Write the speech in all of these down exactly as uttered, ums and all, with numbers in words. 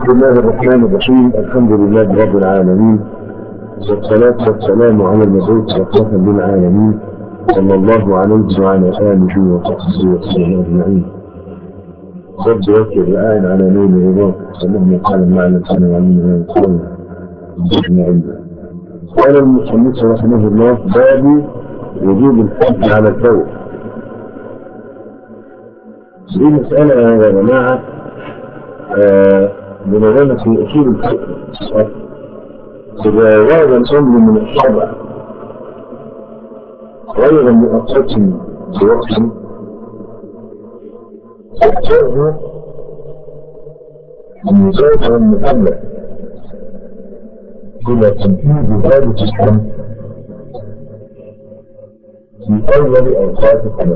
بسم الله الرحمن الرحيم. الحمد لله رب العالمين، والصلاة والسلام على المبعوث رحمة للعالمين صلى الله عليه وعلى آله وصحبه وسلم أجمعين. رب يسر الآن على نيل رضاك، اللهم تعالى مع الإنسان وعلمنا الخير أجمعين. قال المصنف رحمه الله: باب وجوب الحج على الثوب. دي مسألة يا جماعة بنظام في أصول الفقه. إذا ورد الأمر من الشرع غير مؤقت بوقت يحتاج أن يسافر المكلف إلى تنفيذ ذلك الأمر في أول أوقات السنة.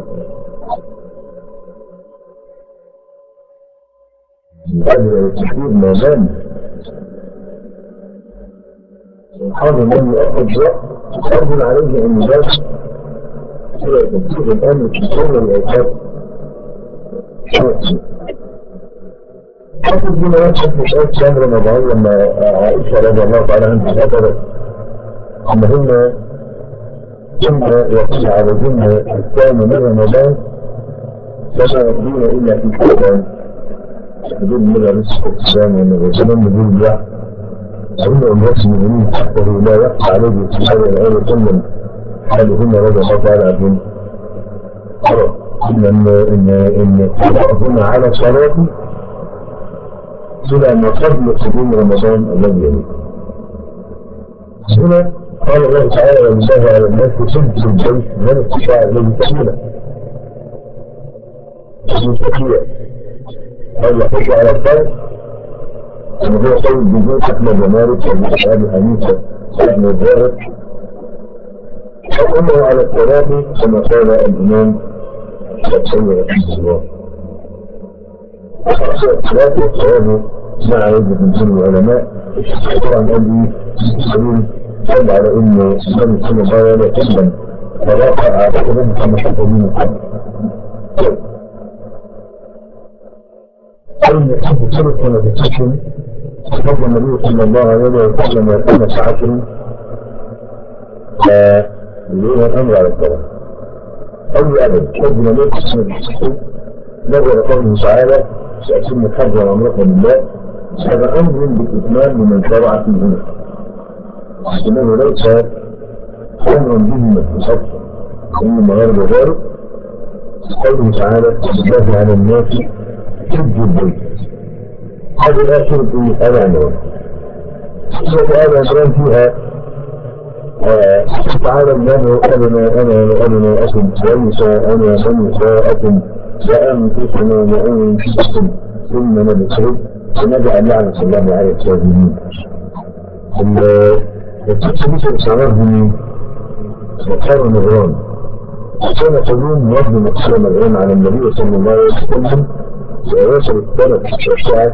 هذا التحديد ما دام هذا من يؤخذ وقت فرض عليه أن يباشر إلى تنفيذ الأمر في أول الأوقات السنة. حتى في مناسبة مسألة شهر رمضان لما عائشة رضي الله تعالى عنها ذكرت أنهن كنا يقول عليهن الصيام من رمضان فما يقضين إلا في شعبان، يقول من رزق الصيام من الرسول من الوحي فإن الناس المؤمنين تحته لا يقع عليه الصيام والآية كلهم حالهن رضي الله تعالى عنهن. خلاص إن إن إن قضاءهن على صلاة إلى ما قبل قدوم رمضان الذي يليه. هنا قال الله تعالى: ولله على الناس حج البيت من استطاع إليه سبيلا. المستطيع أن يحج على الفرد كما هو قول الجمهور أحمد ومالك وأبي حنيفة وابن الظاهر، وأمر على التراخي كما قال الإمام الشافعي رحمه الله. الصلاة والصواب مع عدة من العلماء طبعا قال لي قال على ان النبي صلى الله عليه وسلم تراخى اعتقدهم كما حكوا من قبل. قال يحب ثلث كما تستشهد فضل النبي صلى الله عليه وسلم وكان ساعته فيقول الامر على التراخي. اي ابد حب النبي صلى الله عليه وسلم نظر قوله تعالى: سأتم الحج وعمرة لله. هذا أمر بالإتمام لمن شرع فيهما، إنه ليس أمرا به مختصر، إنما غير ذلك قوله تعالى: لله على الناس حج البيت. هذه الآخر في آل عمران. سورة آل عمران فيها تعالى الله: أنا أنا وأنا أكن وليس أنا من يساءكم وأنفسنا وأنفسكم ثم نبتهل ونجعل لعنة الله على الكاذبين. التحديث الإشعارات من مقام نغران كان يقولون مبني مقام نغران على النبي صلى الله عليه وسلم ويصل الثلاث شاشات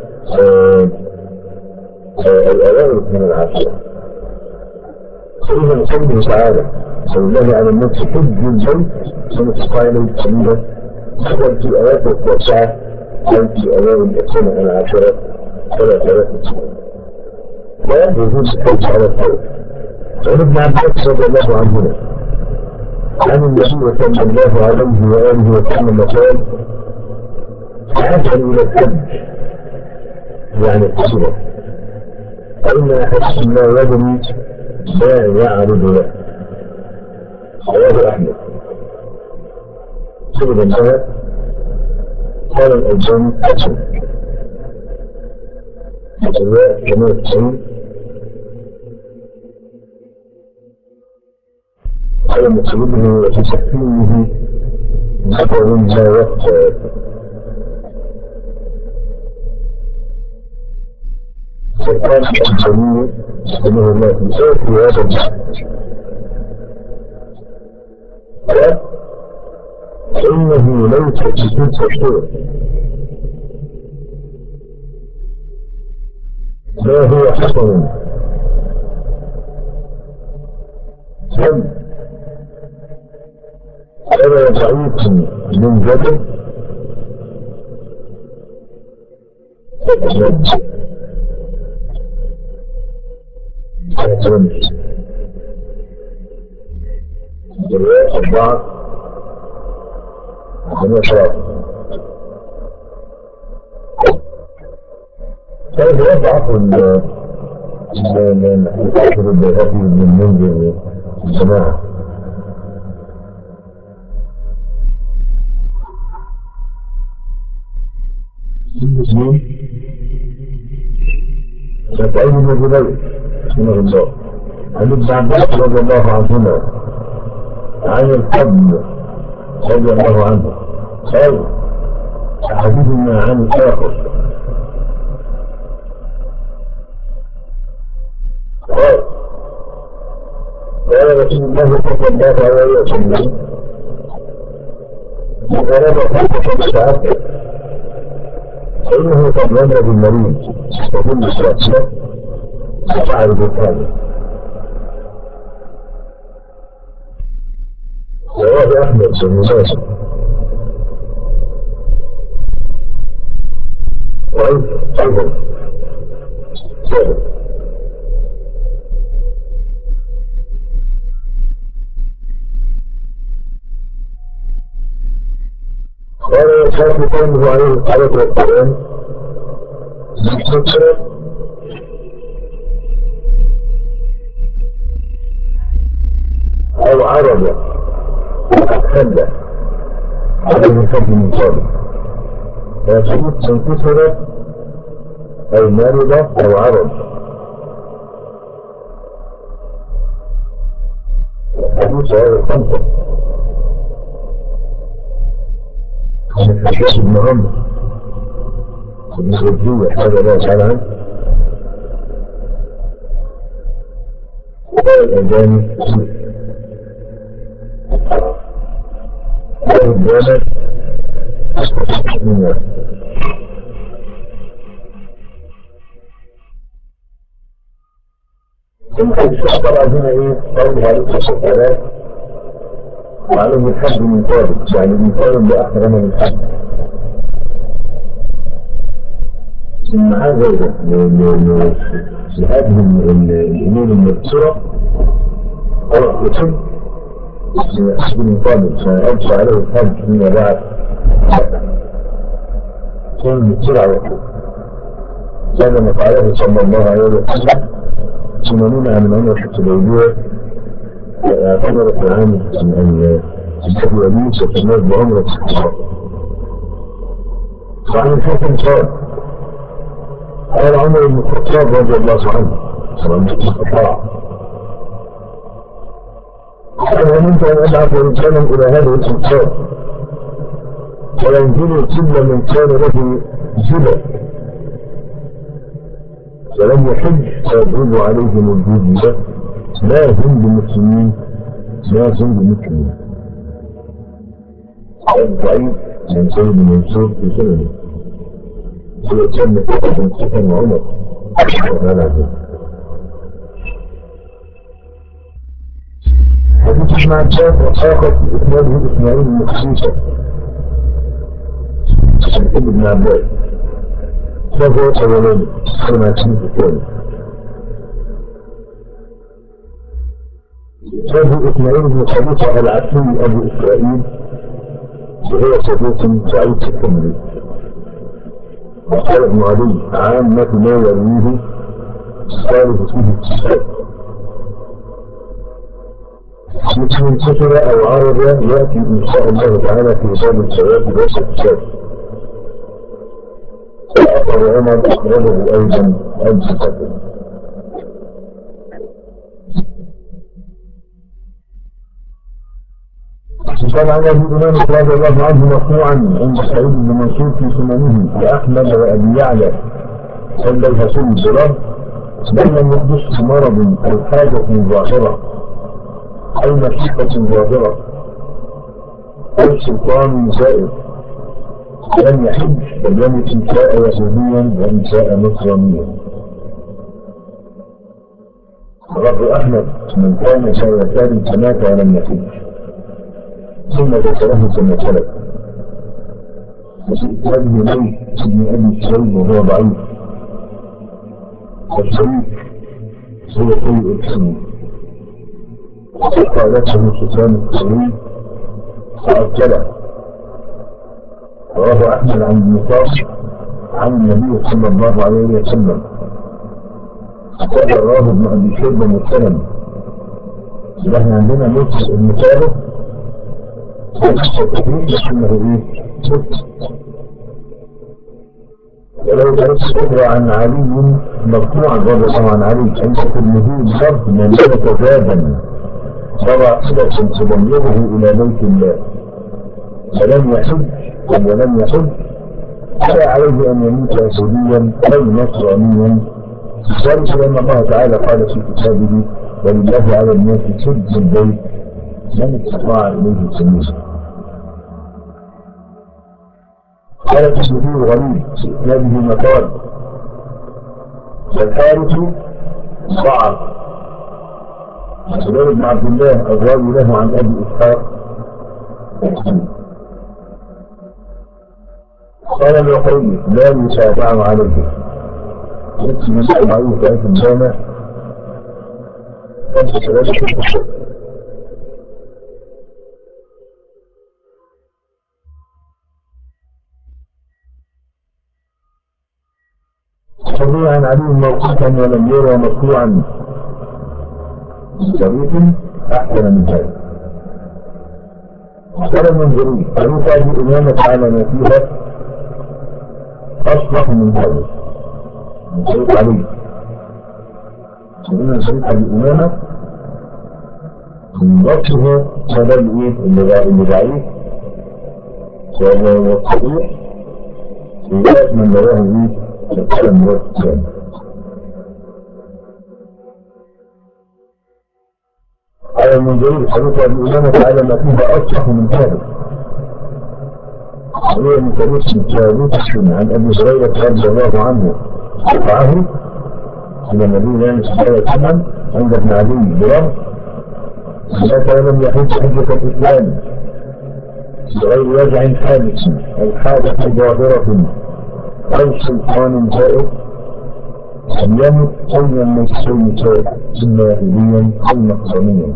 الأوائل من العاشرة. فإذا نقول تعالى: ولله على الناس حج البيت من استطاع إليه سبيلا. هذا في آيات التاسعة أو في أوائل السنة العاشرة ثلاث آيات السنة. لا يجوز الحج على الثوب. وعن ابن عباس رضي الله عنهما عن النبي صلى الله عليه وآله وسلم قال: عجل إلى الحج يعني الصورة، فإن أحدكم لا يدري ما يعرض له. رواه أحمد. سبب انتهى. قال الألباني حسن الرواية كما التسعين. قال مقصوده وفي تحكيمه ذكر لا وقت. فقال الألباني رحمه الله في سورة هذا البحث: فإنه ليس في تلك الصورة ما هو حسن بل ولا ضعيف من جبل أربعة ثمانية ثلاثة. طيب يضعف الحافظ البيهقي بن المنذر الجماعة. مين؟ سعيد بن جبير رحمه الله عن ابن عباس رضي الله عنهما عن الفضل رضي الله عنه قال أحدهما عن الآخر قال قال رسول الله صلى الله عليه وسلم من أراد خلقة متعبد فإنه قد يمرض المريض وكل شخصة تعرف الثاني. رواه أحمد بن مناسب وأيضا قال يشاف قومه عليه الصلاة والسلام بالسكر أو عرض أتخلى عليه الحب من صادق فيشوف من كسر أو مرض أو عرض. الحديث هذا خمسة من حديث ابن عمرو ابن غزية هذا لا تعالى عنه وقال الألباني قال الجامع من واحد. ثم الشخص عندنا ايه قوله عليه الصلاة والسلام وعليه الحد من طالب يعني من طالب بأحرم من الحد. ثم هذا لهذه الأمور المبصرة قرأ يتم يحسب من طالب فأرجع عليه الحد فيما بعد ثم بسرعة وقت هذا ما فعله صلى الله عليه وسلم سننونها من عمر الحديبية اعتبرت العام الذي يليه ستمر بعمرة الصحابة. فعن الحكم قال قال عمر بن الخطاب رضي الله عنه فمن استطاع قال ومنت ان ابعث رجالا الى هذه الامصار فينزلوا كل من كان له جبل ولم يحج فيضرب عليهم الجزية ما هم بمسلمين ما هم بمسلمين. هذا ضعيف من سيد منصور في سننه ويتم من سكن عمر هذا عزيز. حديث مع الشاف وساقط إسناده إسماعيل المخصوصة ابن عباس فهو أولاني كما كنت الثاني فهو إسماعيل بن خليفة العسلي أبو إسرائيل وهو صديق ضعيف الحمد. وقال ابن علي عامة ما يرويه الصالح فيه الصفات من كفر أو عرض يأتي إن شاء الله تعالى في باب الصواب والصفات. وأخر عمر أخرجه أيضا أجزاء. وقال عن أبي إمام رضي الله عنه مرفوعا عند سعيد بن منصور في سننه وأحمد وأبي يعلى صلى الرسول الصلاة بل لم يحدث مرض أو حاجة ظاهرة أو مشقة ظاهرة أو سلطان زائد لم يحج بل يمت شاء يهوديا وإن شاء نصرانيا. رواه أحمد من كان شايتان فمات ولم يحج ثم ذكره ثم سلك وإسناده ليث بن أبي سليم وهو ضعيف، والشريك هو سيء الحفظ، وقالته سفيان الثوري فأرسله. رواه أحمد عن النصاص عن النبي صلى الله عليه وسلم. قال الرافض بن أبي شيبة مرسلا. احنا عندنا مرسل ابن ثابت وليس كثير لكنه ايه؟ ست. ولو درست أخرى عن علي مرفوعا رضي الله عن علي عند الترمذي بشرط من ملك زادا فراحلة تبلغه إلى بيت الله فلم يحج ولم يحج فلا عليه أن يموت يهوديا أو نصرانيا، ذلك لأن الله تعالى قال في كتابه ولله على الناس حج البيت من استطاع إليه سبيلا. قال الترمذي غريب في إسناده مقال والحارث ضعف سليم بن عبد الله الراوي له عن أبي إسحاق. قال الوحيد لا يتابع عليه مثل من ضعيف في الجامع خمسة ثلاثة. صحيح عن علي موقوفا ولم يروى مرفوعا بطريق أحسن من هذا. قال المنذري طريق أبي إمامة على ما فيها أصلح من هذا من طريق علي، لأن طريق أبي إمامة من ضبطه هذا اللي ضعيف وهو الصحيح في من رواه إيه الكلام مرات الثاني. على المنذري طريق أبي إمامة على ما فيها أصلح من هذا، هو من طريق ثابت عن أبي هريرة رضي الله عنه رفعه إلى النبي صلى الله عليه وسلم عند ابن علي برغم مات ولم يحج حجة الإسلام بغير وجع حادث أو حادث ظاهرة أو سلطان زائد لم يمت أي من السن سائد إما يهوديا أو نصرانيا.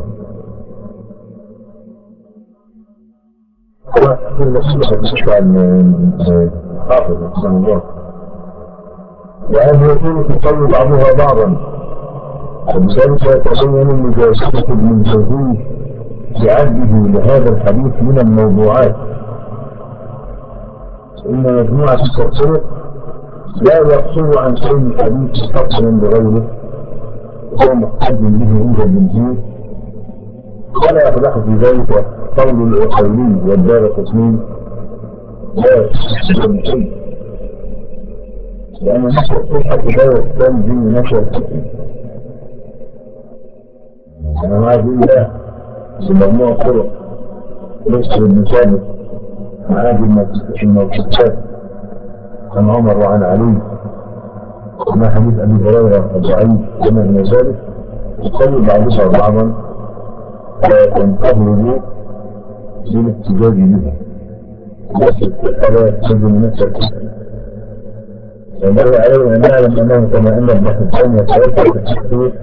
وأقول لك بشكل عن حافظ رحمه الله، وهذا يكون تطلب بعضها بعضا، وبذلك يتبين المجازفة ابن الجوزي بعده لهذا الحديث من الموضوعات. إن مجموعة التفسير لا يقصر عن شيء الحديث حصرا بغيره وهو محتج به عند الجمهور، ولا يقدح في ذلك قول الأصولي والدار التصميم لا يستحسن شيء، لأن نشر الصحة لا يستلزم نشر الحكم. أنا ما أقول لا في مجموعة طرق ليس بالمثال مع هذه الموقفات عن عمر وعن علي وما حديث أبي هريرة الضعيف وما إلى ذلك يقوي بعضها بعضا وينتظر بالاحتجاج بها، بس الصحة لا يستلزم نفس الحكم. ينبغي علينا أن نعلم أنه كما أن ابن حبان يتوفى في التحقيق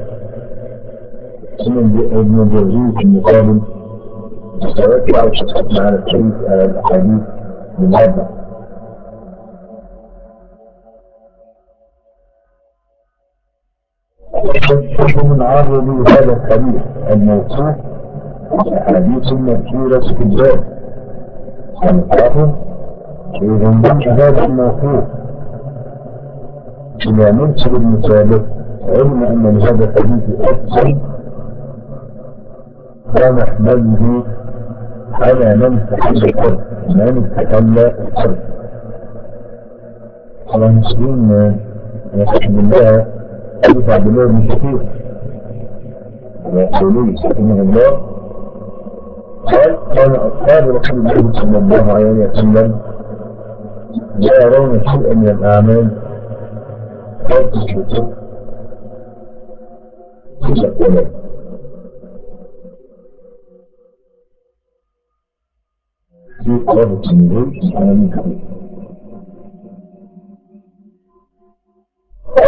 ثم ابن الجوزي في المقابل يتوفى أو شخصنا على الشريك على الأحاديث بالواقع. من عرض هذا الحديث الموصوف الأحاديث المذكورة في الباب الحافظ إذا انضم هذا الموصوف إلى مرسل بن ثابت علم أن لهذا الحديث أصل ونحمله على من استحل الحرب من استحل الحرب. على المسلمين نحمد الله حديث عبد الله بن كثير وقولي رحمه الله قال كان أصحاب رسول الله صلى الله عليه وسلم لا يرون شيئا من الأعمال قد تشركه إلا الصلاة. في قرارة النبي على من كثير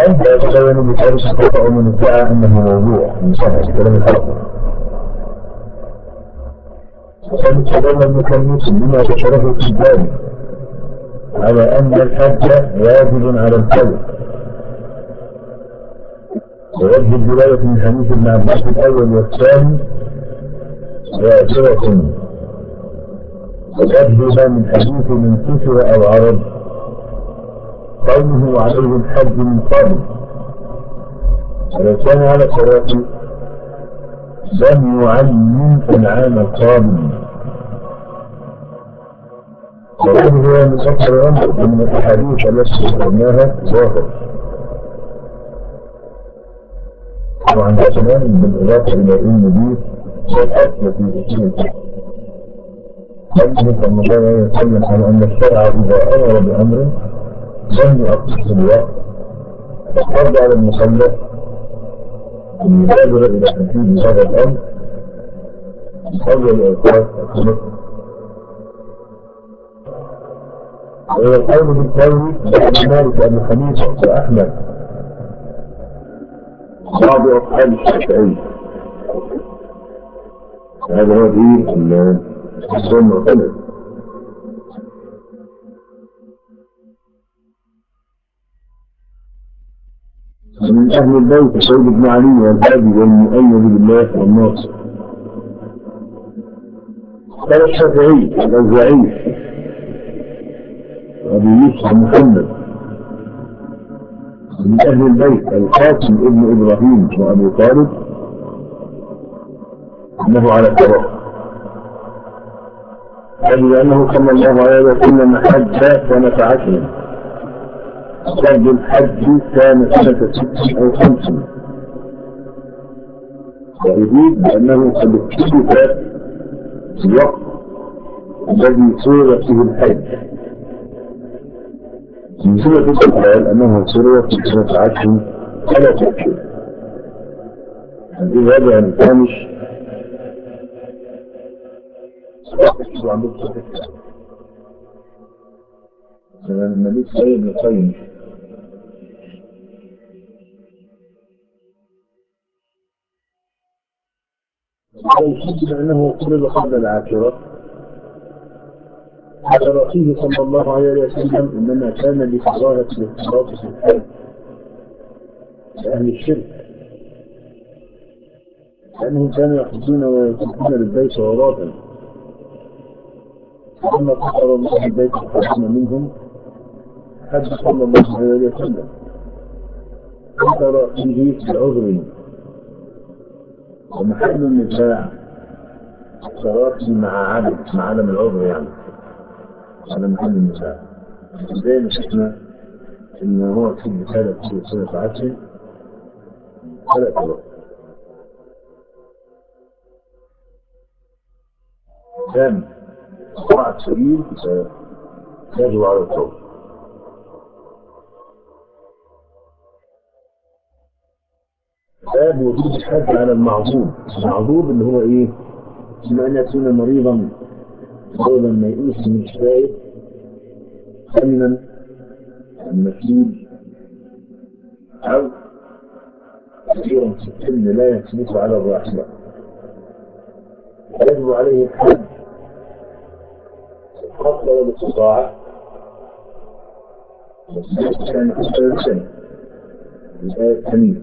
وأنت يتبين بذلك خطأ من ادعى أنه موضوع من صحة كلام الحافظ. وقد تبين المكلف بما ذكره في ذلك على أن الحج واجب على الفرد. ووجه الولاية من حديث ابن عباس الأول والثاني ظاهرة، ووجهها من حديث من كفر أو عرض قوله عليه الحج من قبل، ولو كان على صراط لم يعلم العام القادم. وهذه من أكثر أمر من الأحاديث التي ذكرناها ظاهر. طبعا كمان بالإضافة إلى أن دي الأصل في أصول الفقه. قوله صلى الله عليه وسلم على أن الشرع إذا أمر بأمر لم يؤخره الوقت، ففرض على المكلف أن يبادر إلى تنفيذ هذا الأمر في أول أوقات الخلق. وهو القول بالقول بعد مالك أبي حنيفة وأحمد بعض أصحاب الشافعي. هذا هو دين السنة المعتمد. من أهل البيت سيد بن علي والهادي والمؤيد بالله والناصر. قال الشافعي الأوزاعي أبي يوسف محمد. من أهل البيت القاسم ابن إبراهيم وأبو طالب أنه على التوقف، قال أنه صلى الله عليه وسلم حج سنة عشر، قبل الحج كان سنة ست أو خمس، ويريد بأنه قد اكتشف الوقت الذي صور فيه الحج. من سنة الإسلام أنه صور في سنة عشر فلا تكشف. هذه هذا يعني كامش تكشف عن بطء تكشف. المليك سيد القيم ويحب أنه فرض قبل العاشرة. حضر فيه صلى الله عليه وسلم إنما كان لكراهة الاختلاط في الحج لأهل الشرك، لأنهم كانوا يحجون ويطوفون بالبيت عراة، فلما كفر الله البيت الحرام منهم حج صلى الله عليه وسلم. حضر فيه بعذر، ومحل النزاع التراخي مع عدم مع عدم العذر، يعني على محل النزاع. زي ما شفنا إن هو في رسالة في سنة عشر فلا تبقى كان قطاع سبيل يجب على الطول. باب وجود الحج على المعذور. المعذور اللي هو ايه؟ بما ان يكون مريضا مريضا ميؤوس من شفائه، سمنا المسيب او كثيرا في السن لا يثبت على الراحله، يجب عليه الحج حتى لو باستطاعه، بس كان يحصل السنه الآية الثانية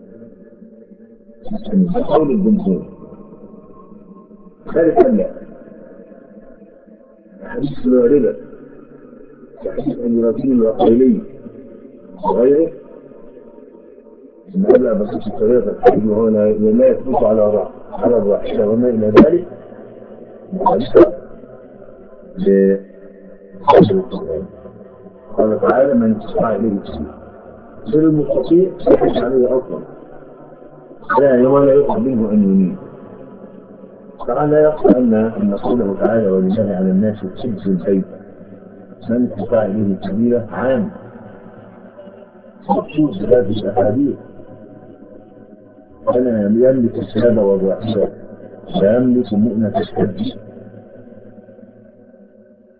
قول الجمهور. ذلك لا حديث الواردة حديث أبي رسول العقيلي وغيره إن أبلع بسيط الطريقة الحج وهو لا يثبت على على الراحلة وما إلى ذلك مخالفة لحجر القرآن. قال تعالى من استطاع إليه سبيلا، غير المستطيع يحج عليه أصلا لا ولا يقبل منه أن ينيب. طبعا لا يقصد أن أن قوله تعالى ولله على الناس حج البيت من استطاع إليه سبيلا عام مقصود بهذه الأحاديث. أنا يملك السلام والرحمة لا يملك مؤنة الحج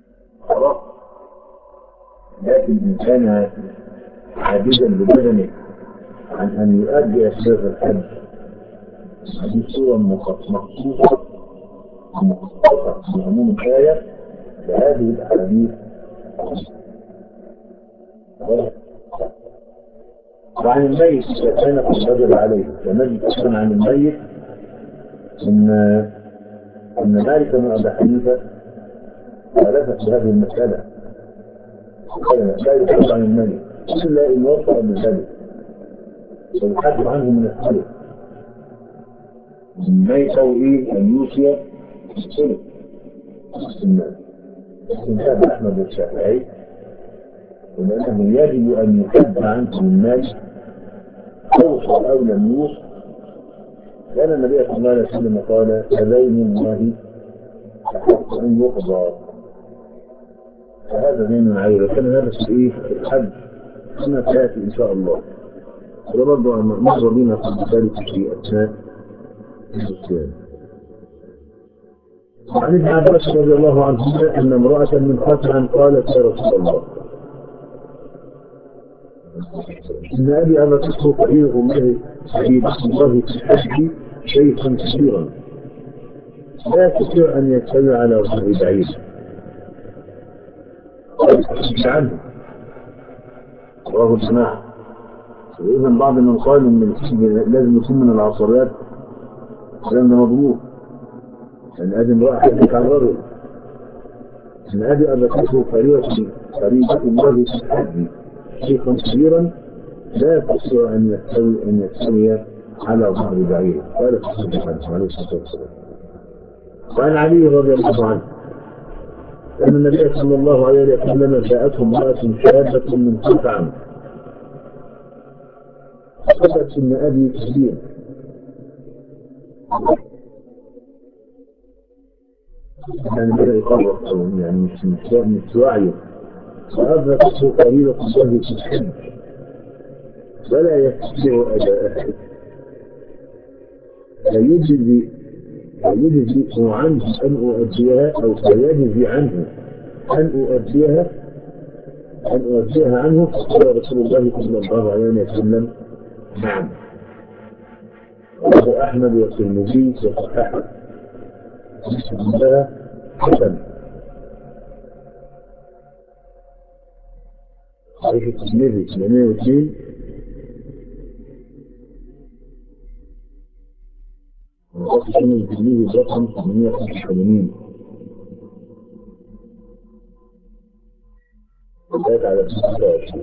خلاص، لكن إن كان عاجزا ببدنه عن أن يؤدي أسباب الحج بصورة مخصوصة ومخصصة في عموم الآية لهذه الأحاديث. وعن الميت إذا كان قد وجب عليه، ونجد أيضا عن الميت أن أن مالك بن أبي حنيفة خالف في هذه المسألة، قال لا يحج عن الميت إلا إن وصل بالذلك، ويحج عنه من الثلث. الميت أو إيه أن يوصي الثلث استنتاج أحمد والشافعي ولأنه يجب أن يحج عنه من مال أوصى أو لم يوصى، لأن النبي صلى الله عليه وسلم قال فدين الله أحق أن يقضى، فهذا دين عليه. وكان هذا في إيه في الحج كما سيأتي إن شاء الله، وده برضه مر بنا في ذلك في أثناء الصيام. وعن ابن عباس رضي الله عنهما أن امرأة من خثعم قالت يا رسول الله إن أبي أبته قريب الله حبيب الله في الحج شيخا كبيرا لا يستطيع أن يتبع على وجه بعيد عنه. رواه الجماعة. وإذا بعض من قال إن الحج لازم يكون من العصريات، الكلام ده مضبوط. أن أبي امرأة حدث عن رجل أن أبي أبته قريبة الله في الحج شيخا كبيرا لا يستطيع أن يستوي أن يستوي على ظهر بعير. قال الصحابة عليه الصلاة والسلام. وعن علي رضي الله عنه أن النبي صلى الله عليه وسلم جاءته امرأة شابة من خثعم قالت إن أبي كبير يعني بدأ يقرب يعني مش مش وعيه، فأدركته قريبة الله في الحج فلا يستطيع أداءها فيجزي فيجزي عنه أن أؤديها أو فيجزي عنه أن أؤديها أن أؤديها عنه. فقال رسول الله صلى الله عليه وسلم نعم. رواه أحمد والترمذي وصححه لها حسن. صحيح الترمذي ثمانية واثنين وصحيح الترمذي رقم ثمانية وخمسة وثمانين وزاد على ستة وعشرين.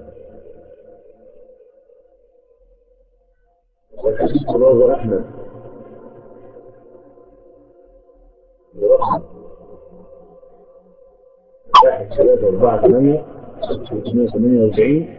والحديث رواه أحمد برقم واحد ثلاثة أربعة ثمانية ستمائة وثمانية وأربعين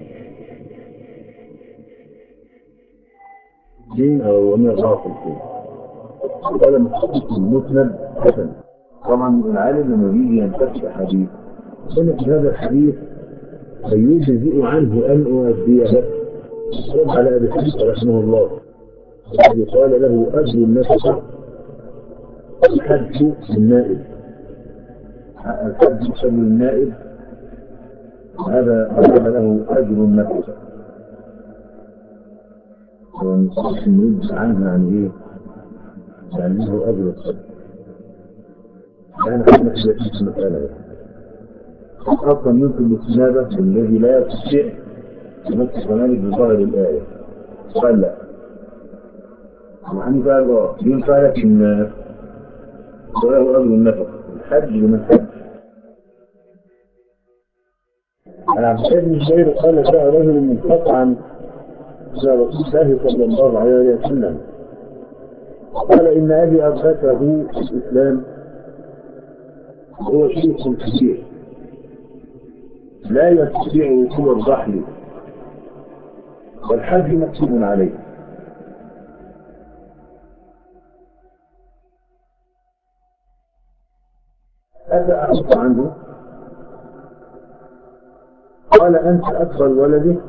دين أو مئة وأربعة وخمسين. هذا مخصوص المسند حسن. طبعا العالم لما بيجي ينتفع حديث سنة هذا الحديث فيجزئ عنه أن أؤديها رد على أبي حنيفة رحمه الله الذي قال له أجل النفقة الحج للنائب، الحج يسمى النائب هذا هذا له أجر النفقة ونصح يجزئ عنها عن إيه يعني له أجر الصدق. يعني حنا في المسألة أصلا يمكن الاستنابة الذي لا يستطيع نفس كمالك بظاهر الآية. قال لا يعني قال اه ينفع لك ان له أجر النفق الحج لمن حج. عن عبد الله بن جبير قال جاء رجل من خثعم إلى رسول الله صلى الله عليه وسلم قال إن أبي أدركه في الإسلام هو شيخ كبير لا يستطيع ركوب الرحل والحج مكتوب عليه. أفأعرف عنه؟ قال أنت أكبر ولده؟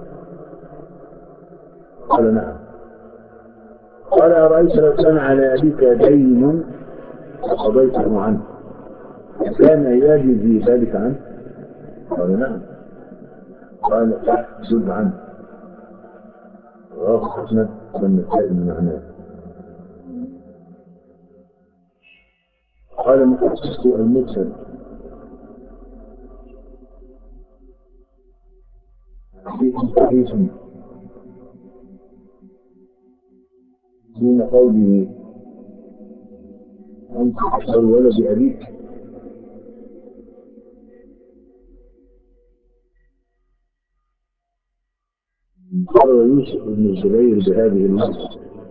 قال نعم. قال أرأيت لو كان على أبيك دين فقضيته عنه كان يجزي ذلك عنه؟ قال نعم. قال فاحجب عنه. أحمد والنسائي من معناه. قال محقق المسند حديث صحيح دون قوله أنت أفضل ولد أبيك. قال يوسف بن الزبير بهذه اللفظة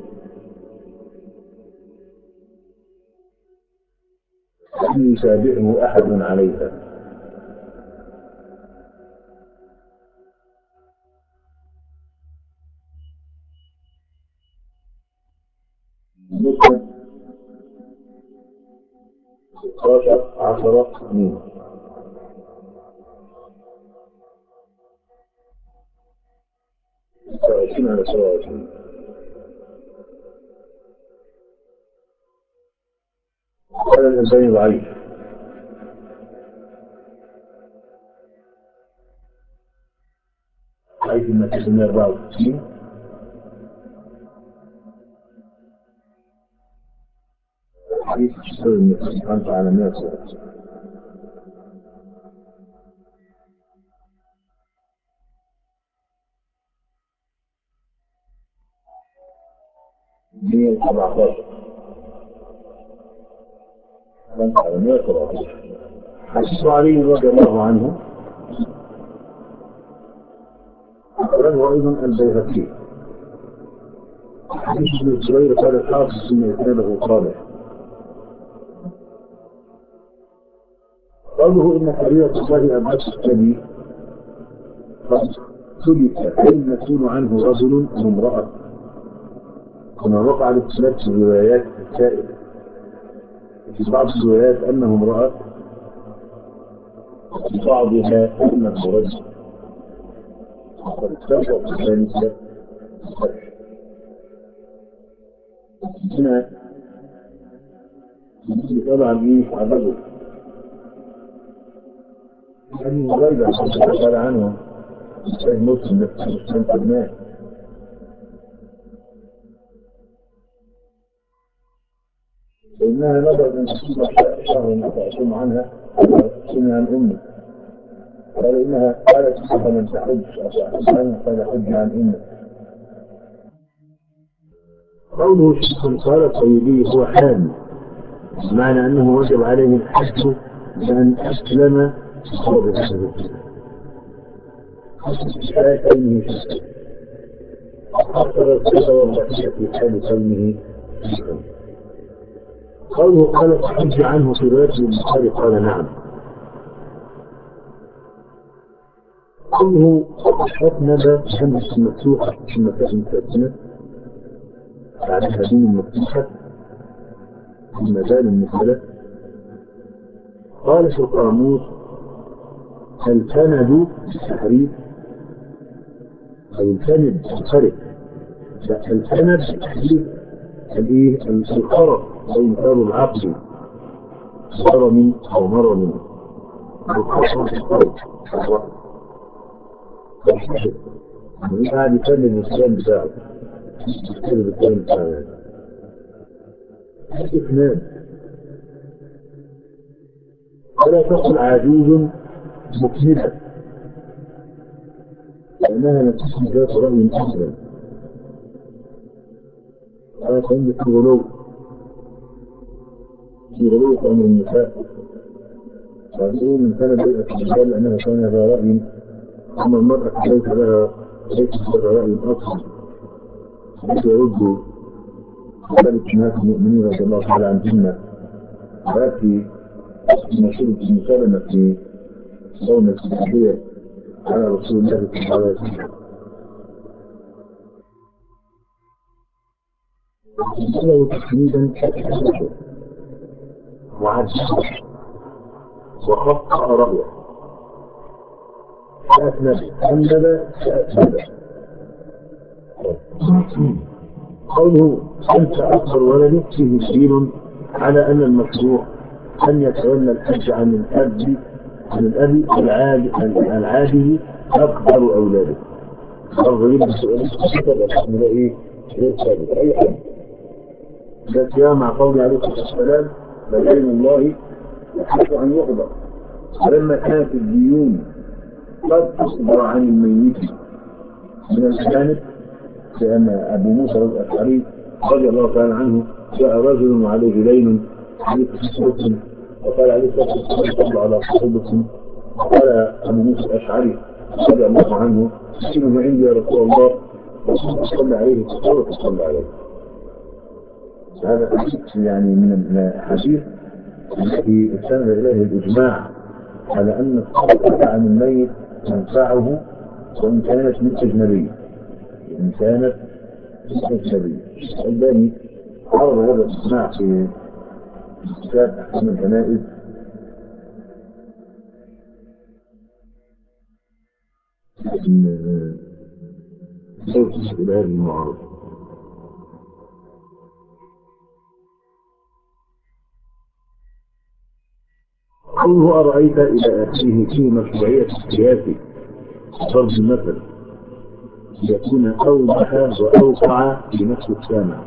لم يتابعه أحد عليها. مسند ستاشر عشرة سنين. ستة وعشرين على سبعة وعشرين. قال الإنسان ضعيف. ضعيف المكتب مئة وأربعة وستين. حديث الشهر المكتب خمسة على مئة وسبعة وستين. مئة وسبعة عشر. خمسة على مئة وسبعة عشر. حديث علي رضي الله عنه أخرجه أيضا البيهقي. حديث ابن الزبير قال الحافظ إن إسناده صالح. قوله إن خليلة الله أبعث السبي قد ثبت هل المسؤول عنه رجل أو امرأة، كما وقع الاختلاف في الروايات السائلة. في بعض الروايات أنه امرأة، في بعضها أنه رجل. وقد اختلف في ذلك هنا طبعا إيه عبده يعني غيبا قال عنه الشيء مسلم مسلم قدناه، فإنها نظرت أن تصيب شهر ما تعصم عنها سمع عن أمه. قال إنها قالت صح من تحج أصحج عنها قال حج عن أمه. قوله شيخ قال الطيبي هو حامل، معنى أنه وجب عليه الحج بأن أسلم بسبب هذه الشيء كونه شيخ أكثر الكذا والبقية في حال كونه شيخا. قوله قال الحج عنه في رواية البخاري قال نعم. قوله أثنب شمس مفتوحة في مكان ساكنة بعدها دين المفتوحة في المجال المثلى. قال في القاموس الكند التحريف أو الكند الخرق. الكند التحريف الايه الخرق أو مثال العقل ضرر أو مرض أو خصم في القلب يعني قاعد يكمل الإسلام بتاعه يكمل الإسلام بتاعه يعني استثناء. ولا تقل عجوز مكملة لأنها نتيجة ذات رأي أبدا. أنا عندي في غلو في غلو في أمر النساء فأقول من كان بيئة الرجال لأنها كان ذا رأي، أما المرأة ليس لها ليس لها رأي أصلا ليس يرد ذلك الناس المؤمنين رضي الله تعالى عنهن. ويأتي مشهور المسلمة في صوم السبحية على رسول الله صلى الله عليه وسلم له تحميدا كثيرا وعجبا وخطأ رأيه فأثنب أنبذ فأثنب. قوله أنت أكبر ولدك فيه دليل على أن المشروع أن يتولى الحج عن الأب عن الأب العادي العادي أكبر أولاده. برضه يلبس الكتاب الحكم ده ايه؟ غير ثابت اي حد. ده سياق مع قوله عليه الصلاه والسلام فدين الله يحق ان يقضى. ولما كانت الديون قد تصدر عن الميت من الأجانب، لأن أبو موسى الأشعري رضي الله تعالى عنه جاء رجل وعليه دين حديث مسلم وقال عليه الصلاة والسلام صلى على صاحبكم، قال أبو موسى الأشعري رضي الله عنه اسمه عندي يا رسول الله رسول صلى عليه فقال صلى عليه. هذا حديث يعني من الحديث التي استند إليه الإجماع على أن الصدقة عن الميت تنفعه وإن كانت من أجنبية، إن كانت من أجنبية. الباني عرض هذا الإجماع في كتاب أحكام الجنائز من صوت إلى هذه المعارضة. قوله أرأيت إلى آخره في مشروعية السياسي ضرب المثل يكون أوضح وأوقع في نفس السامع.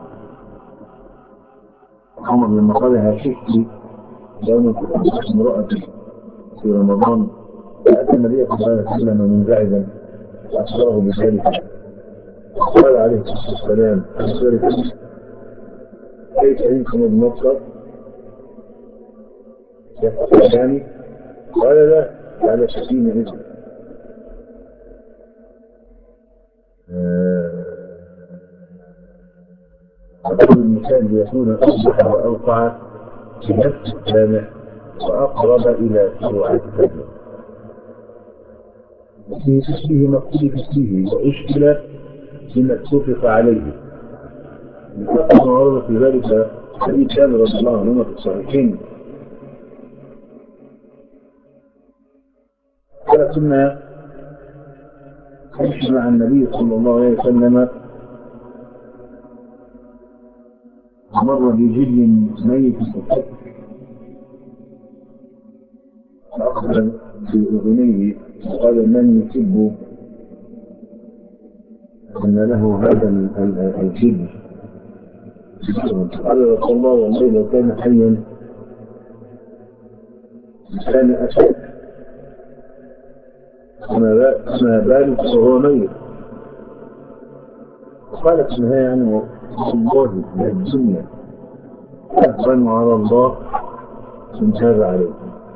عمر لما قال هاشكي يوم كنت امرأتي في رمضان فأتى النبي صلى الله عليه وسلم منزعجا فأخبره بذلك قال عليه الصلاة والسلام كيف يمكن المطلق يفعل يعني قال لا على شتيم إذن. أقول المثال ليكون أوضح وأوقع في نفس السامع وأقرب إلى سرعة الفهم. في فيه ما اختلف فيه وأشكل بما اتفق عليه. من أكثر ما ورد في ذلك حديث جابر رضي الله عنهما في الصحيحين قال كنا نمشي مع النبي صلى الله عليه وسلم مر بجل ميت في الحج فأقبل بأذنيه وقال من يحب أن له هذا الجل. قال رسول الله والله لو كان حيا كان أشد فما بالك وهو ميت. وقالت في النهاية يعني والله الدنيا أهون على الله من هذا عليه.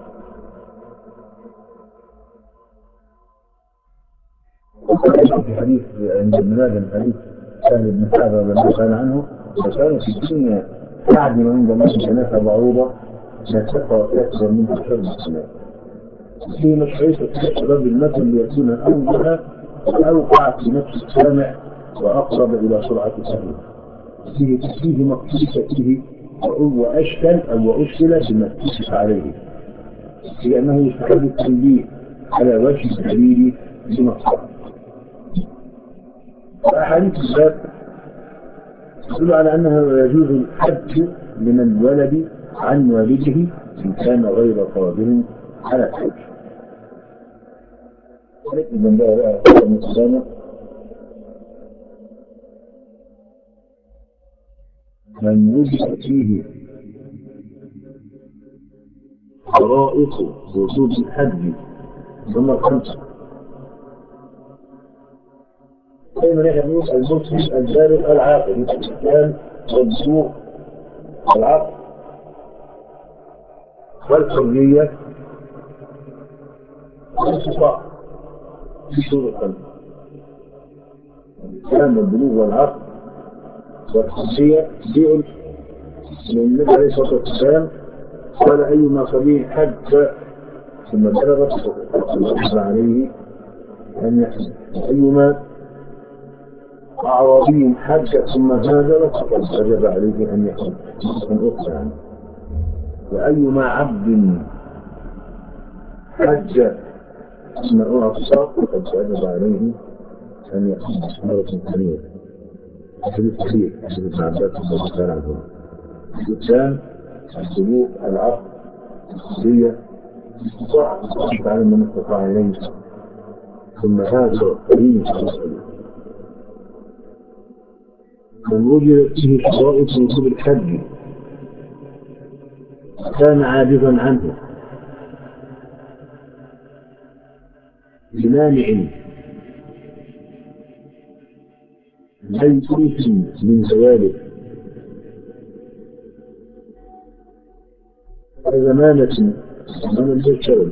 في حديث عند ابن ماجه من حديث سهل بن سعد رضي الله تعالى عنه وكانت الدنيا تعدل عند الله جناح بعوضة لا تقوى أكثر من شرب السماء. في مشروعية رب المثل ليكون أوضح وأوقع في نفس السامع وأقرب إلى سرعة الفهم. فيه فيه مقصود فيه وأشكل أو وأشكل بما اتفق عليه لأنه يستحب التنبيه على وجه الدليل بمصلحة. وأحاديث الباب تدل على أنه يجوز الحج من الولد عن والده إن كان غير قادر على الحج. إذن بقى بقى من السلامة من وجد فيه فرائط وجود الحج ثم الخمسة دائما يقول المسلم البالغ العاقل الإسلام والبلوغ العقل والحرية والاستطاعة في شروط الخمسة. الإسلام والبلوغ والعقل والحرية بيقول النبي عليه الصلاة والسلام قال أيما صبي حج ثم بلغ فوجب عليه أن يحج، أيما أعرابي حج ثم هاجر فقد وجب عليه أن يحج مرة أخرى يعني. وأيما عبد حج ثم أعصى فقد وجب عليه أن يحج مرة ثانية. حديث صحيح حديث ابن عباس رضي الله تعالى عنهما. الإسلام البلوغ العقل الحرية الاستطاعة تعالى من استطاع إليه ثم هاجر النبي صلى الله عليه وسلم من وجدت فيه شرائط وجوب الحج كان عاجزا عنه بمانع ليس من زواله زمانة من الجسد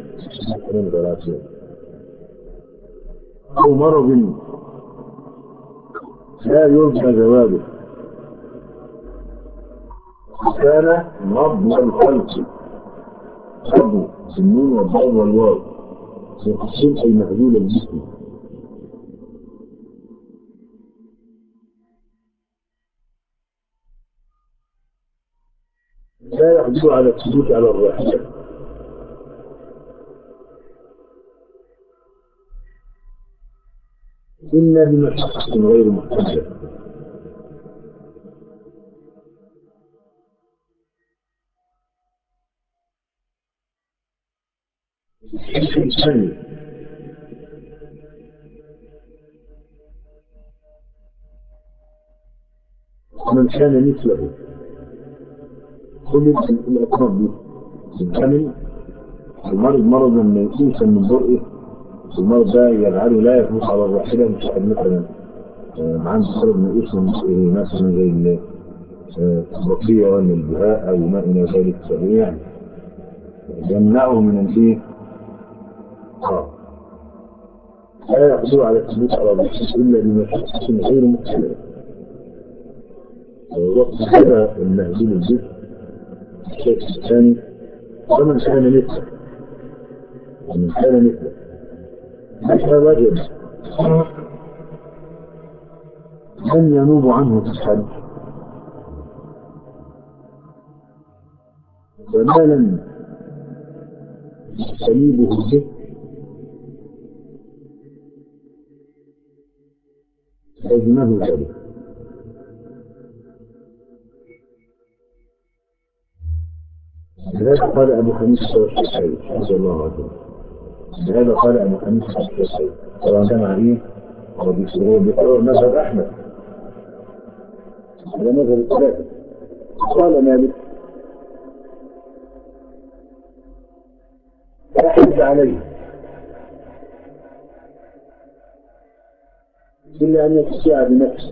أو مرض لا يرجى زواله كان مضم الخلق مضم النون والضاد والواو يقسم أي مهزول الجسم لا يقدر على الثبوت على الراحلة إلا بمشقة غير محتملة الثاني ومن كان مثله كل الأطراف دي الكامل المرض مرضا يوصل من برئه المرض ده يجعله لا يفوت على الراحلة مش مثلا عنده سبب من اسم مثلا زي البطية ولا البهاء أو ما إلى ذلك يعني يمنعه من الايه؟ اه لا يقدر على الثبوت على الرحيل إلا بمشقة غير مكتملة وقت هذا المهزول الجسم الشيء الثاني ومن كان مثله ومن كان مثله متى وجد من ينوب عنه في الحج وما لم يستنيبه به لازمه ذلك لهذا قال أبو حنيفة والشافعي رضي الله عنه لهذا قال أبو حنيفة والشافعي طبعا كان عليه هو بيقرر مذهب أحمد على مذهب الثلاثة قال مالك لا حج عليه إلا أن يستطيع بنفسه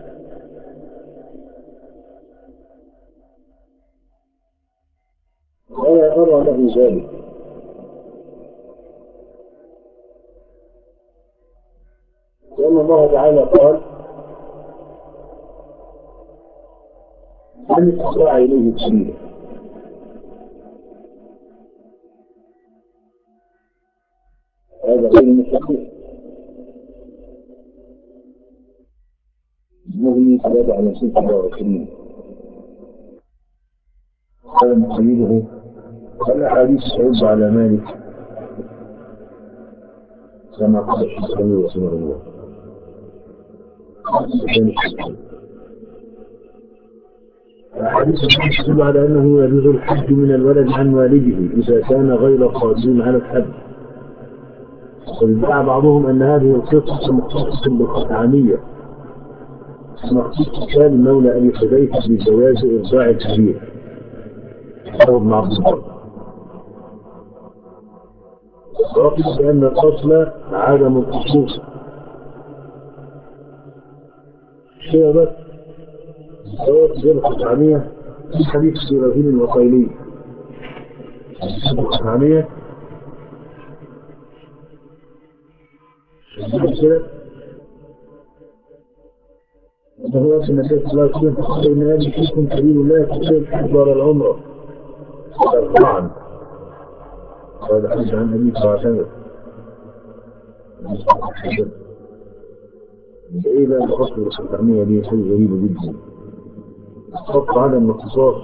ولا أرى له ذلك لأن الله تعالى قال من استطاع إليه سبيلا هذا غير مستحيل المغني ثلاثة على ستة وعشرين هذا مقيده الأحاديث تعود على مالك كما قال الشيخ رحمه الله الحديث يدل على أنه يجوز الحج من الولد عن والده إذا كان غير قادر على الحج وادعى بعضهم أن هذه القصة مختصة بالقطعانية مخصوص كان مولى أبي حذيفة بجواز إرضاع الكبير أو ابن عبد البر وقصد بأن الأصل عدم الخصوص شيء بس سواء غير القطعانية في حديث سيرافين الوصيلي القطعانية كده وهو في النبي صلى الله عليه وسلم فقال إن هذه فيكم كبير لا يستطيع الحج ولا العمرة طبعا هذا حديث عن أبي صلى الله عليه وسلم إيه بقى الخصم القطعانية دي شيء غريب جدا خط عدم الاختصاص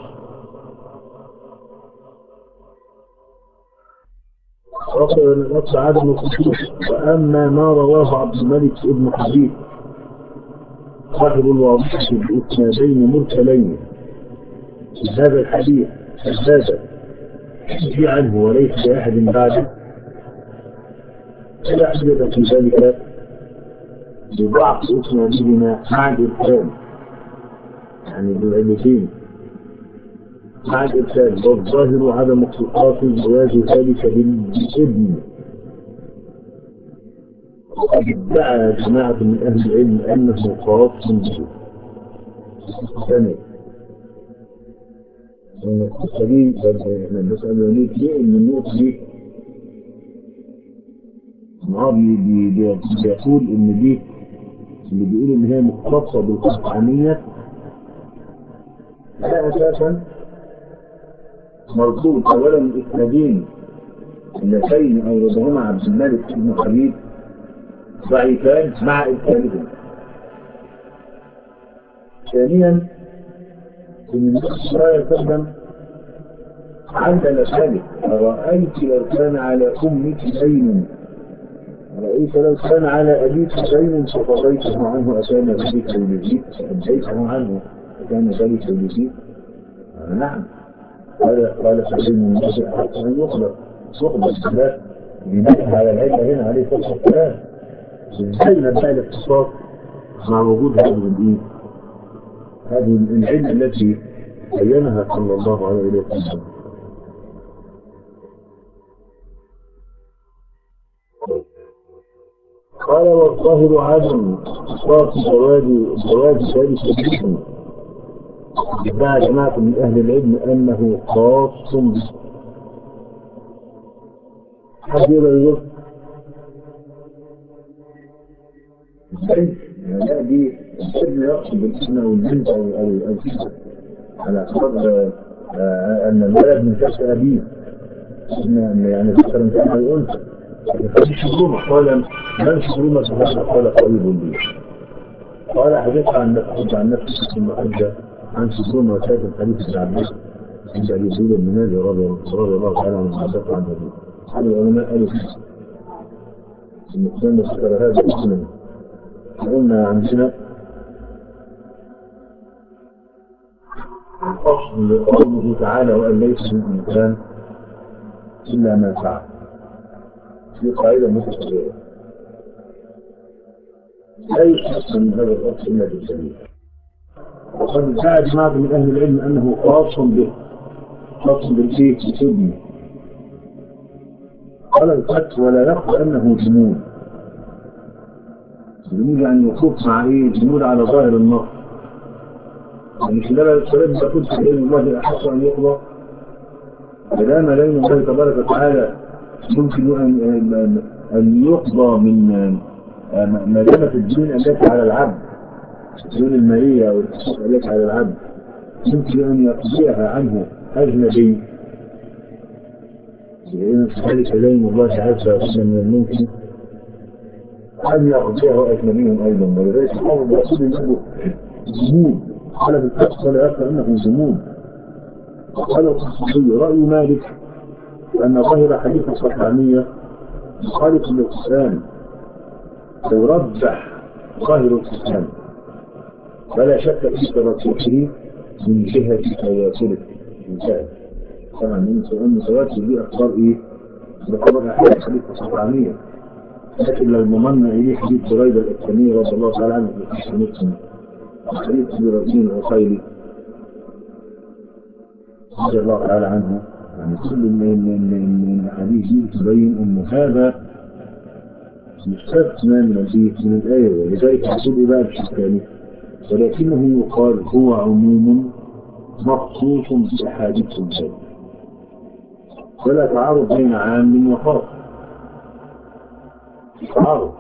خط الأصل عدم الاختصاص وأما ما رواه عبد الملك ابن حبيب صاحب الواضح بإسنادين مرسلين في هذا الحديث هذا يحكي عنه وليس لأحد بعده لا حدث في ذلك بضعف إسنادهما مع الإرسال، يعني بالعلتين مع الإرسال. والظاهر عدم اختصاص جواز ذلك بالابن. وقد ادعى جماعة من أهل العلم أنه خاص به. ثانيا السبيل احنا بنسأل وليد ليه ان النقطة دي معاه بيقول ان دي اللي بيقول ان هي مختصة بالقطعانية ده اساسا مربوط اولا الاسنادين اللتين اوردهما عبد الملك بن حميد ضعيفان مع ارسالهم. ثانيا ان النبي صلى الله عليه وسلم علل ذلك: أرأيت لو كان على أمك دين، أرأيت لو كان على أبيك دين فقضيته عنه أكان ذلك يجزيك؟ فأديته عنه أكان ذلك يجزيك؟ آه نعم. قال قال فدين الناس أحق أن يخبر يخبر الثلاث بناء على العلة هنا عليه الصلاة والسلام. إزاي نبدأ الاقتصاد مع وجود هذه الإيه؟ هذه العلة التي بينها صلى الله عليه وسلم. قال والظاهر عدم اختصاص جواز جواز ذلك بالابن. ادعى جماعة من أهل العلم أنه خاص به. حد يقدر يقول ازاي؟ لا دي الابن يقصد بالابن أو البنت أو أو الكذا على اعتبار أن الولد من كسب أبيه يعني ذكر كان أو أنثى. فدي شبهة. قال من شبهة بهذا؟ قال قريب لي. قال حديث عن نفسه عن نفسه ثم حدث عن شبهة وشاهد الحديث بن عباس عند أبي سعيد بن مالك رضي الله تعالى عنه وحدث عن أبيه. هذا العلماء قالوا المسلم ذكر هذا اسما. قلنا عندنا الأصل قوله تعالى: وأن ليس للإنسان إلا ما سعى. في قاعدة متكررة لا يستثنى من هذا الأصل إلا بالدليل. وقد ادعى جماعة من أهل العلم أنه خاص به، خاص بالشيء الابن. قال الفتح: ولا يخفى أنه جمود. جمود يعني وقوف مع إيه؟ جمود على ظاهر النص. يعني خلال الكلام ده كنت علم الله أحق أن يقضى كلام لين الله تبارك وتعالى يمكن أن أن يقضى من مدامة الدين التي على العبد، الدين المالية أو الحقوق التي على العبد يمكن أن يقضيها عنه أجنبي. لأن ذلك لين الله عز وجل من الممكن أن يقضيه أجنبي أيضا. ولذلك الحافظ الرسول يقول جمود. قال في الفتح: ولا يخفى أنه جمود. قال القرطبي: رأي مالك أن ظاهر حديث الصحابية مخالف للقرآن، ويرجح ظاهر القرآن فلا شك في ترجحه من جهة تواتره. مثال طبعا من سؤال متواتر دي أخبار إيه؟ بخبر أحد حديث الصحابية. لكن لو ضمنا إليه حديث بريدة الإسلامية رضي الله تعالى عنه في حديث مسلم، حديث أبي رزين العقيلي رضي الله تعالى عنه، يعني كل من الحديث دي تبين أن هذا مستثنى من من الآية. ولذلك يقول بقى بشكل ثاني: ولكنه يقال هو عموم مخصوص بأحاديث الجاي، ولا تعارض بين عام وخاص. تعارض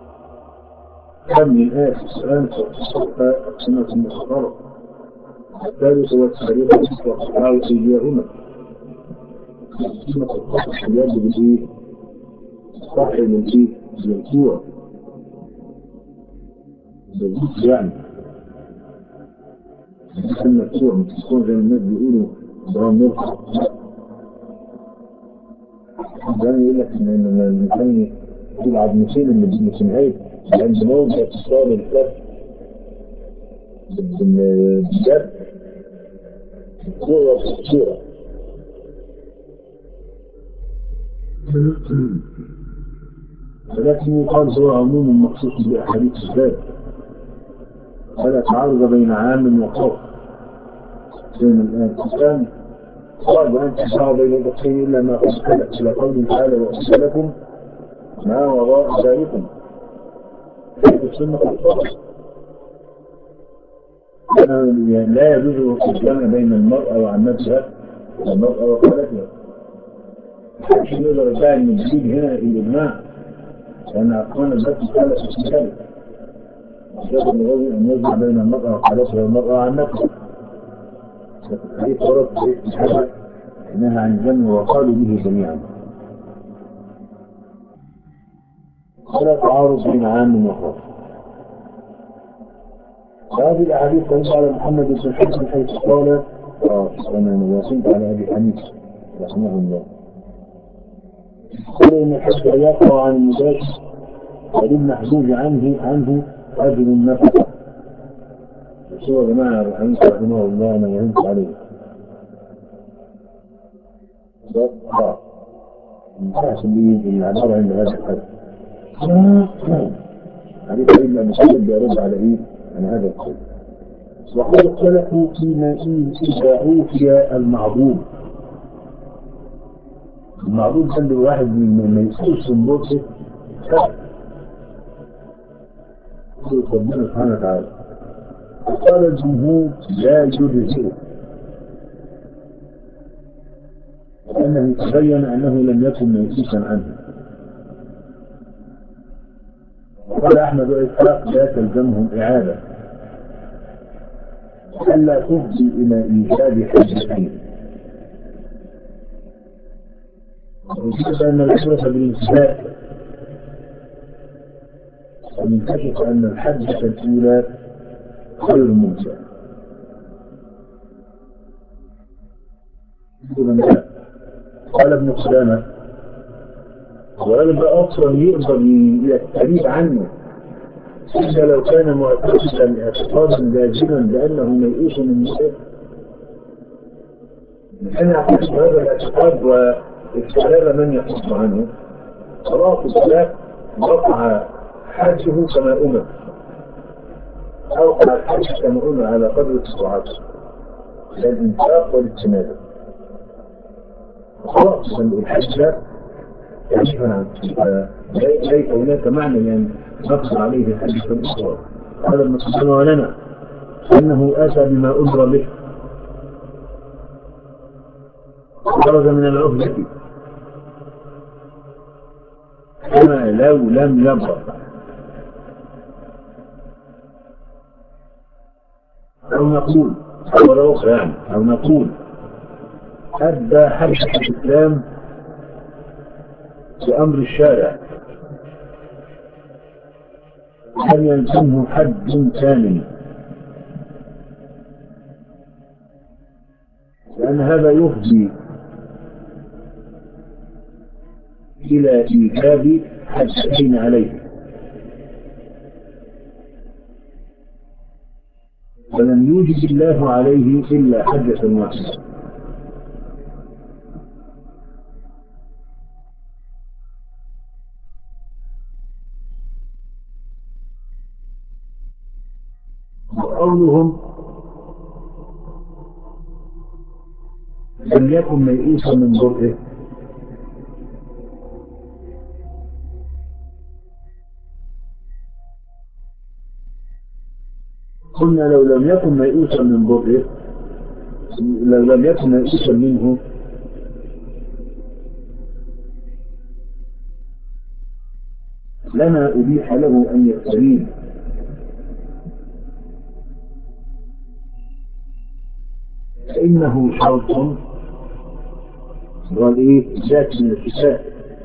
كم من آية السؤال تصفى سنة مخطرة. الثالث والثالثة والتعارض إياهما سنة الصحة يجب الإيه؟ صحي للإيه؟ للقوة بالضبط. يعني كان القوة مش تكون زي الناس بيقولوا برام نرفع. ده يقول لك إن الإنسان يقول عظمتين اللي في نهاية عند موضع اتصال الكف بالجد القوة في الصورة. ولكن يقال هو عموم مخصوص بأحاديث الباب، فلا تعارض بين عام وخاص. زي ما الآن الإسلام قال وأن تجمعوا بين البحرين إلا ما قد خلق إلى قوله تعالى وأحل لكم ما وراء ذلكم. السنة الخاصة لا يجوز الجمع بين المرأة وعمتها والمرأة وخالتها. عشان يقدر يدعي ان الجديد هنا الإجماع، لأن أقوال البت خالت في ذلك. يجب أن يجمع بين المرأة وخالتها والمرأة وعمتها. فالحديث ورد في الحديث نهى عن الجمع وقالوا به جميعا. ولا تعارض بين عام وخاص. هذه الأحاديث تدل على محمد بن حزم حيث قال اه أنا وصلت على أبي حنيفة رحمه الله قال إن الحج يقع عن المباشر وللمحجوج عنه عنه أجر النفقة. شو يا جماعة أبو حنيفة رحمه الله أنا وهمت عليه ده اه انتهت العبارة عند هذا الحد. حديث سيدنا مسلم بيرد على إيه؟ على هذا القول. وقد اختلفوا فيما إذا أوتي المعبود. المعبود ده اللي واحد من ما يسكتش من بوته ربنا سبحانه وتعالى. وقال الجمهور لا يجزئه لأنه تبين أنه لم يكن ميسوسا عنه. وقال أحمد وإسحاق لا تلزمهم إعادة ألا تفضي إلى إيجاد حجتين. وجد أن العبرة بالانتهاء وينكشف أن الحجة الأولى غير ممتعة. قال ابن قدامة وهذا أصلا يقدر يستريد عنه إذا لو كان معتقدا اعتقادا لازما بأنه ميؤوس من نفسه كان يعتقد هذا الاعتقاد واستعلام من يحط عنه صلاة الصلاة وقع حجه كما أمر أوقع الحج كما أمر على قدر استطاعته الانفاق والاجتناب. خلاص الحج لا يعرف عنه ليس هناك معنى يعني نقص عليه الحج في الأخرى. هذا المسلم ولنا أنه أتى بما أمر به خرج من العهدة كما لو لم يبرأ. أو نقول أو أخرى يعني أو نقول أدى حج الإسلام بأمر الشارع لم يلزمه حج كامل لأن هذا يفضي إلى إيجاب حجتين عليه فلم يوجد الله عليه إلا حجة واحدة. وقولهم لم يكن ميؤوسا من برئه قلنا لو لم يكن ميؤوسا من برئه لو لم يكن ميؤوسا منه لما أبيح له أن يستريد فإنه شرط والإيه ذات من الكتاب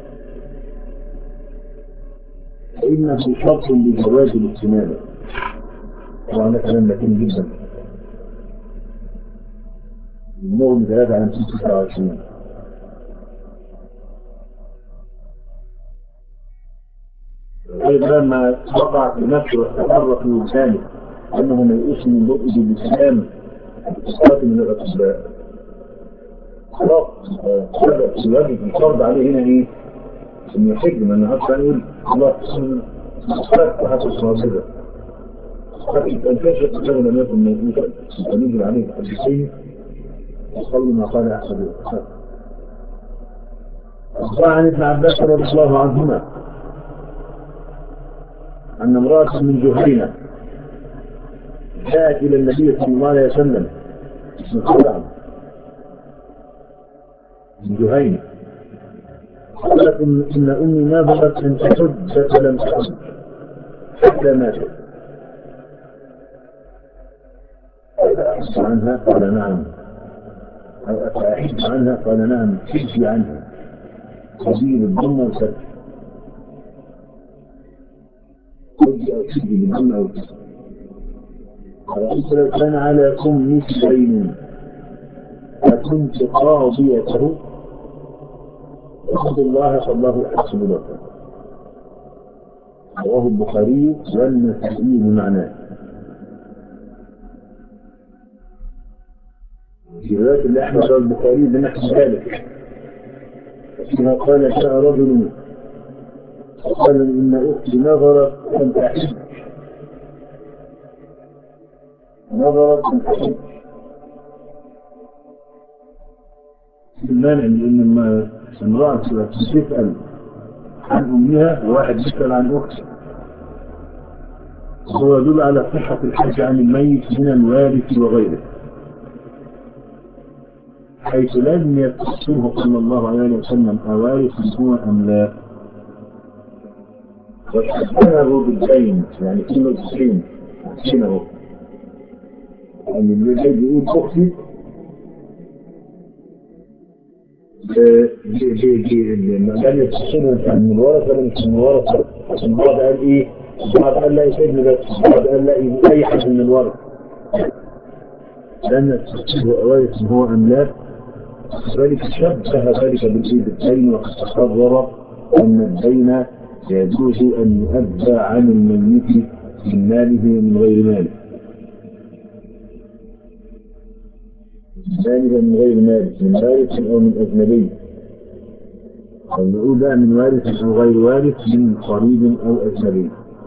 فإنه شرط لجواز الاجتناب. طبعا ده كلام لكن جدا المغني ثلاثة على مئتين وتسعة وعشرين. أيضا لما وقع في نفسه واستقر في لسانه أنه ميؤوس من بؤس بالإسلام استقاط من الأطباء خلاص الواجب الفرض عليه هنا إيه؟ إن يحج من عرفت أن يقول الله صدق حتى الصابرة قد انتشرت كتاب لم يكن موجودا فنزل عليه الحديثين وقول ما قال أحد الأصحاب. عن ابن عباس رضي الله عنهما أن امرأة من جهينة جاءت إلى النبي صلى الله عليه وسلم من جهينة قالت إن, إن أمي نذرت أن تحج فلم تحج حتى ماتت. أحج عنها قال نعم أو أحج عنها قال نعم حج عنها تزيد الضم والفتح حج أو حج بالضم أو الفتح. أرأيت لو كان على أمك دين أكنت قاضيته احمد الله فالله يحسب لك. رواه البخاري والنسائي بمعناه. في رواية الأحمد والبخاري بنحو ذلك فيها قال جاء رجل فقال إن أختي نظرت أن تحج نظرت أن تحج المانع من أن امرأة تسأل عن أمها وواحد يسأل عن أخته هو يدل على صحة الحج عن الميت من الوارث وغيره حيث لم يتصله صلى الله عليه وسلم أوارث هو أم لا. وشبهه بالدين يعني كلمة الدين شنو يعني اللي بيقول أختي لم يتصله من الورث ولا مش من الورث. البعض قال إيه البعض قال لا يسجن بس البعض قال لا أي حد من الورث لم يتصله أوارث هو أم لا. ذلك شبه ذلك بالدين وقد تقرر أن الدين يجوز أن يؤدى عن الميت من ماله ومن غير ماله ماله ومن غير ماله من وارث أو من أجنبي أو نقول بقى من وارث أو غير وارث من قريب أو أجنبي.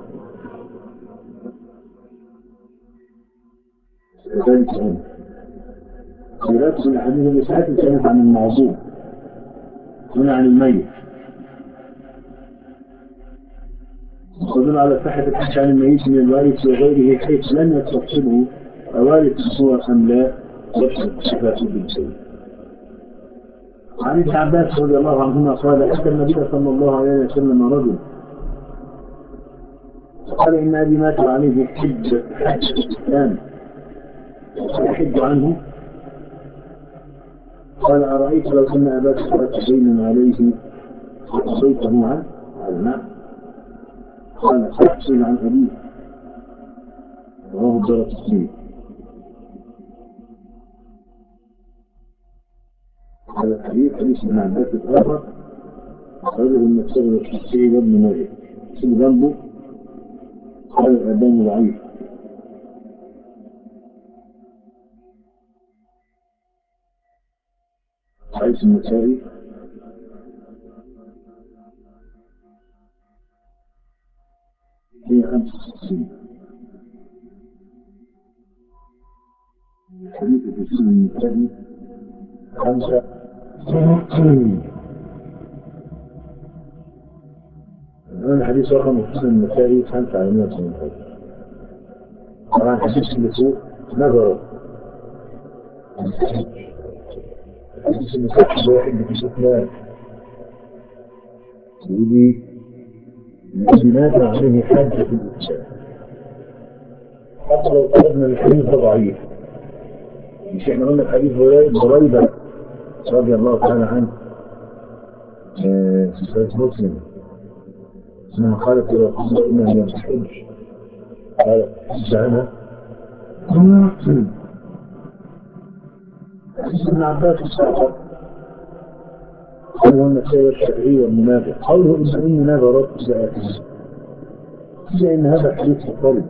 ذلك أمر يرد من حديث الإسعاد كانت عن المعصوم هنا عن الميت يدل على صحة الحج عن الميت من الوارث وغيره حيث لم يتصله وارث هو أم لا يشهد صفات بالشيء. عن ابن عباس رضي الله عنهما قال أتى النبي صلى الله عليه وسلم رجل قال إن أبي مات عليه حج حج الإسلام يحج عنه قال أرأيت لو أن أباك ترك دينا عليه فقضيته عنه قال نعم قال فأحسن عن أبيه رواه الدارقطني. هذا الحديث حديث ابن عباس الآخر قال إن الشغل الشخصي وابن ماجه في ذنبه قال الأبان ضعيف. حيث النسائي هي خمسة وستين حديث في سنة النسائي خمسة الآن حديث رقم في سنة النسائي خمسة على مئة وثمانية طبعا حديث اللي فوق نظر حديث النسائي واحد في الإسلام ودي الذي مات عليه حاجة في الإسلام حتى لو طلبنا الحديث ضعيف مش احنا قلنا الحديث بريدة رضي الله تعالى عنه في صحيح مسلم لما قالت يا رسول الله إنها لم تحج قال حج عنها حديث ابن عباس الصحابة قالوا النسائي والشافعي وابن ماجه قوله إن أمي نظرت سآتيه إلا إن هذا الحديث مضطرب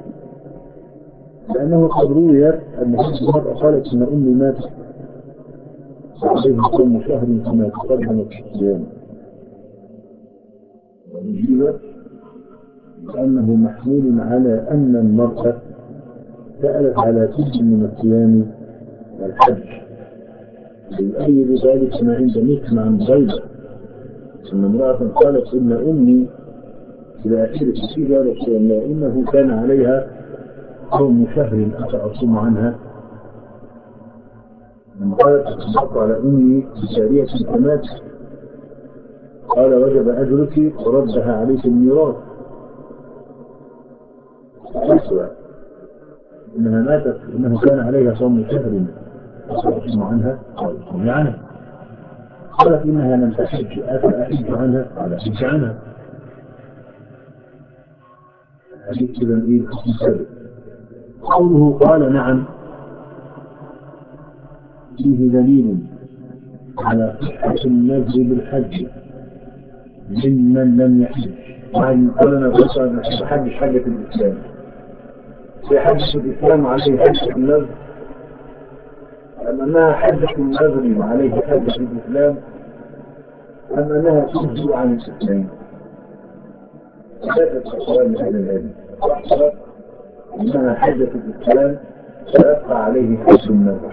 لأنه قد روي أن هذه المرأة قالت إن أمي ماتت وعليه صوم شهر كما تقدم في الصيام أجيب أنه محمول على أن المرأة سألت على كل من الصيام والحج، ويؤيد ذلك ما عند مسلم عن بيضة أن امرأة قالت إن أمي إلى آخره في ذلك إنه كان عليها صوم شهر أصوم عنها، لما قالت تصدقت على أمي بجارية فمات قال وجب أجرك وردها عليك الميراث. أسوأ إنها ماتت إنه كان عليها صوم شهر أصوم عنها قال صومي عنها. قالت إنها لم تحج أفأحج عنها قال أحج عنها. حديث إذن إيه الحكم ثابت. قوله قال نعم فيه دليل على صحة النذر بالحج ممن لم يحج. واحد قال أنا بس أنا بحج حجة الإسلام، في حجة الإسلام عليه حجة النذر، أم أنها حجة النذر عليه حجة الإسلام، أم أنها تجزء عن الإسلام؟ ثلاثة أقوال لأهل العلم. أنها حجة الإسلام فيبقى عليه حج النذر.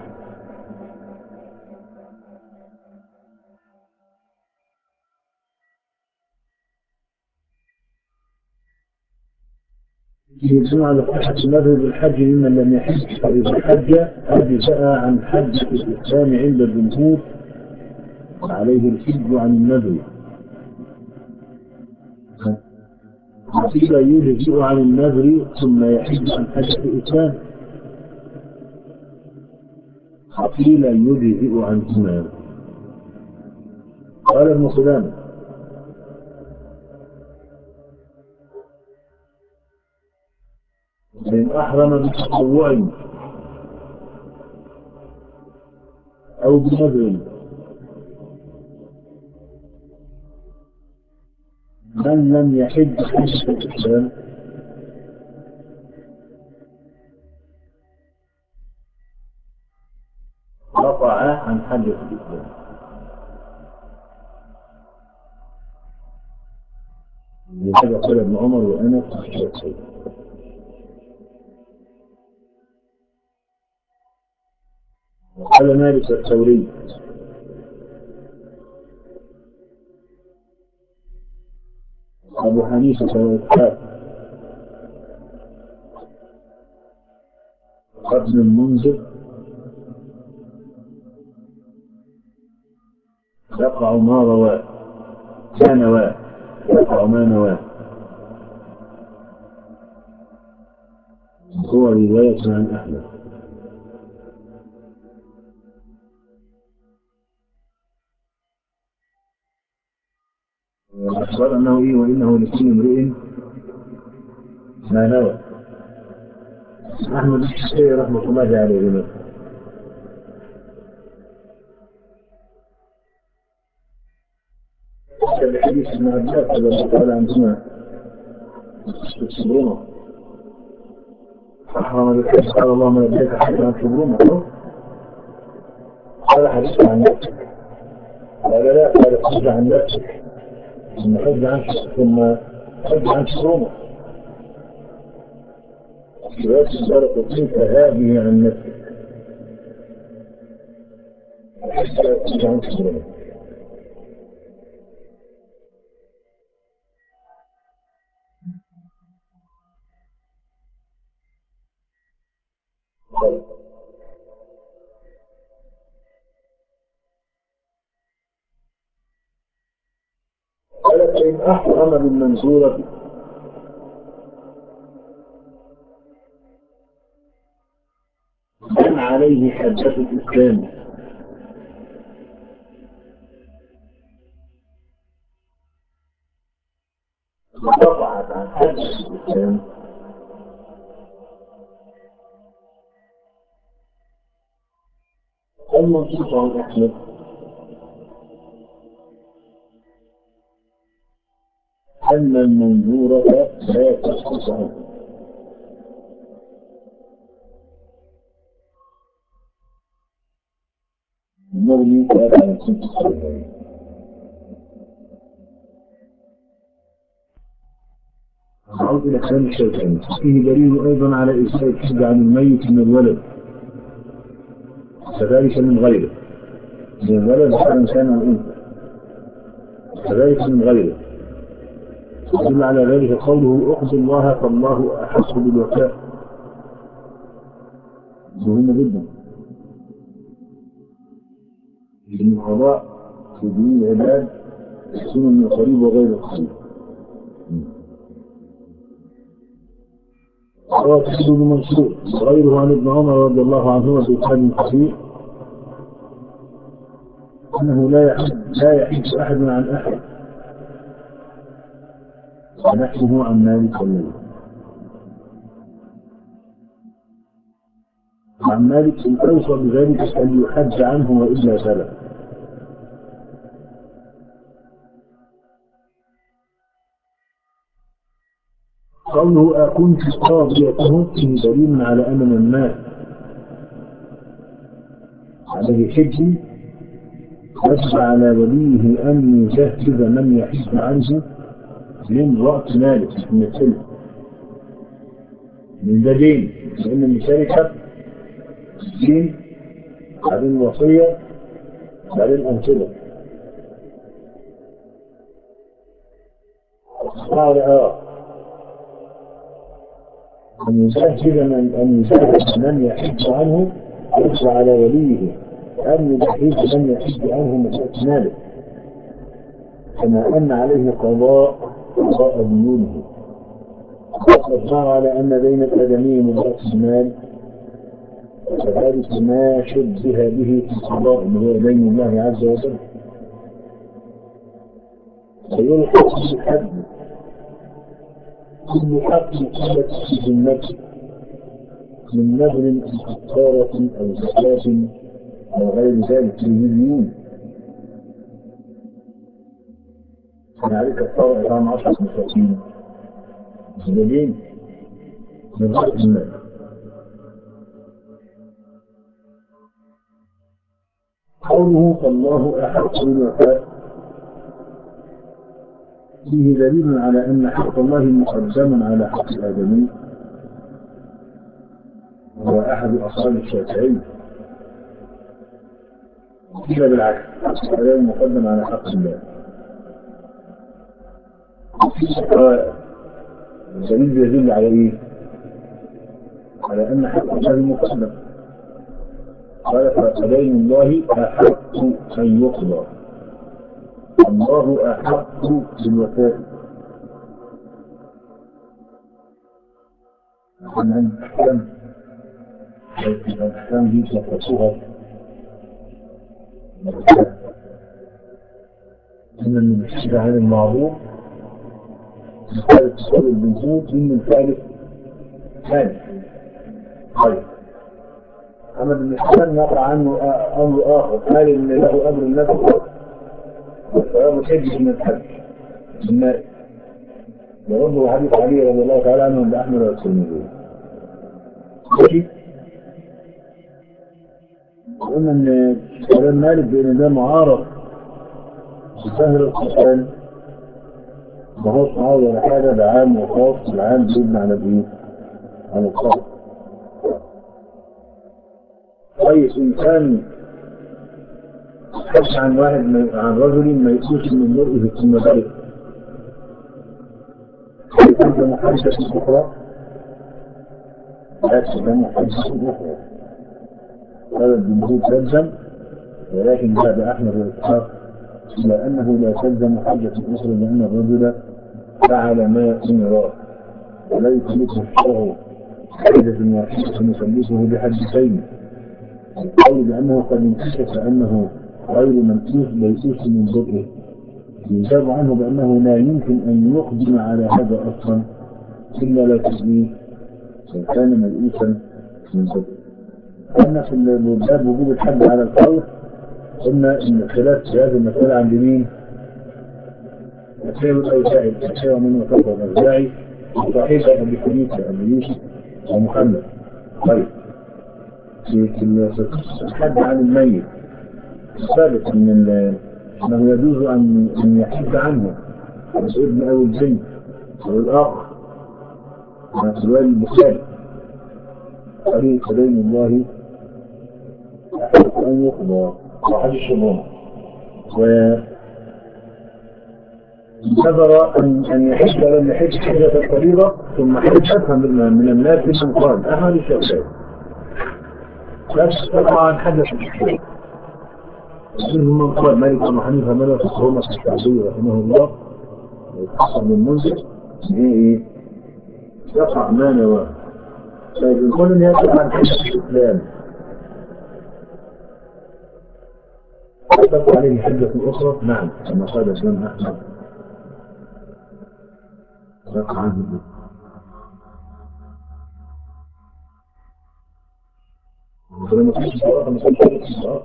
يجمع على صحة النذر بالحج ممن لم يحج، فإذا حج أجزأ عن حجة الإسلام عند الجمهور عليه الحج عن النذر. وقيل يجزئ عن النذر ثم يحج عن حجة الإسلام، وقيل يجزئ عنهما. قال ابن قدامة إن أحرم بتطوع أو بنذر من لم يحج حجة الإسلام قطع عن حجة الإسلام. لهذا قال ابن عمر وأنس الشافعي. وقال مالك الثوري أبو حنيفة وإسحاق وابن المنذر يقع ما رواه ما نواه يقع ما نواه هو رواية عن أحمد. وأخبر أنه إيه وإنه لكل امرئ ما نوى. أحمد الشافعي رحمة الله عليه الحديث ابن عباس رضي الله تعالى عنهما تبرمة أحرم بالحج قال اللهم لبيك حتى عن تبرمة قال حديث عن نفسك قال لا قال حج عن نفسك ثم حج عن ثم حج عن تبرمة لا تشترط فيك هذه عن نفسك حج عن تبرمة. قال فإن أحرم بالمنصورة كان عليه حجة الإسلام وقطعت عن حجة الإسلام المنصوص عن أحمد أن المنظورة لا تسقط عنه. المغني لا يكون تصريحا. نعود إلى كلام الشيخين. فيه دليل أيضا على إيجاب الحج عن الميت من الولد، كذلك من غيره، من الولد كان كان أنثى، كذلك من غيره. يدل على ذلك قوله اقضوا الله فالله أحق بالوفاء. مهم جدا إن القضاء في دين العباد يكون من القريب وغير القريب. رواه سعيد بن منصور وغيره عن ابن عمر رضي الله عنهما بإسناد صحيح أنه لا يحج لا يحج أحد عن أحد ونحنه عن مالك والليل. وعن مالك إن أوصى بذلك أن يحج عنه وإلا فلا. قوله أكون في قاضيته فيه دليل على أن من مات عليه حج يجب على وليه أن يجهز من يحج عنه من رأس ماله من السلف، من ده دين، لأن المشاركة دين، بعدين وصية، بعدين أمثلة. قال آه أن يجهز من أن يجهز من يحج عنه يجب على وليه أن يجهز من يحج عنه من رأس ماله، كما أن عليه قضاء قضاء ديونه. وقد على أن دين الآدمي من رأس المال، وكذلك ما شبه به في القضاء اللي هو دين الله عز وجل. فيلحق بالحد كل حق قلت في النفس من نذر أو كفارة أو زكاة أو غير ذلك في الديون. كان عليك كفارة إطعام عشرة مساكين بدين من رأس المال. قوله فالله أحق بالوفاء فيه دليل على أن حق الله مقدم على حق الآدمي، هو أحد أصحاب الشافعي. إلا بالعكس، حق الآدمي مقدم على حق الله. الدليل يدل على إيه؟ على أن حق الله مقدم. قال فدين الله أحق أن يقضى، الله أحق بالوفاء. أن الأحكام الأحكام دي تفسرها إن المشكلة عن المعروف الثالث سؤال البنزول من الثالث ثاني. طيب أما بالنسبة نقع عنه أمر آخر، قال إن له أمر النفس فهو مشجع من الحج النائب، ويرده حديث علي رضي الله تعالى عنه عند أحمد والترمذي. قلنا إن كلام مالك بأن ده معارض بسهل القرآن، ما هوش معارض ولا حاجة، ده عام وخاص. العام بيبنى على الإيه؟ على الخاص. طيب إنسان حج عن واحد عن رجل ما يكونش من مرئه ثم برئ، يكون محجة أخرى، لكن ده محجة أخرى. هذا الجمهور تلزم، ولكن بعد أحمد والإسحاق إلى أنه لا تلزم حجة أخرى، لأن الرجل فعل ما أمر ولا يثبته الشرع حجة واحدة يثبته بحدثين. القول بأنه قد انكشف أنه غير منسوخ ليسوس من برئه، يجاب عنه بأنه لا يمكن أن يقدم على هذا أصلا إلا لا تجديه كان ملئوسا من برئه. أما في الباب وجوب الحد على القول، قلنا إن الخلاف في هذه المسألة عند مين؟ الشيء الأوزاعي، الشيء من وفاق الأوزاعي، صحيح أبي حنيفة أبي يوسف ومحمد. طيب في الحد عن الميت ثابت ان انه يجوز ان ان يحد عنه الابن او البنت او الاخ في رواية البخاري قال فدين الله أحق أن يقضى وحد الشباب ونذر أن أن يحج ولم يحج حجة الفريضة ثم حج أفهم من الناس من قال أحمد الشافعي نفس طبعا حدث الشافعي منهم من قال مالك بن حنيفة ملا في الصومة الشعبي رحمه الله ويتحصل من منزل هي إيه؟ يقع ما نواه طيب نقول إن يقع عن حجة الإسلام تقع عليه حجة أخرى نعم كما قال الإمام أحمد يقع عنه ولما تحصل صلاة مثل حدث الصلاة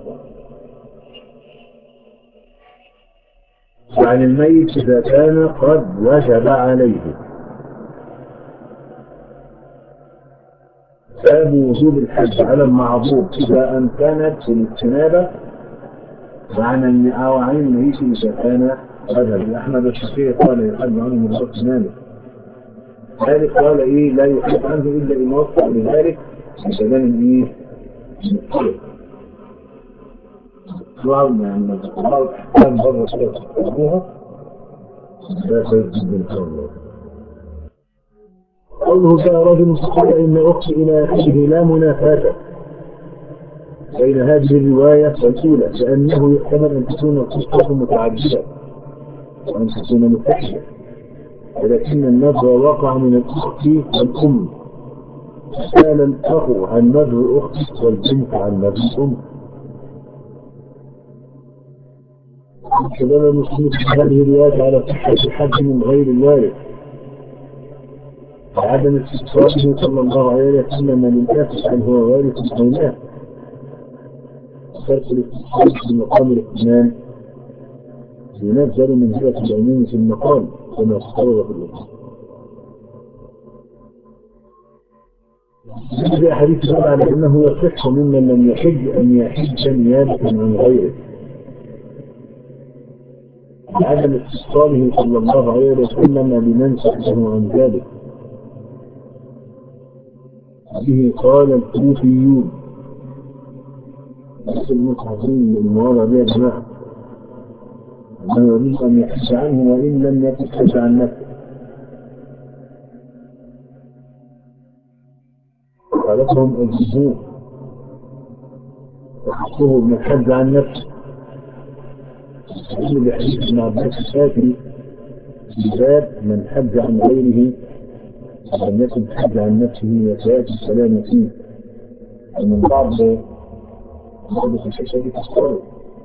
عن الميت إذا كان قد وجب عليه باب وجوب الحج على المعذور إذا أمكنت الاستنابة وعن أو عن الميت إذا كان قد أحمد الشافعي قال يحج عنه من شرط مالك ذلك قال إيه لا يحج عنه إلا إن وفق لذلك بسبب إيه مشكلة طبعا يعني بعض الأحكام بره كده تفهموها ده خير جدا إن شاء الله. قوله جاء رجل فقال إن أختي إلى أخيه لا منافاة بين هذه الرواية والأولى لأنه يحتمل أن تكون القصة متعددة وأن تكون متحدة ولكن النظر وقع من الأخت والأم سأل الأخ عن نظر أخت والبنت عن نظر الأم كذلك المسلم في هذه الرواية على صحة الحج من غير الوارث وعدم استفساره صلى الله عليه وسلم للأسف هل هو وارث أو لا فرق الاستفسار في مقام الاحتمال ينزل من جهة العموم في المقام كما افترض في الوقت. هذا حديث يدل على أنه يصح ممن لم يحج أن يحج نيابة عن غيره عدم استفساره صلى الله عليه وسلم لمن سأله عن ذلك به قال الكوفيون مثل المصحفين المواضع بها جماعة أنه يريد أن يحج عنه وإن لم يتحج عن نفسه قالتهم الجمهور وحسوه ابن الحج عن نفسه يقول بحديث ابن عباس الشافعي في باب من حج عن غيره لم يكن حج عن نفسه وسيأتي السلام فيه ومن بعض بعض في الشاشة تذكره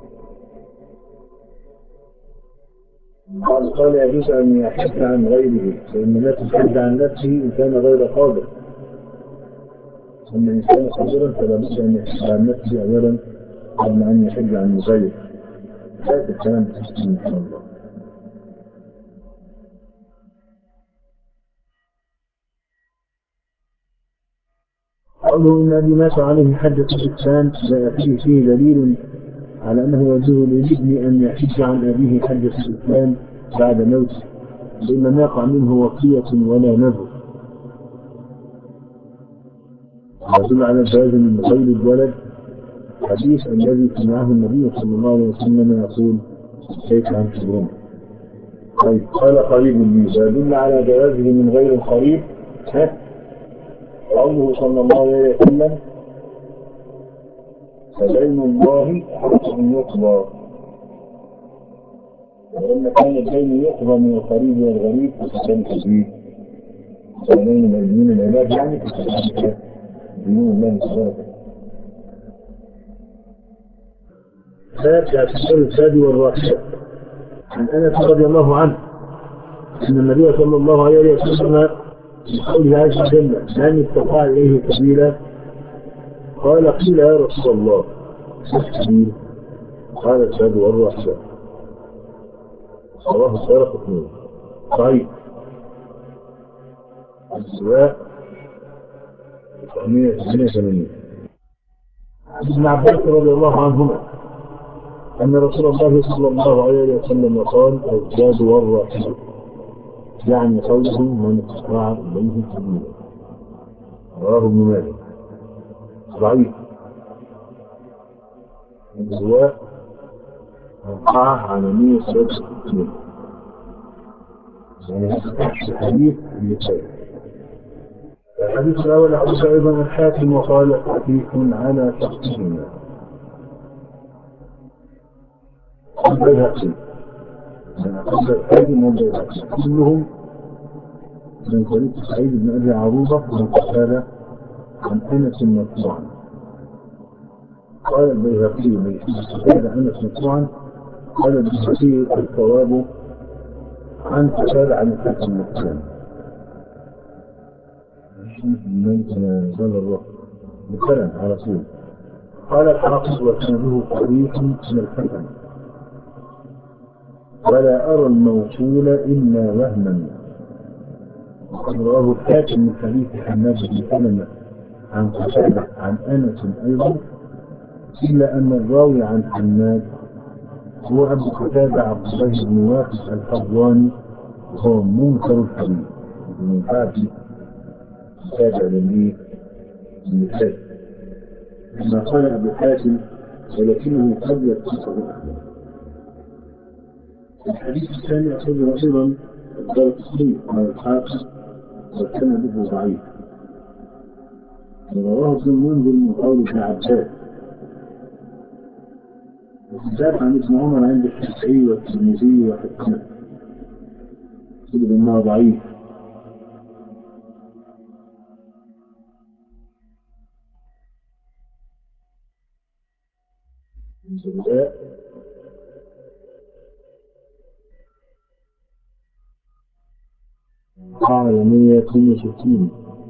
قال قال يجوز أن يحج عن غيره فإن لا تحج عن نفسه إن كان غير قادر أما إن كان قادرا فلا بد أن يحج عن نفسه أولا قبل أن يحج عن غيره هذا الكلام بحسن إن شاء الله. قالوا إن أبي مات عليه حجة الإسلام لا فيه فيه دليل على أنه يجوز للابن أن يحج عن أبيه حجة الإسلام بعد موته لأن لم يقع منه وصية ولا نذر يدل على جواز من غير الولد حديث الذي سمعه النبي صلى الله عليه وسلم يقول كيف عن كبرون. طيب قال قريب لي يدل على جوازه من غير القريب قوله صلى الله عليه وسلم فدين الله حق أن يقضى وإن كان الدين يقضى من القريب والغريب فكذلك فيه فدين دين العباد يعني فكذلك دين الله تبارك باب اعتبار الزاد والراحلة عن أنس رضي الله عنه أن النبي صلى الله عليه وسلم بقوله عز وجل من استطاع إليه سبيلا قال قيل يا رسول الله السبيل قال الزاد والراحلة رواه الدارقطني. طيب السواء تسعمائة وثمانية ابن عباس رضي الله عنهما أن رسول الله صلى الله عليه وسلم قال الزاد والراحلة يعني قوله من استطاع إليه سبيلا، رواه ابن ماجه. ضعيف. الرواء أربعة على مية وثلاثة وستين، يعني نفس الحديث المثال. الحديث الأول أخرج أيضا الحاكم وقال حديث على شخصهما. البيهقي من أخرج الحاكم والبيهقي كلهم من طريق سعيد بن أبي عروبة من قتادة عن أنس مرفوعا. قال البيهقي من قتادة أنس مرفوعا، قال البيهقي الصواب عن قتادة عن الحاكم مرفوعا. مثلا على طول. قال الحافظ وسنده صحيح من الحسن، ولا أرى الموصول إلا وهما. وقد رواه الحاكم من حديث حماد بن سلمة عن قتادة عن أنس أيضا، إلا أن الراوي عن حماد هو أبو قتادة عبد الله بن واقف الحضواني، وهو منكر الحديث من ينفعش تابع للإيه؟ المثال كما قال أبو حاتم، ولكنه قد يتصل أحمد. الحديث الثاني أخرجه أيضا الدارقطني على الحاكم وسنده ضعيف، ورواه ابن المنذر من قول ابن عباس، وزاد عن ابن عمر عند الشافعي والترمذي وحسنه، يقول انه ضعيف. على مية واثنين وستين.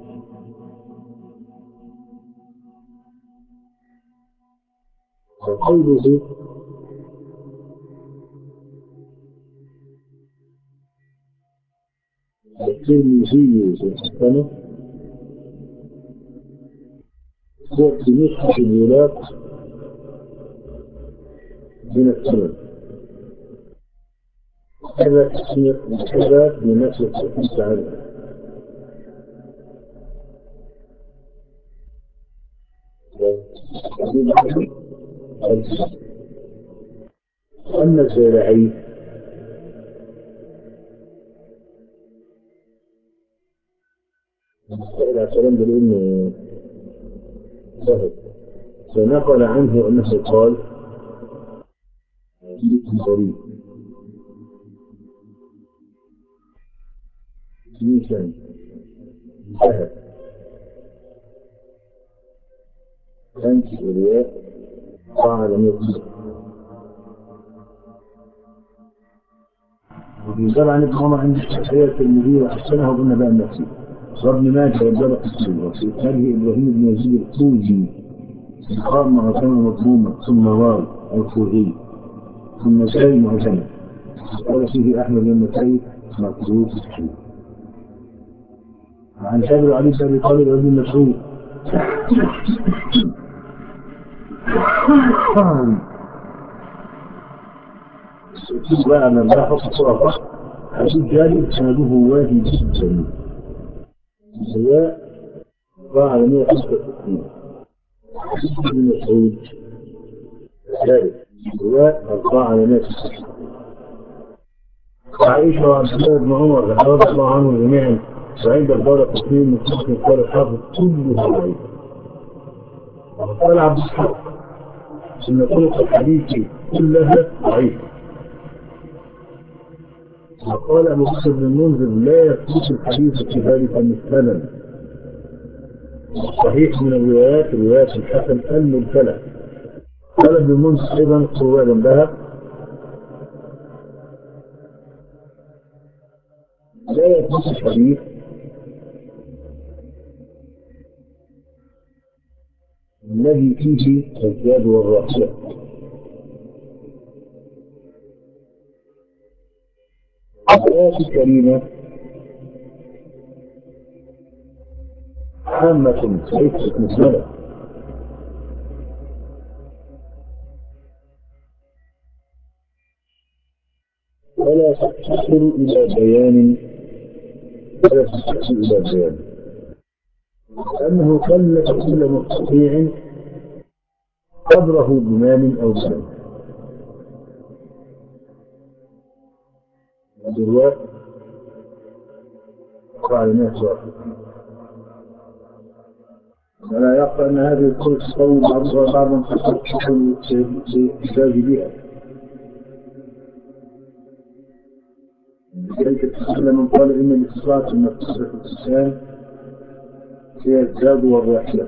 وقوله الترمذي وحسنه هو في نسخة الولاة من السنة، كذا كذا بنفس التحديث عنه. أما الزارعي السائل على السلام بالإنه ذهب، فنقل عنه أنه قال بريء ميشان ذهب أنت الرياء فعل ميت. ويجاب عن ابن عمر عند الشافعية الترمذي وحسنه ابن بقى النفسي وابن ماجه والدارقطني، وفي إسناده إبراهيم بن يزيد الكوفي لقاء معظمه مضمومة ثم واو الكوفي ثم شاي معظمه، قال فيه أحمد بن مسعود مكروه الشيء. عن جابر علي بن أبي طالب وابن مسعود بقى من لا حصل صورة حديث جابر سنده واهي جدا، الرواء ضاع على مية وخمسة وستين. حديث ابن مسعود ثالث الرواء ضاع على مية وستة وستين. وعائشة وعبد الله بن عمر رضي الله عنهم جميعا وعند الدارقطني من قبل قال الحافظ كله ضعيف. وقال عبد الحق إن طرق الحديث كلها ضعيفة. وقال أبو بكر بن المنذر لا يثبت الحديث في ذلك مثلا. صحيح من الروايات روايات الحسن المرسلة. قال ابن المنذر أيضا قوة جنبها لا يثبت الحديث الذي فيه الزاد والراسية. الآيات الكريمة عامة ليست مسلمة، ولا تقتصر إلى بيان ولا تستحي إلى بيان لأنه كلف كل مستطيع قدره بمال أو بدن. الرواء قال الناس واحد ولا يخفى أن هذه الطرق تقوي بعضها بعضا حسب الاحتجاج بها. لذلك تكلم من قال إن الاستطاعة المقصودة في الإسلام هي الزاد والراحلة.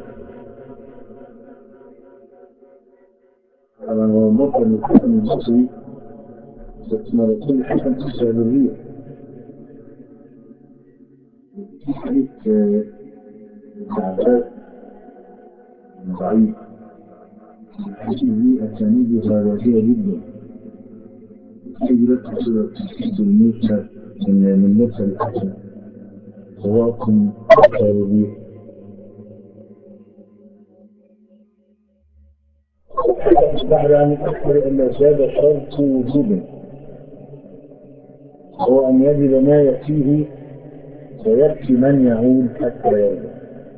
طبعا هو ممكن من الحسن البصري تستمر كل حسن تشبه بالريح. في حديث ابن عباس ضعيف، الحديث ذي أسانيدها رديئة جدا. حجرة تشبه الموسى من من موسى الحسن سواء تشبه بالريح. البحر عن الأكثر أن زاد شرط وجوب هو أن يجد ما يكفيه ويكفي من يعود حتى يرجع.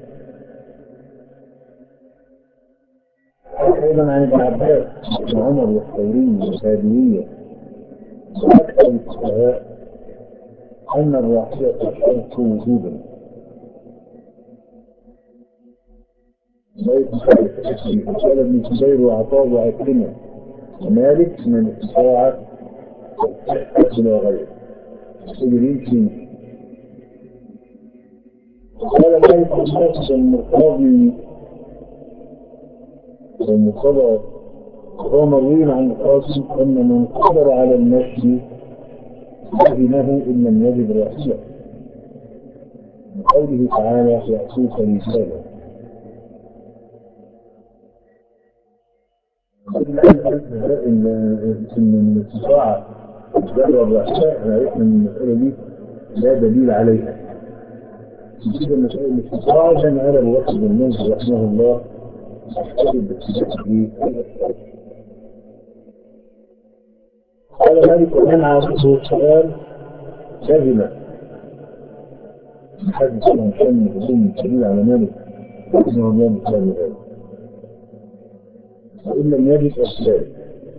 أيضا عن ابن عباس وعمر والثوري والهادية وأكثر الفقهاء أن الراحلة شرط وجوب. قال ابن الزبير وعطاء وعكرمة ومالك من الاستطاعة والصحة إلى غيره. سجلين فيه قال مالك الناس المرتضي والمرتضى وهو مروي عن القاسم أن من قدر على المشي لزمه إن لم يجد راحلة، من قوله تعالى يأتوك رجالا. إن الاستطاعة الجر والرحلة احنا عرفنا من المسألة دي لا دليل عليها. كده مسألة الاستطاعة كان على أبو بكر بن منذر رحمه الله يحتجب بالسبب في الأسفل. قال مالك ومن عاصته السؤال لازمة حد سنة شن هجوم كبير على مالك رحمه الله مثال هذا وإن لم يجد أسباب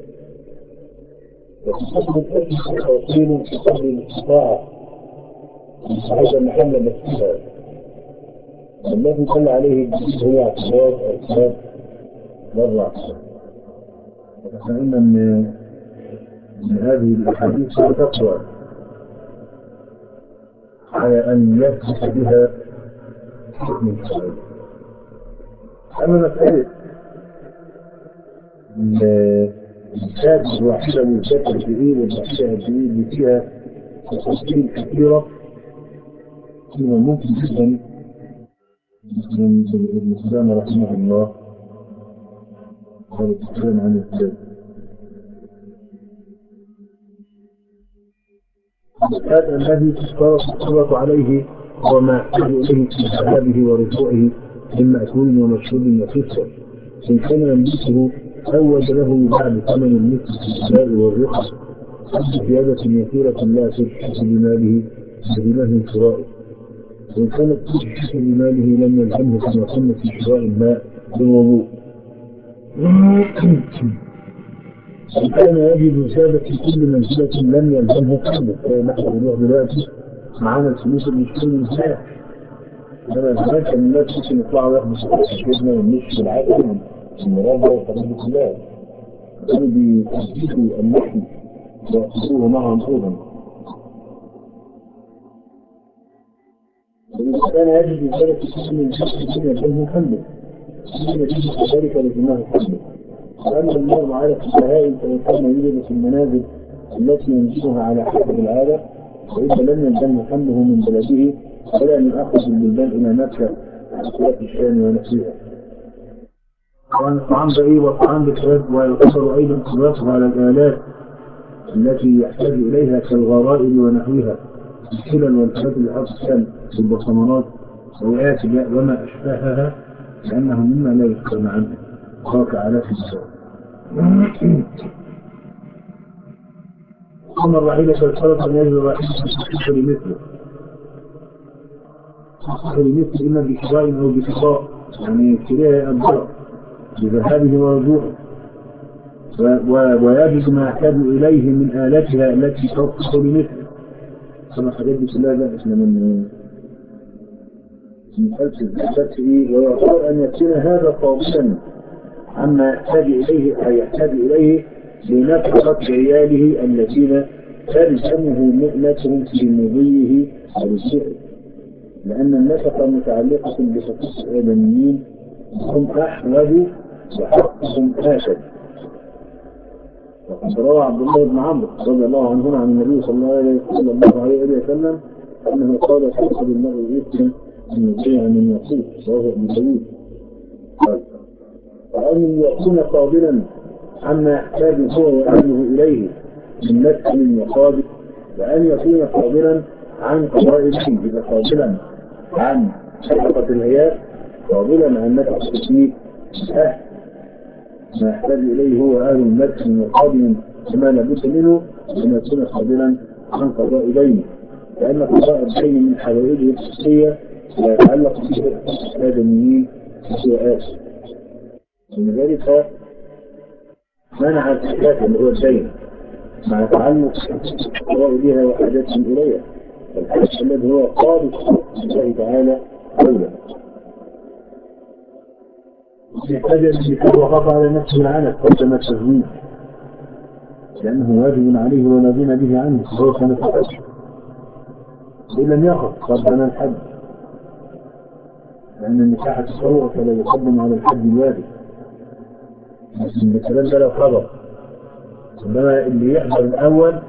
وتصدق أجل توصيل في قدر الاستطاعة هذا محل مسئلة الذي دل عليه الجديد هو اعتبار أسباب للرأس. فإن من من هذه الأحاديث تقوى على أن يثبت بها حكم الشرعي. أما مسألة الزاد الواحدة والزاد الجديد والزاد الجديد اللي فيها تفاصيل كثيرة فيها ممكن جدا من ابن سلام رحمه الله قال الكلام عن الزاد. هذا الذي تشترط الصلاة عليه هو ما يحتاج إليه في ذهابه ورجوعه من مأكول ومشروب وكسوة إن كان يملكه أوج له بعد ثمن المثل في الشراء والرخص زيادة يسيرة لا تشحث بماله بدونه شرائه. وإن كانت تشحث بماله لم يلزمه كما قلنا في شراء الماء بالوضوء. إن كان يجد زيادة في كل منزلة لم يلزمه قلبه نحن بنروح دلوقتي معانا الفلوس اللي نشتري من الزيادة. إنما زمان كان الناس ممكن يطلعوا ياخدوا الجبنة والنص والعسل والمربى والحاجات دي كلها. كانوا بيحدثوا اللحم ويأخذوه معهم أيضا. وإذا كان يجد زيادة في كل منزلة لم يلزمه قلبه. إن نتيجة ذلك لزمه قلبه. وأما المرء على الفقهاء فإن كان يوجد في المنازل التي ينزلها على حسب العادة فإذا لم يلزمه حمله من بلده ولا من أخذ البلدان إلى مكة وأخوات الشام ونفسها. وأن الطعام بئي والطعام بالكاد ويعتبر أيضا قدرته على الآلات التي يحتاج إليها كالغرائب ونحوها الحلل والحاجات الأطفال والبصمانات ووعاء الماء وما أشبهها لأنه مما لا يستغنى عنه واقع على الإنسان. ثم الرحيل فالفرق أن يجب الرحيل في لمثله تصح لمثل إما بشراء أو بشراء، يعني يشتريها الضرر بذهابه ورجوعه، ويجد ما يحتاج إليه من آلاتها التي تصح لمثله. كما الحاجات دي كلها بقى احنا من بس إيه، ويختار أن يكون هذا قابلا عما يحتاج إليه أي يحتاج إليه لنفقة عياله الذين تلزمه مؤنتهم في مضيه ورجوعه، لأن النفقة متعلقة بحقوق الآدميين، هم أحوج وحقهم آشد. وقد روى عبد الله بن عمرو رضي الله عنهما عن النبي صلى الله عليه وسلم أنه قال: حسب المرء إثما أن يضيع من يقول، رواه ابن داود. وأن يكون قابلا عما يحتاج هو وأهله إليه من مسكن وقابل، وأن يكون قابلا عن قضاء الدين، إذا قابلا عن شفقة العيال، قابلا عن نفع التشريف أهل ما يحتاج إليه هو أهل المسكن وقابل كما لابد منه، وأن يكون قابلا عن قضاء دينه، لأن قضاء الدين من حوائجه الشخصية لا يتعلق به الآدميين هو آسف. ولذلك منع الزكاة اللي هو الدين مع تعلق حوائجها وحاجاتهم إليها، الحج الذي هو خالص لله تعالى أولا. يحتاج الزكاة وقف على نفسه العنف قدم التزويج، لأنه واجب عليه ولازم به عنه، فهو كان فقط إن لم يقف قدم الحج، لأن النكاح تطوع فلا يقدم على الحج الواجب. لكن الكلام ده لو حضر، إنما اللي يحضر الأول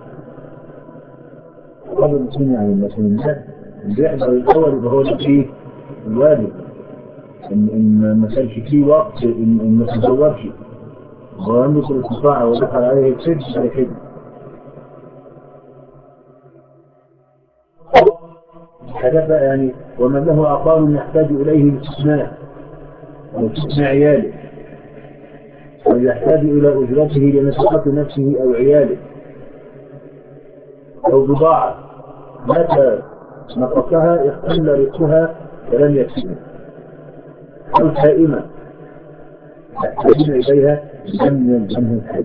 قبل الاثنين، يعني مثلا اللي يحضر الأول يبقى هو فيه الواجب، إن إن ما كانش فيه وقت إن إن ما تزوجش هو يملك الاستطاعة ودخل عليه السجن على كده. حاجات بقى يعني، ومن له عقار يحتاج إليه الاستثناء واستثناء عياله، ويحتاج إلى أجرته لنفقة نفسه أو عياله، أو بضاعة متى نفقها اختل رزقها فلم يكفيه، أو سائمة يحتاجون إليها لم يلزمه الحج،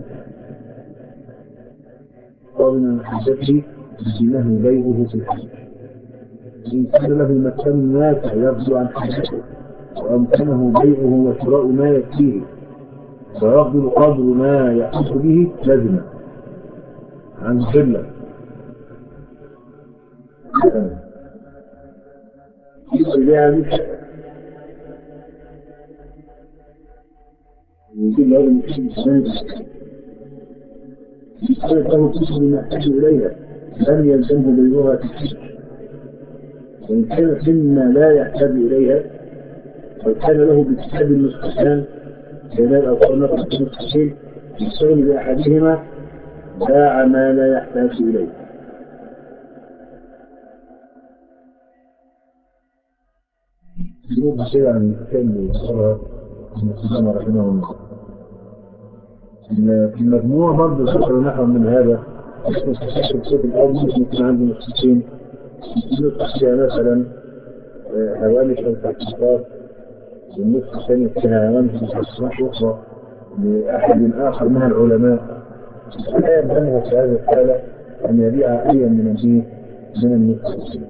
ومن حجته له بيعه في الحج. إن كان له مكان واسع يفضل عن حجته وأمكنه بيعه وشراء ما يكفيه ويفضل قدر ما يحس به لازم عن جلة يقول له المسلم الثاني كانت له كتب يحتاج إليها لم يلزمه بيعها في الحج، وإن كانت مما لا يحتاج إليها وكان له بكتاب المستحسان جلال أو صنف المستحسين يشتغل بأحدهما باع ما لا يحتاج إليه. يقول بشيء عن الكتاب بصرها المسلمة رحمه الله. في المجموع برضه ذكر نحو من هذا، اسم التحقيق الكتب الأول ممكن يكون عنده مختصين يقول تحقيق مثلا هوامش أو تحقيقات، والنصف الثاني فيها هوامش وتحقيقات أخرى لأحد آخر من العلماء. لا يلزمه في هذه الحالة أن يبيع أي من الدين من المختصين.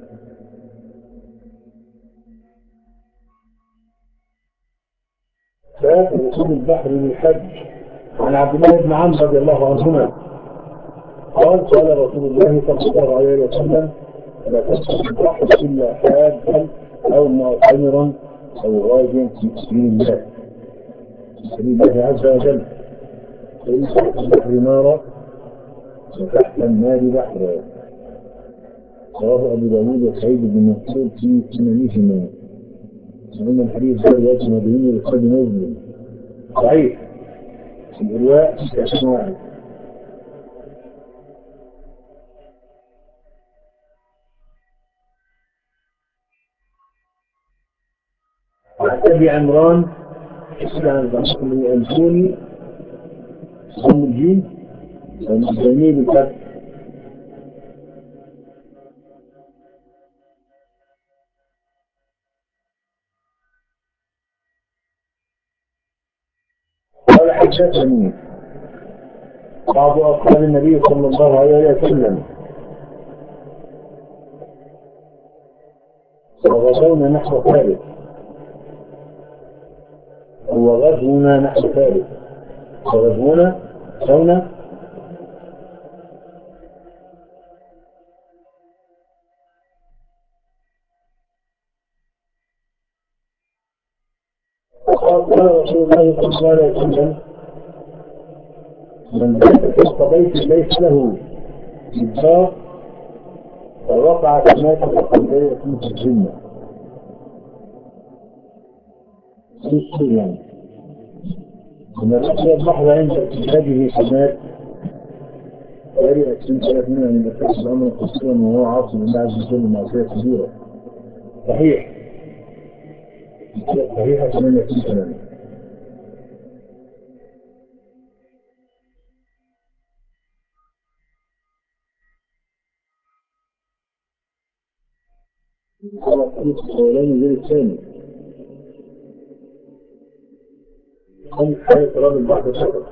باب وصول البحر للحج. عن عبد الله بن عمرو رضي الله عنهما قال: قال رسول الله صلى الله عليه وسلم: لا تدخل البحر الا حاجا او معتمرا او غازيا في سبيل الله، في سبيل الله عز وجل، فان تحت البحر نارا وتحت النار بحرا. رواه ابو داود وسعيد بن منصور في سننهما، وان الحديث ده روايه مدينه للقاضي مسلم صحيح. الإرواء كأسم واحد. وحتى عمران اسم عن الضمير اللي ألفوني ضم الجيم والجميل بالفتح. قال حدثني بعض أصحاب النبي صلى الله عليه وسلم وغزونا نحو ثالث هو غزونا نحو ثالث وغزونا غزونا قال رسول الله صلى الله عليه وسلم من بات في بيت ليس له جدار فوقع كما تتقبل في الجنة في السجن من الرسول البحر عند اتجاهه سمات برئت من ثلاثين من الكاس الأمر قصيرا وهو عاصم الله عز وجل معصية كبيرة صحيح صحيحة كمان يكون كلامه هو الحديث الأولاني غير الثاني هم حالة تراب البحر فقط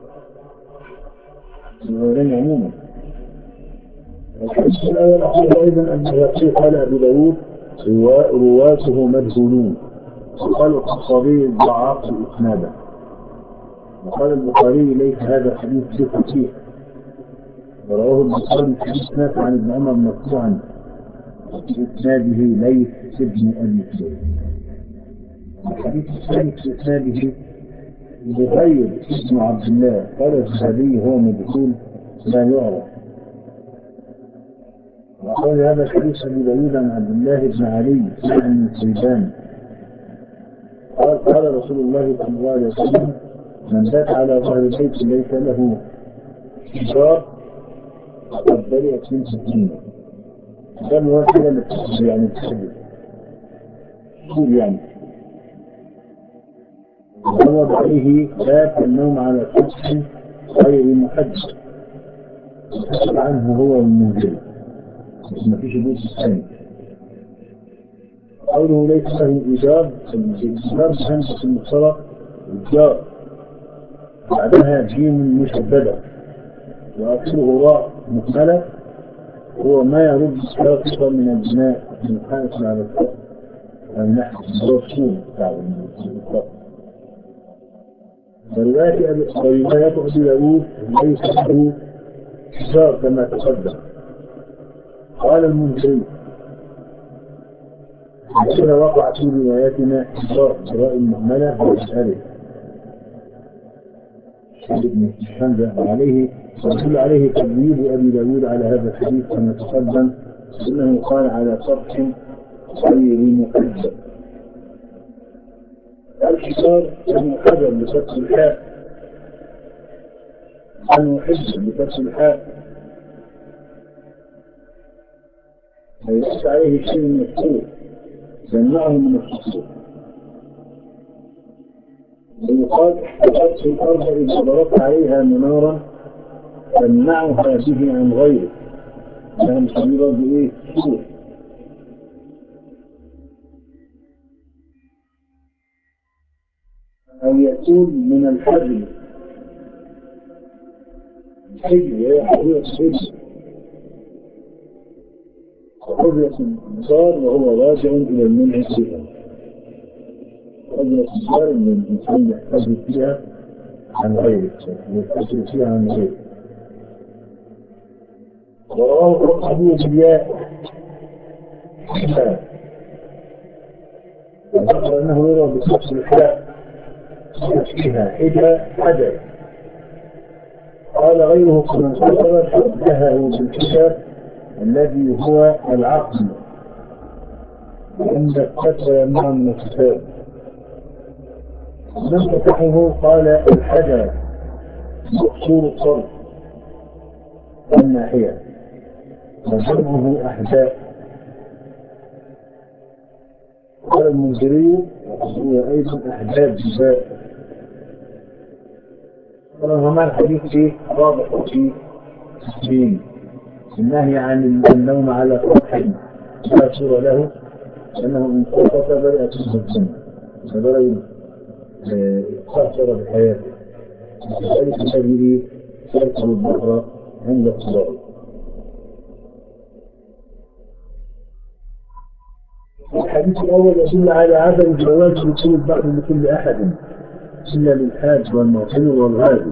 الأولاني عموما الحديث الأول أخذ أيضا البيهقي قال أبو داود رواته مجهولون وقال الخطابي ضعاف الإسناد وقال البخاري ليس هذا الحديث بصحيح ورواه البخاري في إسناد عن ابن عمر مرفوعا في إسناده ليس ابن أبي سعيد الحديث الثاني في إسناده بغير اسم عبد الله قال الذهبي هو مجهول لا يعرف وقال هذا الحديث أبي داود عن عبد الله بن علي عن سيدان قال قال رسول الله صلى الله عليه وسلم من بات على ظهر بيت ليس له حجار فقد برئت منه الدين ده اللي هو كده اللي بتحب يعني بتحب طول يعني وعوض عليه بات النوم على سطح غير محدد يحسب عنه هو المنزل ما فيش بوت الثاني قوله ليس له إيجاب الإيجاب بهمزة المكسرة إيجاب بعدها جيم مشددة وآخره راء مكملة هو ما يرد ساقطا من البناء من حائط على السقف أو نحو الزور طول بتاع السقف ورواية أبي داود ليس له حجار كما تقدم قال المنذري كذا وقع في رواياتنا حجار قراء المهملة والألف ابن حمزة عليه ويدل عليه تبويب أبي داود على هذا الحديث كما تقدم إنه قال على سطح غير محجر الحجار المحجر بفتح الحاء المحجر بفتح الحاء ليس عليه شيء مذكور يمنعه من الحصول ويقال احتفظت في الأرض إذا ضربت عليها منارا تمنعها به عن غيره لها مصيبة بإيه؟ سور أو يكون من الحجر الحجر هي حجرة الحجر حجرة الإنسان وهو راجع إلى المنع فيها حجرة الإنسان من الإنسان يحتاج فيها عن غيره يحتاج فيها عن غيره ورواه القرطبي بالياء ذكر أنه يروى بفتح الحاء فيها حجة حجر قال غيره كمن فسر شبهه بالحجر الذي هو العقل عند الفتح يمنع من الكتاب من فتحه قال الحجر مقصور الصرف الناحية وجمعه أحداث قال المنذري هو أيضا أحداث جزاء قال وما الحديث فيه واضح في الدين النهي عن النوم على سطح لا صورة له لأنه إن سقط بدأت منه الجنة فبدأ يستأثر بحياته وكذلك الذي يركب البحر عند الصلاة. الحديث الأول يدل على عدم جواز دخول البحر لكل أحد إلا للحاج والمعتمر والغازي.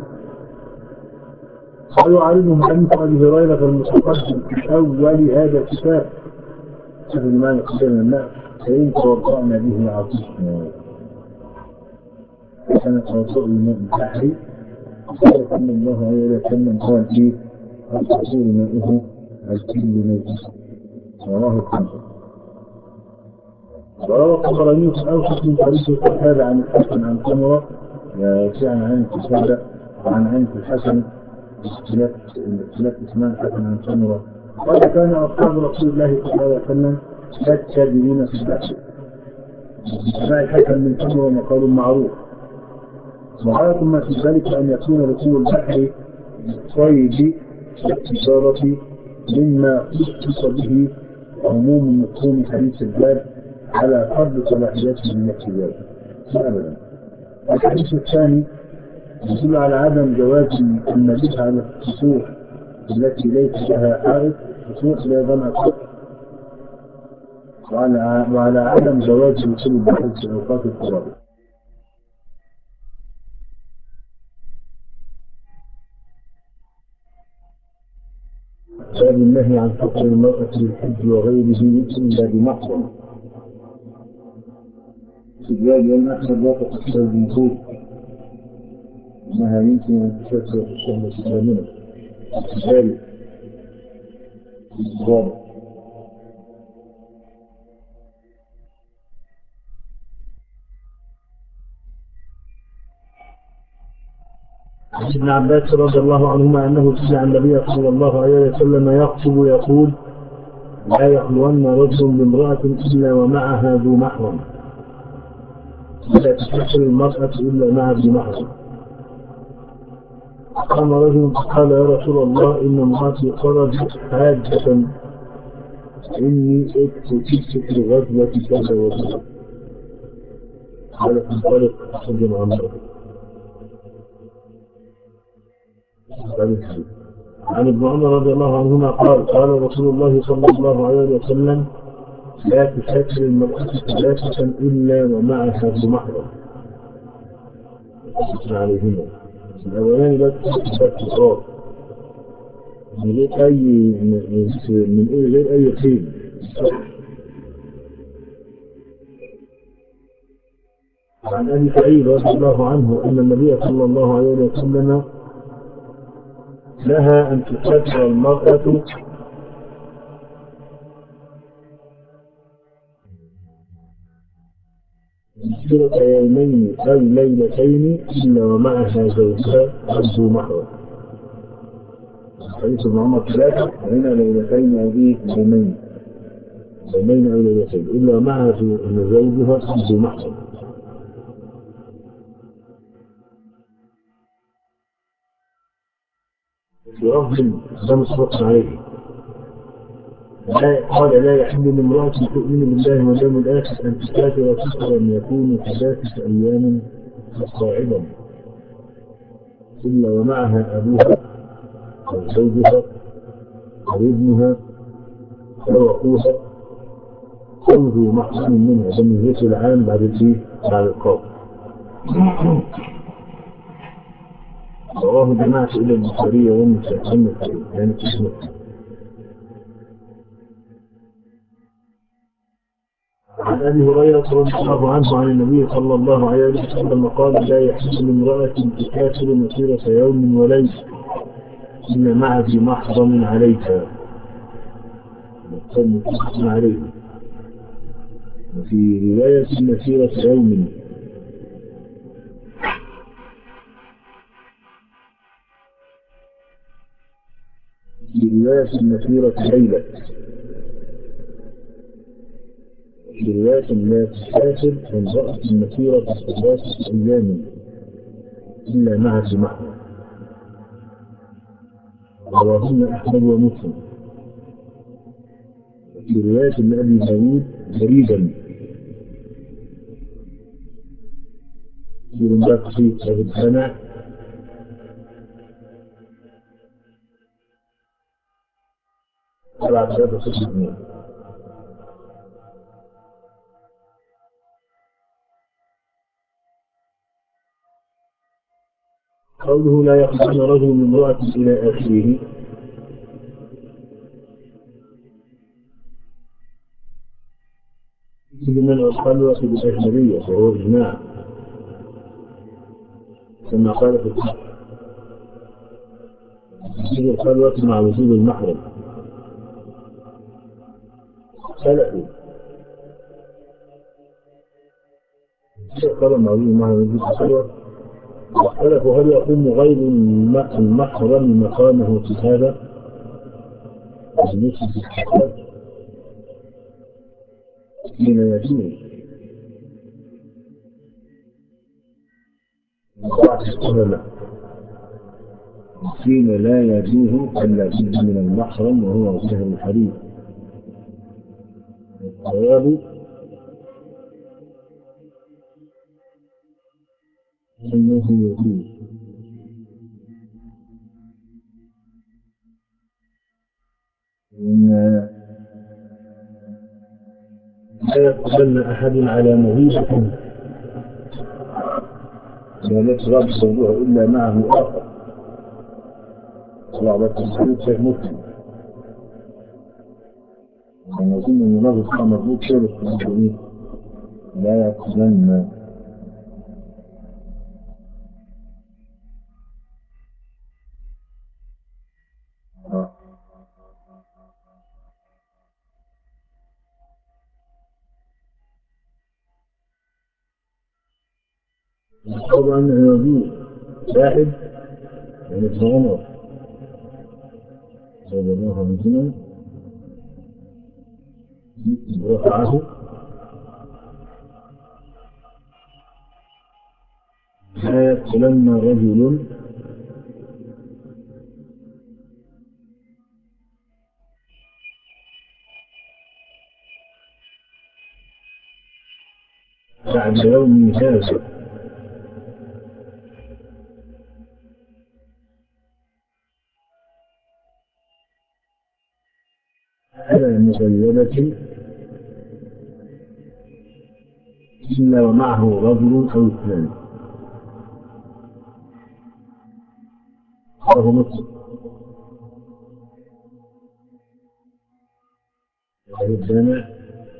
ويعارضهم حديث أبي هريرة المتقدم في أول هذا الكتاب شوفوا ما يقدر الماء فإن توضأنا به عطشنا كان توضأ الماء البحر صلى الله عليه وسلم قال إيه التأثير ماءه الكل نجس رواه الخمسة. وروى الطبراني في الأوسط من طريق القتادة عن الحسن عن سمرة في عن عين القتادة وعن عين الحسن اختلاف اختلاف اسمان الحسن عن سمرة قال كان أصحاب رسول الله صلى الله عليه وسلم كاتبين في البحر سماع الحسن من سمرة مقال معروف. وغاية ما في ذلك أن يكون ركوب البحر بالصيد والتجارة مما خصص به عموم مفهوم حديث الباب على فرض صلاحيته من التجارة أبدا. الحديث الثاني يدل على عدم جواز المبيت على السطوح التي ليس لها حائط السطوح لا جمع سطح وعلى, وعلى عدم جواز دخول البحر في أوقات الصلاة. باب النهي عن سفر المرأة للحج وغيره إلا بمحرم. استدلال يوم أحمد لا تقصر الجمهور أنها يمكن أن تسافر في الشهر الثامنة. استدلال الرابع. عن ابن عباس رضي الله عنهما أنه سمع النبي صلى الله عليه وسلم يخطب ويقول لا يخلون رجل بامرأة إلا ومعها ذو محرم ولا تسافر المرأة إلا مع ذي محرم. قام رجل فقال يا رسول الله إن امرأتي خرجت حاجة إني اكتشفت في الغزوة كذا وكذا قال تنطلق أخرج عن مرأة. عن ابن عمر رضي الله عنهما قال قال رسول الله صلى الله عليه وسلم لا تسافر المرأة ثلاثة إلا ومعها ذو محرم عليهما. الأولاني لا تسافر اتصال من غير أي من غير أي قيم. عن أبي سعيد رضي الله عنه أن النبي صلى الله عليه وسلم لها أن تسافر المرأة مسيرة يومين أو ليلتين إلا ومعها زوجها ذو محرم. حديث ابن عمر ثلاثة هنا ليلتين أو إيه يومين يومين أو ليلتين إلا ومعها زوجها ذو محرم. في لفظ ده متفق عليه قال لا يحل لامرأة تؤمن بالله واليوم الآخر أن تسافر سفرا يكون ثلاثة أيام صاعدا إلا ومعها أبوها أو زوجها أو ابنها أو أخوها أو ذو محرم منها. ده من ذكر العام بعد الإيه بعد القول. رواه جماعة إلى البخاري والنسائي يعني تسمع. عن أبي هريرة رضي الله عنه عن النبي صلى الله عليه وسلم قال لا يحل لامرأة تسافر مسيرة يوم وليلة إلا مع ذي محرم عليها متفق عليه. وفي رواية مسيرة يوم في رواية مسيرة ليلة في رواية لا تسافر امرأة مسيرة ثلاثة أيام إلا مع ذي محرم. رواهن أحمد ومسلم. في رواية لأبي داود بريدا في رمضان في كتاب الجامع سبعة ثلاثة صفر اثنين. قوله لا يقبل رجل من امرأة إلى آخره، من الخلوة بالأجنبية وهو إجماع كما قال في الكتاب وجوب الخلوة مع وجوب المحرم. اختلفوا اختلفوا مع وجوب المحرم وجوب الخلوة، واختلفوا هل يقوم غير المحرم مقامه في هذا بالنسبة للحساب حين يجوز حين لا يجوز فلا بد من المحرم وهو ظاهر الحديث. الجواب أنه يجوز لا يقبلن أحد على مغيبة لا يتغاب صوته إلا معه آخر. صلى الحديث شيخ مسلم. أنا أظن أن لفظ كان مضبوط شرط المسلمين لا يقبلن طبعا يجوز. واحد عن ابن عمر رضي الله عنهما رفعه لا يقتلن رجل بعد يوم هذا على مغيبة إلا ومعه رجل أو اثنان. رواه مسلم. الجامع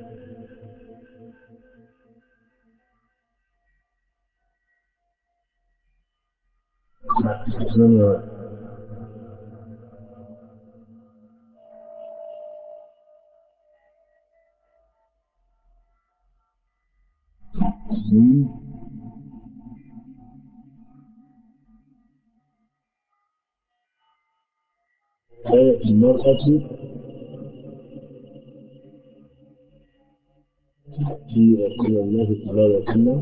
مع آية المرأة في رسول الله صلى الله عليه وسلم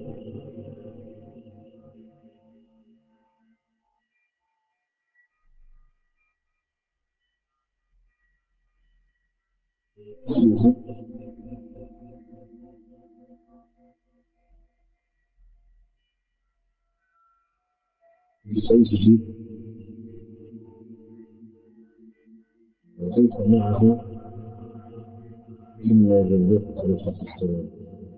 بسيفه وليس معه إلا جلته عليه الصلاة والسلام.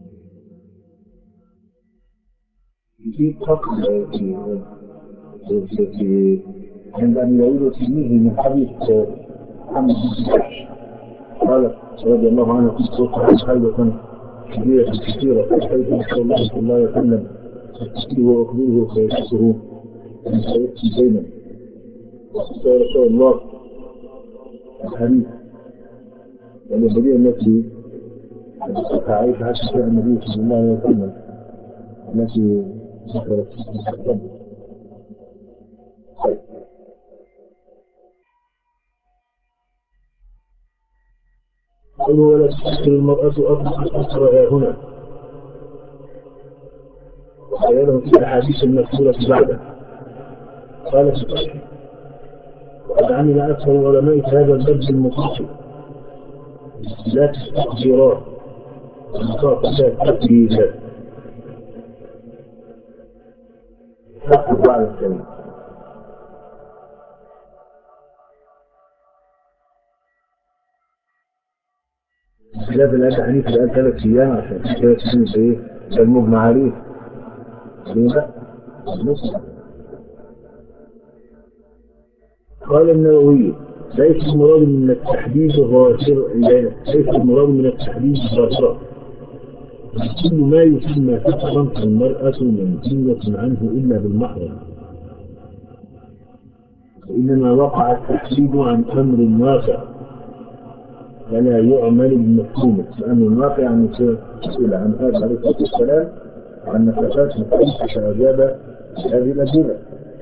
في فقر في في عند أن يعود تلميذه من حديث محمد بن جحش قالت رضي الله عنها في صوتها خيبة كبيرة كثيرة حيث نسأل الله صلى الله عليه وسلم تشكيه وأخبره فيشكره من سيأتي زينب وقال رسول الله الحديث والنبي التي ذكرتها عائشة عائشة النبي صلى الله عليه وسلم التي ذكرت في الكتاب. قالوا ولا تشكل المرأة أطلق أسرها هنا وخياله في الأحاديث المذكورة بعده. قال في الصحيح وقد عمل أكثر علماء هذا الباب المفصل لا تستقدران المخاطب لا تقديرات تأخذ بعد الكلام. خلاف الأبي حنيفة قال ثلاث أيام عشان كده ثلاث أيام إيه؟ ده المجمع عليه. ليه لا؟ قال النووي ليس المراد من التحديد ظاهرة، ليس المراد من التحديد ظاهرة كل ما يسمى سفرا فالمرأة منزوة عنه إلا بالمحرم، وإنما وقع التحديد عن أمر واقع فلا يعمل بمفهومه، لأن واقع عن سئل عن هذا عليه الصلاة والسلام عن مسافات مختلفة فأجاب هذه الأجوبة.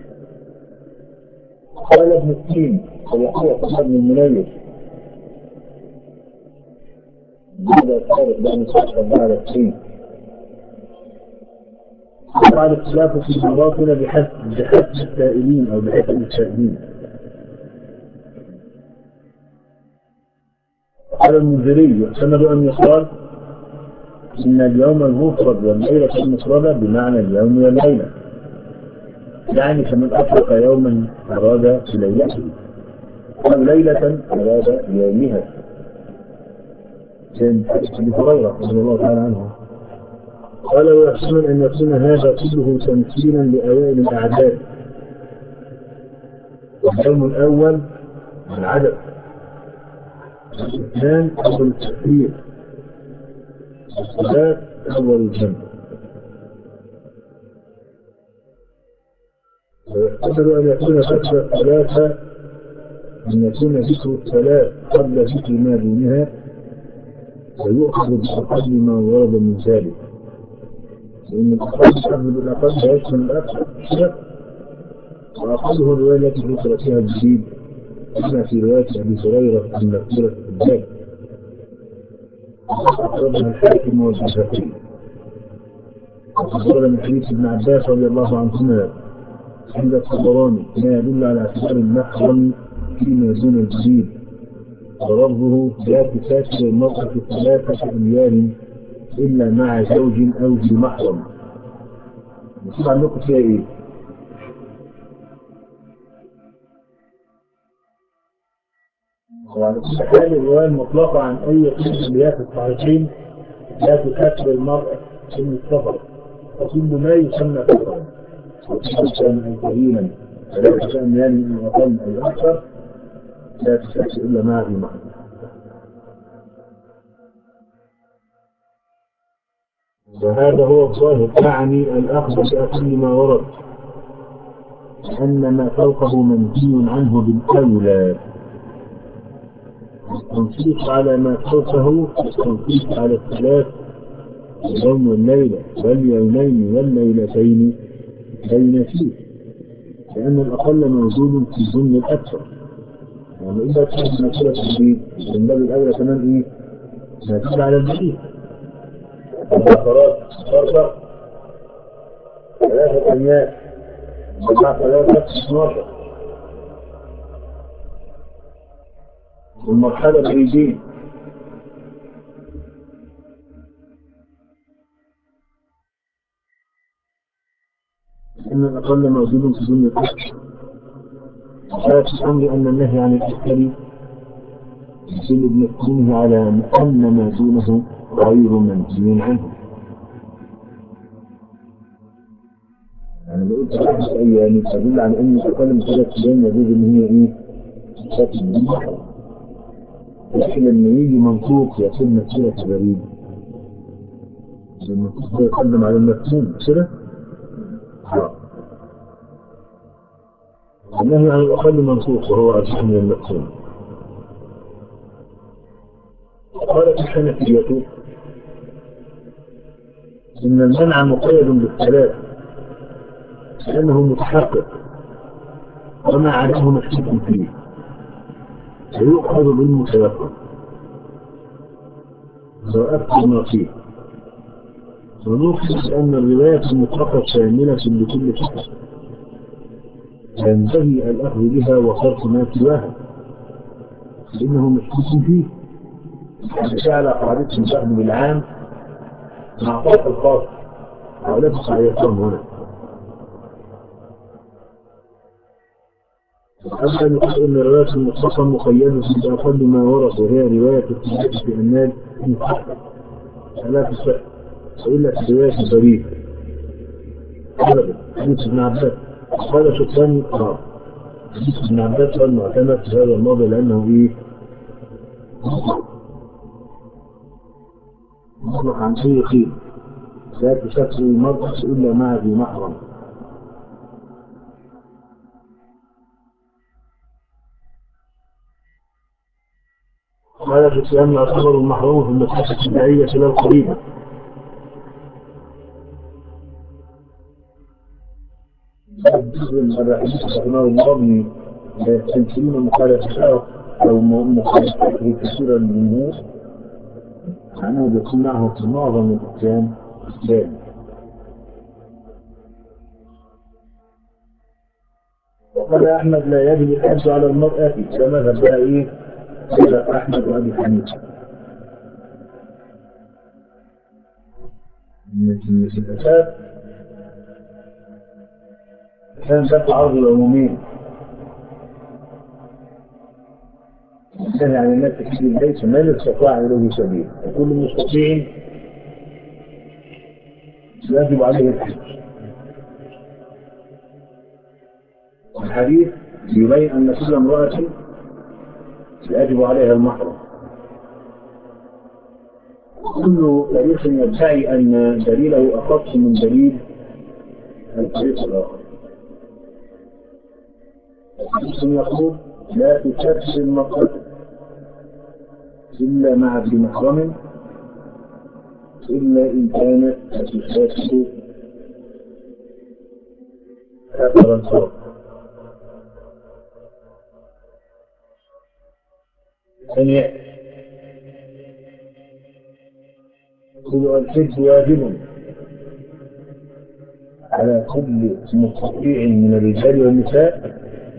قال ابن التين وهو ابن المنير هذا الثالث بأن صحة بعد التين وقع الاختلاف في المواطن بحسب بحسب السائلين أو بحسب السائلين. قال المنذري يحتمل أن يقال إن اليوم المفرد والليلة المفردة بمعنى اليوم والليلة، يعني فمن أطلق يوما أراد بليلته أو ليلة أراد بيومها. كان أبي هريرة رضي الله تعالى عنه قال ويحتمل أن يكون هذا كله تمثيلا لأوائل الأعداد، اليوم الأول العدد، الاثنان أول التكفير، الثلاث أول الجنة. ويحتمل أن يكون ذكر الثلاثة أن يكون ذكر الثلاث قبل ذكر ما دونها ويؤخذ بأقل ما ورد من ذلك، لأن الأقل قبل بالأقل يشمل الأكثر وأقله الرواية التي ذكر فيها الجديد كما في رواية أبي هريرة المذكورة في الباب أخرجها الحاكم والبيهقي. وقال من حديث ابن عباس رضي الله عنهما عند الطبراني ما يدل على اعتبار المحرم فيما دون الجديد، ولفظه لا تسافر المرأة ثلاثة أميال إلا مع زوج أو ذي محرم. نشوف عندكم فيها إيه؟ وعلى كل حال الرواية المطلقة عن أي قسم اللي هي في الصحيحين لا تسافر المرأة في السفر، وكل ما يسمى سفرا وكل أو قليلا ثلاثة أميال من أقل أو أكثر لا تسافر إلا مع ذي محرم. وهذا هو الظاهر، تعني الأخذ بأقل ما ورد أن ما فوقه منهي عنه بالأولى. التنصيص على ما فوقه التنصيص على الثلاث اليوم والليلة واليومين والليلتين بين فيه، لأن الأقل موجود في ضمن الأكثر. يعني إذا كانت مسألة الجديد من باب الأولى كمان إيه؟ نزيد على الجديد. الآخرات فرصة ثلاثة أيام ومع ثلاثة اثناشر والمرحلة الريدين إن الأقل موجود في ضمن الأكثر. فات الأمر أن النهي عن الأكثر يدل بمفهومه على أن ما دونه غير منهي عنه. يعني لو قلت ثلاثة أيام تدل على أن الأقل من ثلاثة أيام يجوز إن هي إيه؟ شكل من المحرم. لكن لما يجي منطوق يكون مسيرة غريب، المنطوق يقدم على المفهوم كده؟ لا. النهي عن الأقل منطوق وهو أصح من المفهوم. قالت الحنفية إن المنع مقيد بالثلاث لأنه متحقق وما عداه مشكوك فيه فيؤخذ بالمتيقن وأكثر ما فيه. ونوصف أن الرواية المطلقة شاملة لكل فكر ينبغي الأخذ بها وصرف ما سواها لأنه مشكوك فيه. على قاعدة الأخذ بالعام مع طرف الخاص ولا تقع يقام هنا. أما يقول أن الرواية المطلقة مقيدة بأقل ما ورد وهي رواية الثبات في أنال مطلقة لا تصح وإلا في رواية البريد أبدا حديث ابن عباس قال سفيان آه حديث ابن عباس قال معتمد في هذا الموضوع لأنه إيه مطلق عن أي قيل لا تسافر المرأة إلا مع ذي محرم. قال سفيان يعتبر المحرم في المساحة البعيدة لا القريبة. الرئيس رحمه الله تنسلين مخالفته أو مخالفته كثيرا للجمهور عنه بيكون معه في معظم الإسلام الثاني. وقال أحمد لا يجب الحج على المرأة كما ذهب إيه إلى أحمد وأبي حنيفة. في الأساس كان ده تعرض العمومين كان يعني الناس تحج البيت من استطاع إليه سبيل وكل مستطيع يجب عليه الحج. الحديث يبين أن كل امرأة يجب عليها المحرم. كل طريق يدعي أن دليله أخص من دليل الطريق الآخر. الحديث يقول لا تسافر المرأة إلا مع ذي محرم إلا إن كانت تسافر سفرا فرضا. ثانيا كل الحج واجب على كل مستطيع من الرجال والنساء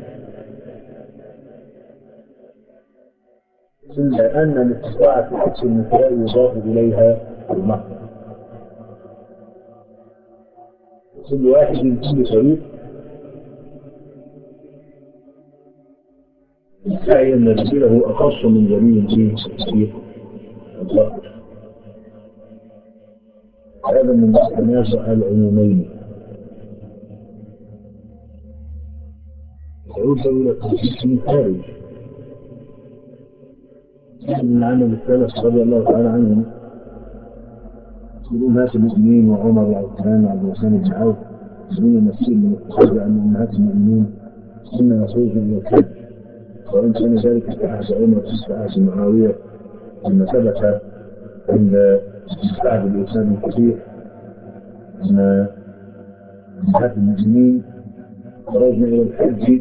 إلا أن الاستطاعة في حج النساء يضاف إليها المحرم. كل واحد كل طريق يدعي أن رجله أخص من دليل في الظاهر. هذا من تنازع العمومين. يعود إلى التخصيص من خارج من عمل السلف رضي الله تعالى عنهم يقولون هات المؤمنين وعمر وعثمان وعبد الرحمن بن عوف يقولون المسيح من الصحابة أن أمهات المؤمنين كنا يخرجن إلى الحج وإن كان ذلك في عهد عمر في عهد معاوية كما ثبت عند سعد الإسلام الصحيح أن أمهات المؤمنين خرجنا إلى الحج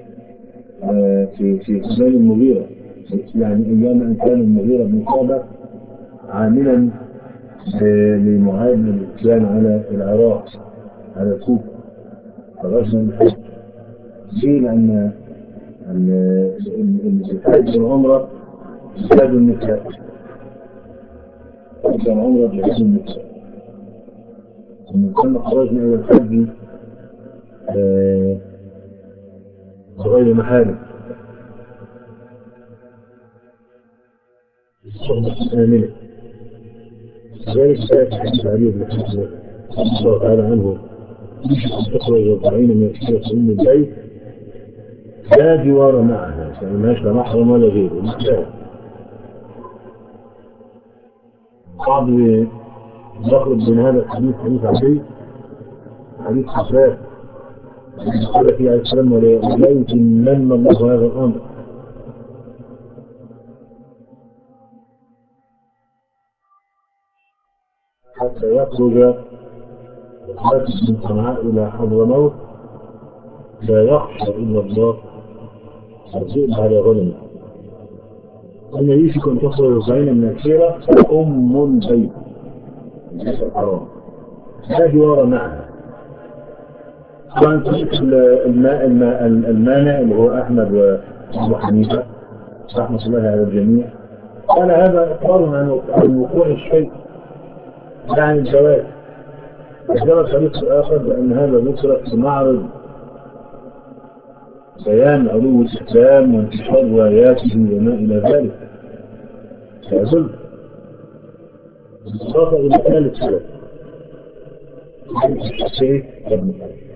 في في زمان المغيرة يعني أيام أن كان المغيرة بن شعبة عاملا لمعاهد الإسلام على العراق على الكوفة خرجنا من الحج. ليه؟ لأن الحج والعمرة جهاد النساء حج والعمرة جهاد النساء. ومن ثم خرجنا إلى الحج بغير محارم الصحبة آمنة. ذلك سيأتي حديث علي بن حسن رضي الله تعالى عنه تخرج أربعين من الكثيرة من البيت لا جوار معها يعني ماش لا محرم ولا غيره محتاج. بعض يخرج من هذا الحديث حديث علي حديث حساب قال فيه عليه السلام ولا يتمن الله هذا الأمر حتى يخرج الحاكم من صنعاء إلى حضرموت لا يخشى إلا الله الذئب على غنمه. أن يوشك أن تخرج أربعين من الكثيرة أم البيت البيت الحرام لا جوار معها. طبعا طريق الماء الماء المانع اللي هو أحمد وأبو حنيفة رحمة الله على الجميع قال هذا إقرار عن وقوع الشيء يعني الجواز. وجرى الطريق الآخر بأن هذا ذكر في معرض بيان علو الإسلام وانتشار راياته وما إلى ذلك فيدل بالإضافة إلى ثالث سبب الشيء ابن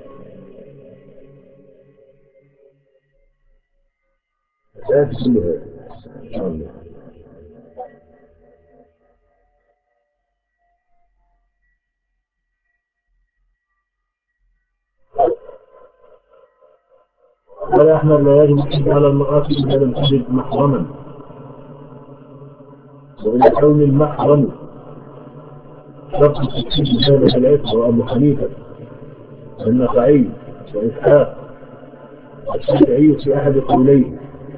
ثالث كل هذا إن شاء الله. قال أحمد لا يجب الحج على المرأة إذا لم تجد محرما، وإلى كون المحرم شرط التكفير ذلك العتق وأبو حنيفة والنخعي وإسحاق والشافعي في أحد قوليه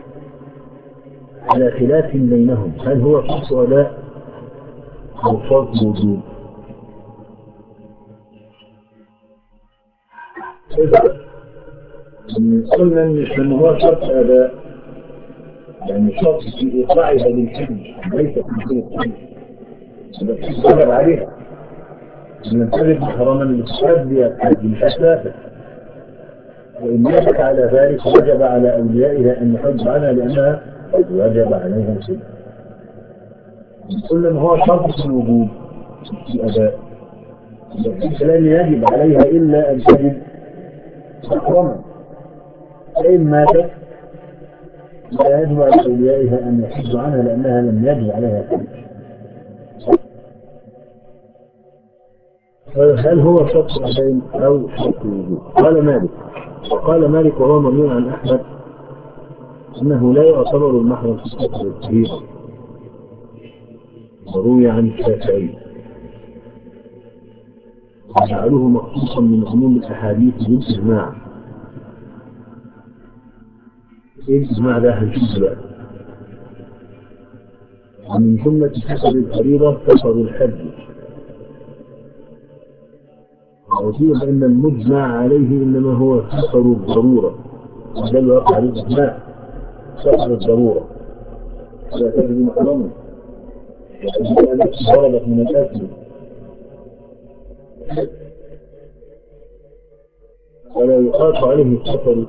على خلاف بينهم هل هو شرط أداء أو شرط وجود. قلنا مش لما هو شرط أداء يعني شرط في إيقاعها للحج ليس في الحج التي وجب عليها لم تجد محرما لتؤدي الحج مش أساسا، وإن يجب على ذلك وجب على أوليائها أن يحج عنها لأنها وجب عليها الحج. قلنا ما هو شرط في الوجوب في الأداء لن يجب عليها إلا أن تجد محرما، فإن ماتت لا يجب على أوليائها أن يحجوا عنها لأنها لم يجب عليها الحج. هل هو شرط أداء أو شرط وجوب؟ قال مالك وقال مالك وهو مروي عن أحمد أنه لا يعتبر المحرم في السفر الكبير، وروي عن الشافعي وجعلوه مخصوصا من عموم الأحاديث بالإجماع. إيه الإجماع ده هنشوف دلوقتي. ومن جملة سفر الفريضة سفر الحج، وأجيب أن المجمع عليه إنما هو سفر الضرورة، وده اللي وقع عليه الإجماع سفر الضرورة لا تجد محرما وتجد التي هربت من الأكل ولا يقاس عليه السفر.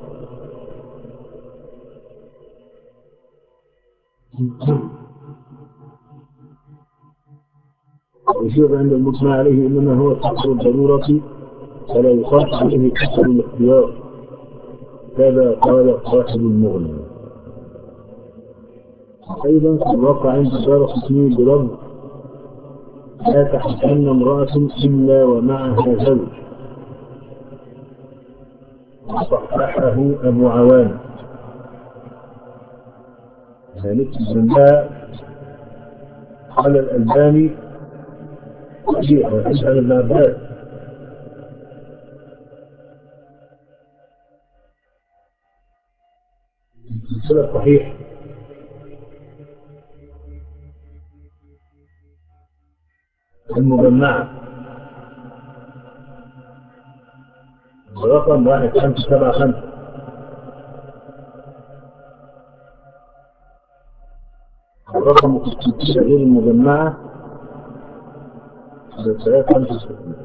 ويشير عند المجمع عليه إنما هو سفر الضرورة ولا يقاس عليه سفر الاختيار، كذا قال صاحب المغني. أيضا في الواقع عند دار قسمين بلفظ لا تحسن امرأة إلا ومعها زوج، صححه أبو عوان ثالث منها قال الألباني صحيح وحديث عن ابن عباس السلسلة صحيح المجمعة رقم واحد خمسة سبعة خمسة. الرقم التسجيل غير المجمعة ثلاثة خمسة ستين.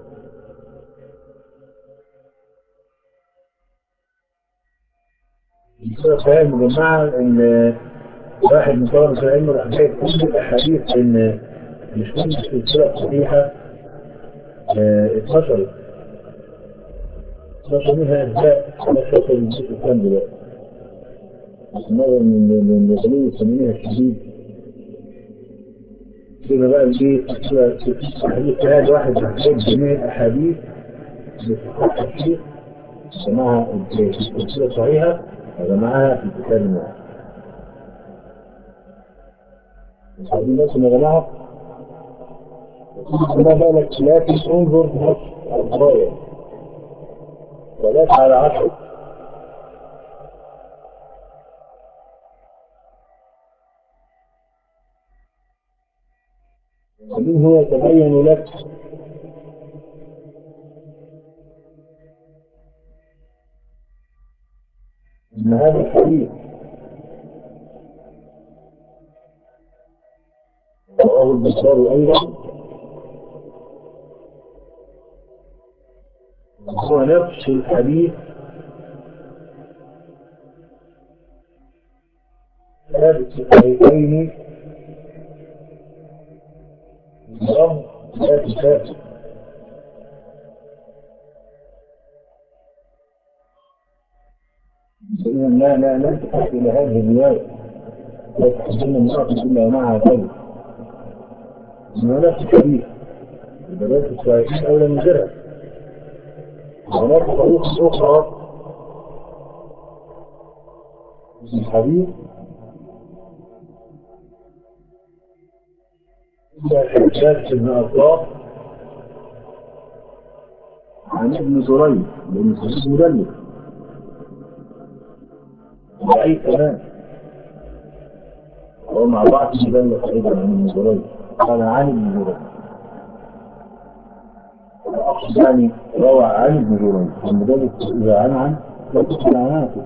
السلسلة الصحيحة المجمعة إن واحد من طلبة العلم راح جايب كل الأحاديث إن مش كل السلسلة الصحيحة اتنشرت اتنشر منها أجزاء على شكل الجزء الثاني دلوقتي مرة من غلو الثمانية الشديد كده بقى الإيه الحديث هذا واحد محتاج جميع الأحاديث بصحة الشيخ سمعها السلسلة الصحيحة وجمعها في كتاب واحد. هذه ناس يا جماعة ما بالك لكن انظر نص الرواية ثلاثة على عشر ومنه يتبين لك أن هذا الحديث رواه البخاري أيضا هو نفس الحديث ثابت في الطريقين الأمر لا تثابت. لا لا لا تحتاج إلى هذه الرواية، لا تحزن المرأة إلا معها ثابت. هناك حديث البنات الصحيحين أولى من غيرها. هناك طريقة أخرى في الحديث هي الحجاج بن أرطاة عن ابن جريج بن سعيد مدلس ضعيف كمان، هو مع بعض مدلس أيضا عن ابن جريج، قال عن ابن جريج، أقصد يعني روى عن ابن جريج. المدلس إذا عن عن لا تقبل عناته.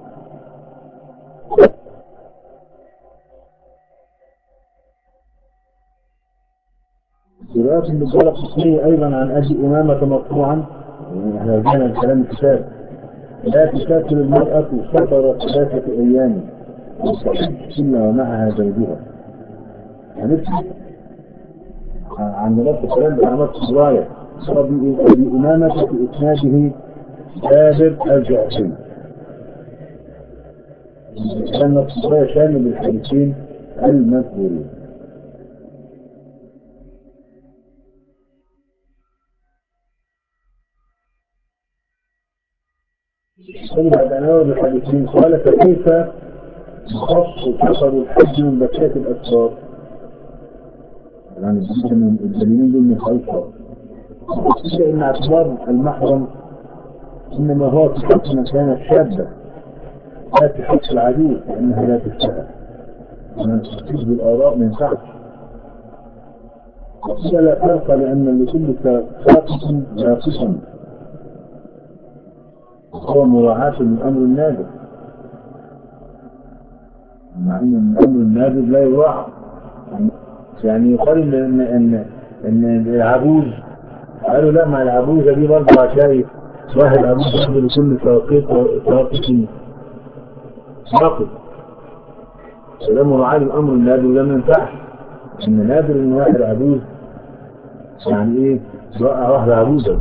رواية البخاري الصحيح أيضا عن أبي أمامة مرفوعا، يعني احنا رجعنا لكلام الكتاب، لا تسافر المرأة سفر ثلاثة أيام إلا ومعها زوجها. هنسمع عن نفس الكلام بعلامات الرواية. أبي أمامة في إسناده جابر الجعفي، كان نفس الرواية شامل للحديثين المذكورين. ثم بعد أن أورد الحديثين قال فكيف يخص سفر الحج من بكاة الأسفار؟ يعني الدليلين دول من خلفه. إلا إن اعتبار المحرم إنما هو في حق من كانت شابة، لا في حق العجوز لأنها لا تستهل، ومن تستهل بالآراء من تحت. وقيل لا فرق لأن لكل ساقط ناقصا، هو مراعاة للأمر النادر، مع أن الأمر النادر لا يراعى. يعني يقال إن إن إن العجوز، قالوا لا، مع العجوزة دي برضه هتلاقي واحد عجوز ياخد لكل ساقط ساقط ساقط، فده مراعاة للأمر النادر وده ما ينفعش. إن نادر إن واحد عجوز يعني إيه يوقع واحدة عجوزة.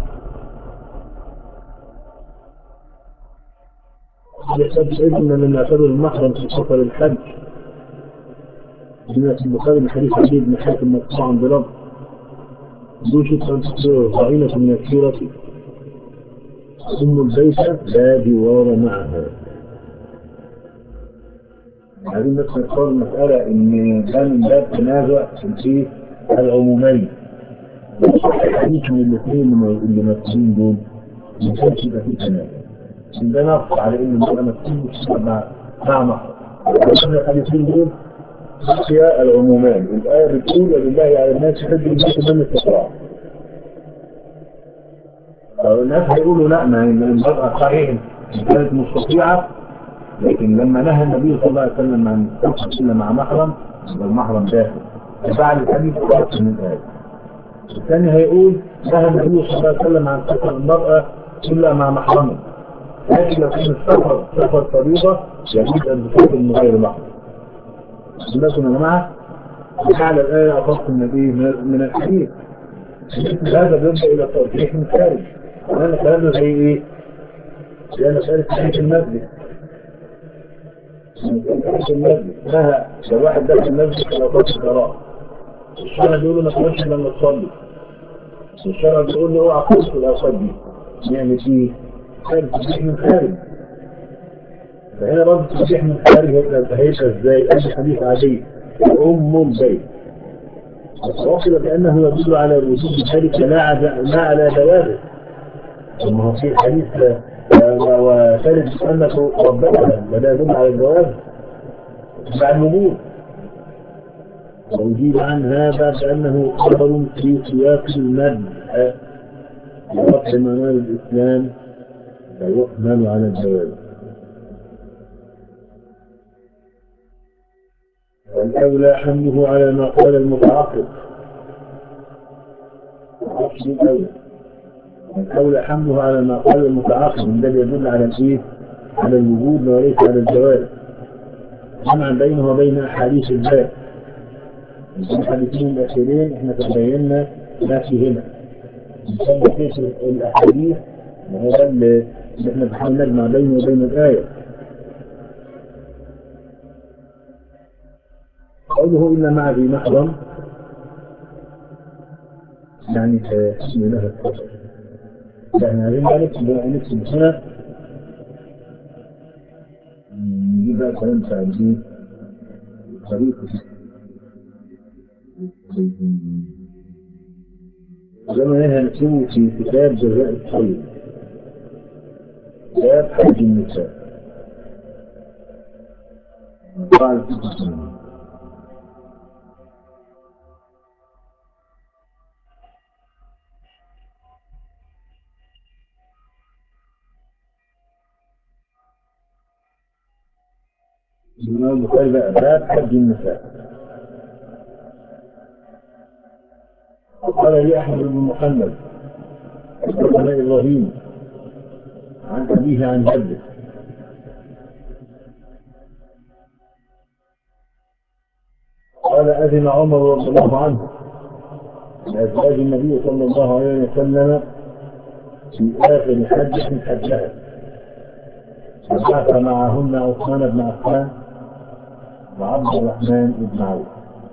يحتاج إذن من يعتبر المحرم في سفر الحج. هنا في البخاري من حديث علي بن حاتم مرفوعا بلفظ يوشك أن تصير ضعينة من السيرة أم البيت لا جوار معها. عايزين بس نختار المسألة إن ده من باب تنازع في العمومين. الحديث من الاثنين اللي مكتوبين دول ما كانش يبقى فيه تنازع. ده نص على إن المرأة مكتوب مع مع محرم. الحديثين دول هي العمومان. الآية بتقول ولله على الناس حج البيت من استطاع. الناس هيقولوا لا، ما المرأة صحيح كانت مستطيعة، لكن لما نهى النبي صلى الله عليه وسلم عن السفر إلا مع محرم يبقى المحرم داخل. فعل الحديث أكثر من الآية. الثاني هيقول نهى النبي صلى الله عليه وسلم عن سفر المرأة إلا مع محرم، لكن لو كان السفر سفر فريضة يجوز أن تسافر من غير محرم. سمعتم يا جماعة؟ فعل الآية أخص من الإيه؟ من الحديث. مثل هذا بيبدأ إلى الترجيح من خارج. وأنا كلامنا زي إيه؟ زي مسألة تحية المسجد. تحية المسجد نهى لو واحد دخل المسجد لو طلع قراءة. الشرع بيقول له ما تخش لما تصلي. الشرع بيقول له اوعى تخش في الأوقات دي. نعمل إيه؟ كان ترجيح من خارج. فهنا برضه ترجيح من خارج هيبقى إزاي؟ أي حديث عادي أم البيت. وصل بأنه يدل على وجود ذلك لا لا على جوازه. ثم هو في الحديث وثالث أنه ربنا لا يدل على الجواز مع الوجود. وأجيب عن هذا بأنه خبر في سياق المدح لرفع منار الإسلام فيحمل على الجواز. والأولى حمله على ما قال المتعقب. الأولى الأولى حمله على ما قال المتعاقب الذي يدل على الإيه؟ على الوجود وليس على الجواز. جمعا بينه وبين أحاديث الباب. الحديثين الأخيرين احنا تبينا ما فيهما نسمى كيف الأحاديث، وهذا اللي احنا بنحاول نجمع بينه وبين الآية. قوله إلا مع ذي محرم يعني اسم له الكفر. احنا عايزين بقى نكتب نكتب هنا نجيب بقى كلام تعجيب طريقة زي ما هنا هنكتبه في كتاب جزاء الطيب، كتاب حج النساء قال الإمام البخاري بقى باب حج النساء. قال لي أحمد بن محمد حدثنا إبراهيم عن أبيه عن جده قال أذن عمر رضي الله عنه لأزواج النبي صلى الله عليه وسلم في آخر حجة حجها، وبعث معهن عثمان بن عفان وعبد الرحمن بن عوف.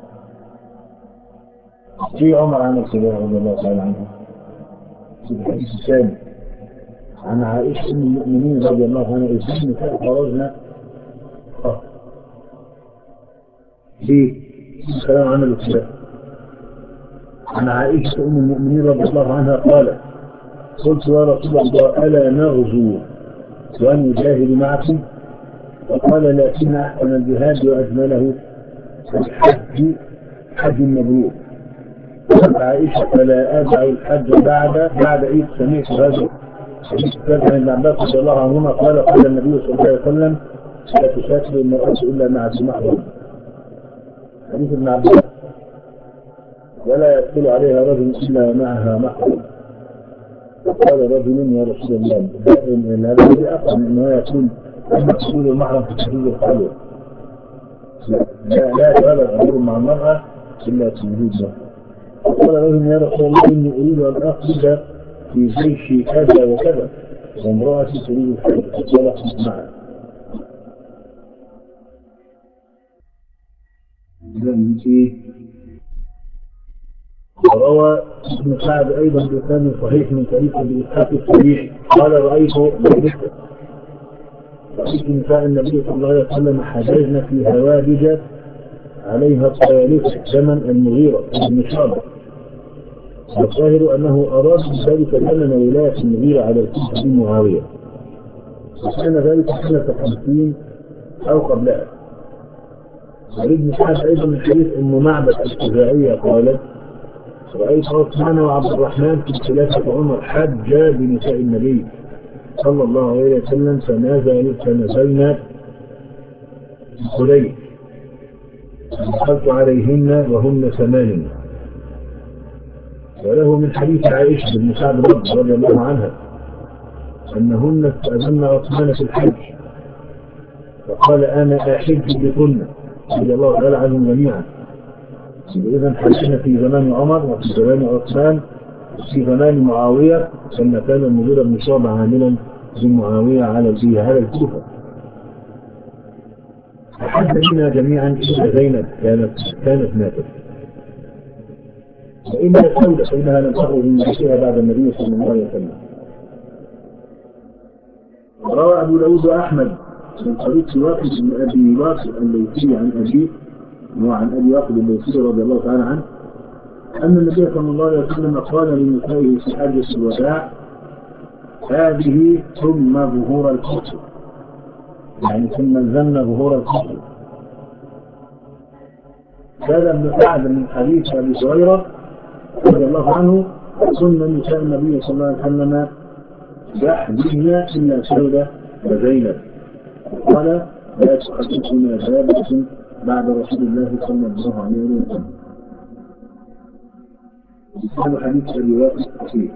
في عمر عن الكبير رضي الله تعالى عنه في الحديث الثاني عن عائشة أم المؤمنين رضي الله عنها إذ النساء خرجنا في الكلام عن الكبير. عن عائشة أم المؤمنين رضي الله عنها قالت قلت يا رسول الله ألا نغزو ونجاهد معكم؟ وقال لكن أحسن الجهاد وأجمله الحج حج مبرور. قالت عائشة فلا أدع الحج بعد بعد إذ سمعت هذا حديث ثابت عن ابن عباس رضي الله عنهما قال قال النبي صلى الله عليه وسلم لا تسافر المرأة إلا مع ذي محرم. حديث ابن عباس ولا يدخل عليها رجل إلا معها محرم. قال رجل يا رسول الله إن هذا الذي أقل من أنه يكون المقصود المحرم في تحديد الخلوة لا لا يتغير الأمور مع المرأة إلا في وجود محرم. قال رجل يا رسول الله إني أريد أن أخرج في جيش كذا وكذا وامرأتي تريد الحج فقال اخرج معها. وروى ابن سعد أيضا بإسناد صحيح من طريق أبي إسحاق السبيعي قال رأيت بذكر رأيت نساء النبي صلى الله عليه وسلم حججن في هوادج عليها الطيالس زمن المغيرة بن شعبة. والظاهر أنه أراد ذلك زمن ولاية المغيرة على الكوفة بن معاوية، وكان ذلك سنة خمسين أو قبلها. وابن سعد أيضا من حديث أم معبد الشجاعية قالت رأيت عثمان وعبد الرحمن في خلافة عمر حج بنساء النبي صلى الله عليه وسلم فنزلنا خليل دخلت عليهن وهن ثمان. وله من حديث عائشة بن سعد رضي الله عنها أنهن استأذن عثمان في الحج فقال أنا أحج بكن رضي الله تعالى عنهم جميعا. إذا حجنا في زمان عمر وفي زمان عثمان وفي زمان معاوية لما كان المغيرة بن شعبة عاملا بمعاوية على الجيه على الكوفة. فحج بنا جميعا إلا زينب كانت كانت ماتت، وإلا سودة فإنها لم تخرج من بيتها بعد النبي صلى الله عليه وسلم. روى أبو داود وأحمد من طريق واقد بن أبي واقد الليثي عن أبيه وعن أبي واقد الليثي رضي الله تعالى عنه أن النبي صلى الله عليه وسلم قال لنسائه في حجة الوداع هذه ثم ظهور الكفر، يعني ثم الزمن ظهور الكفر. هذا ابن سعد من حديث أبي هريرة رضي الله عنه كنا نساء النبي صلى الله عليه وسلم يحجزن إلا سودة وزينب. قال لا تحدثنا ثابت بعد رسول الله صلى الله عليه وسلم. هذا حديث أبي واقد صحيح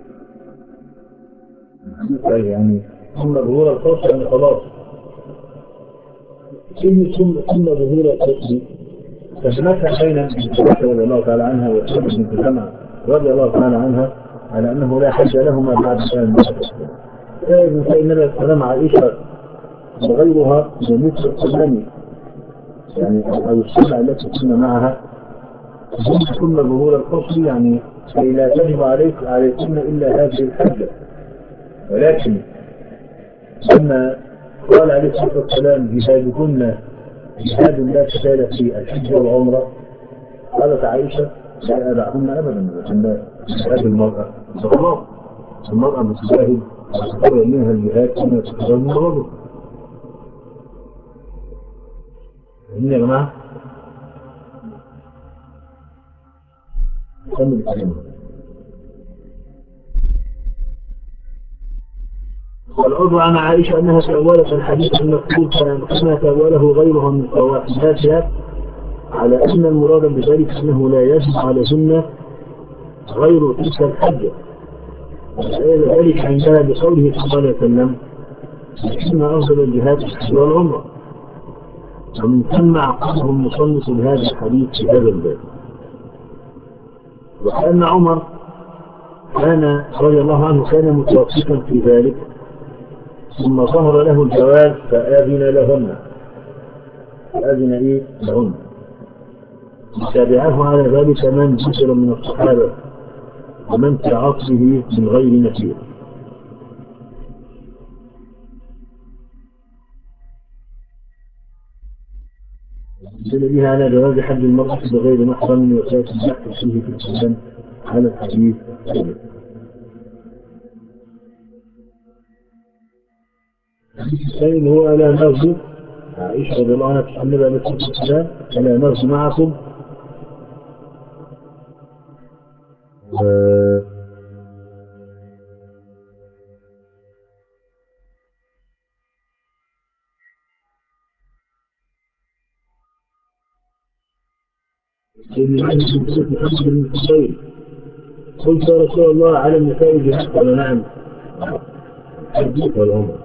يعني ثم ظهور الخوف يعني خلاص إن ثم ثم ظهور الحسن فسمتها بين عائشة رضي الله تعالى عنها وسلمة بنت زمعة رضي الله تعالى عنها على أنه لا حج لهما بعد كان فإن النبي السلام عائشة وغيرها بمثل السلام يعني أو السبع التي كنا معها ثم ظهور الحسن يعني كي لا تجب عليك عليكن إلا هذه الحجة. ولكن لما قال عليه الصلاة والسلام جهادكن جهاد لا قتال في الحج والعمرة قالت عائشة لا أدعهن أبدا لكن جهاد المرأة خلاص المرأة بتجاهد وتقرر منها الجهاد كما تقرر من الرجل. فاهمين يا جماعة؟ كمل الكلام. والعضو عن عائشة أنها تأولت الحديث المكتوب كما تأوله غيرها من فواحداتها على أن المراد بذلك أنه لا يجب على سنة غير تلك الحجة. ذلك عندها بقوله صلى الله عليه وسلم إن أفضل الجهاد الحج والعمرة. ومن ثم عقده المصنف بهذا الحديث في هذا الباب. وكأن عمر كان رضي الله عنه كان متوسطا في ذلك ثم ظهر له الجواز فآذن لهن فآذن إيه لهن تابعه على ذلك من ذكر من الصحابة ومن في عصره من غير نكير. دل بها على جواز حج المرأة بغير محرم وسائل البحث فيه في الكلام على الحديث. الحديث الثاني اللي هو ألا نرجو عائشة رضي الله عنها تحمل على السلام ألا نرجو معكم إن عندي سلسلة محمد بن الحصين قلت يا رسول الله على النساء جهاد قال نعم حديث والعمر.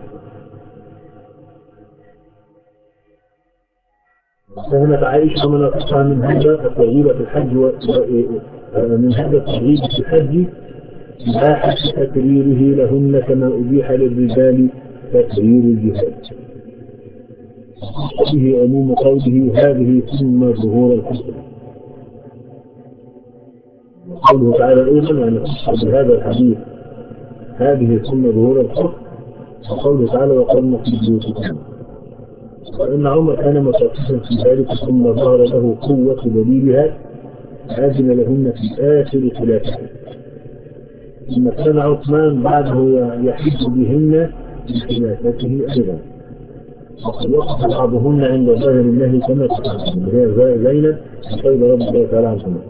فهمت عائشة مناطقها من هذا الترغيب في الحج و... من هذا الترغيب في الحج إباحة تكريره لهن كما أبيح للرجال تكرير الجهاد. فيه عموم قوله هذه ثم ظهور الحسن. قوله تعالى أيضا يعني تصحب بهذا الحديث هذه ثم ظهور الحسن وقوله تعالى وقرن في بيوتكم. وأن عمر كان متوقفا في ذلك ثم ظهر له قوة دليلها آذن لهن في آخر خلافه. ثم كان عثمان بعده يحج بهن في خلافته أيضا. وقد وقف بعضهن عند ظاهر الله كما تقدم وهي زينب قول رب الله تعالى عنهما.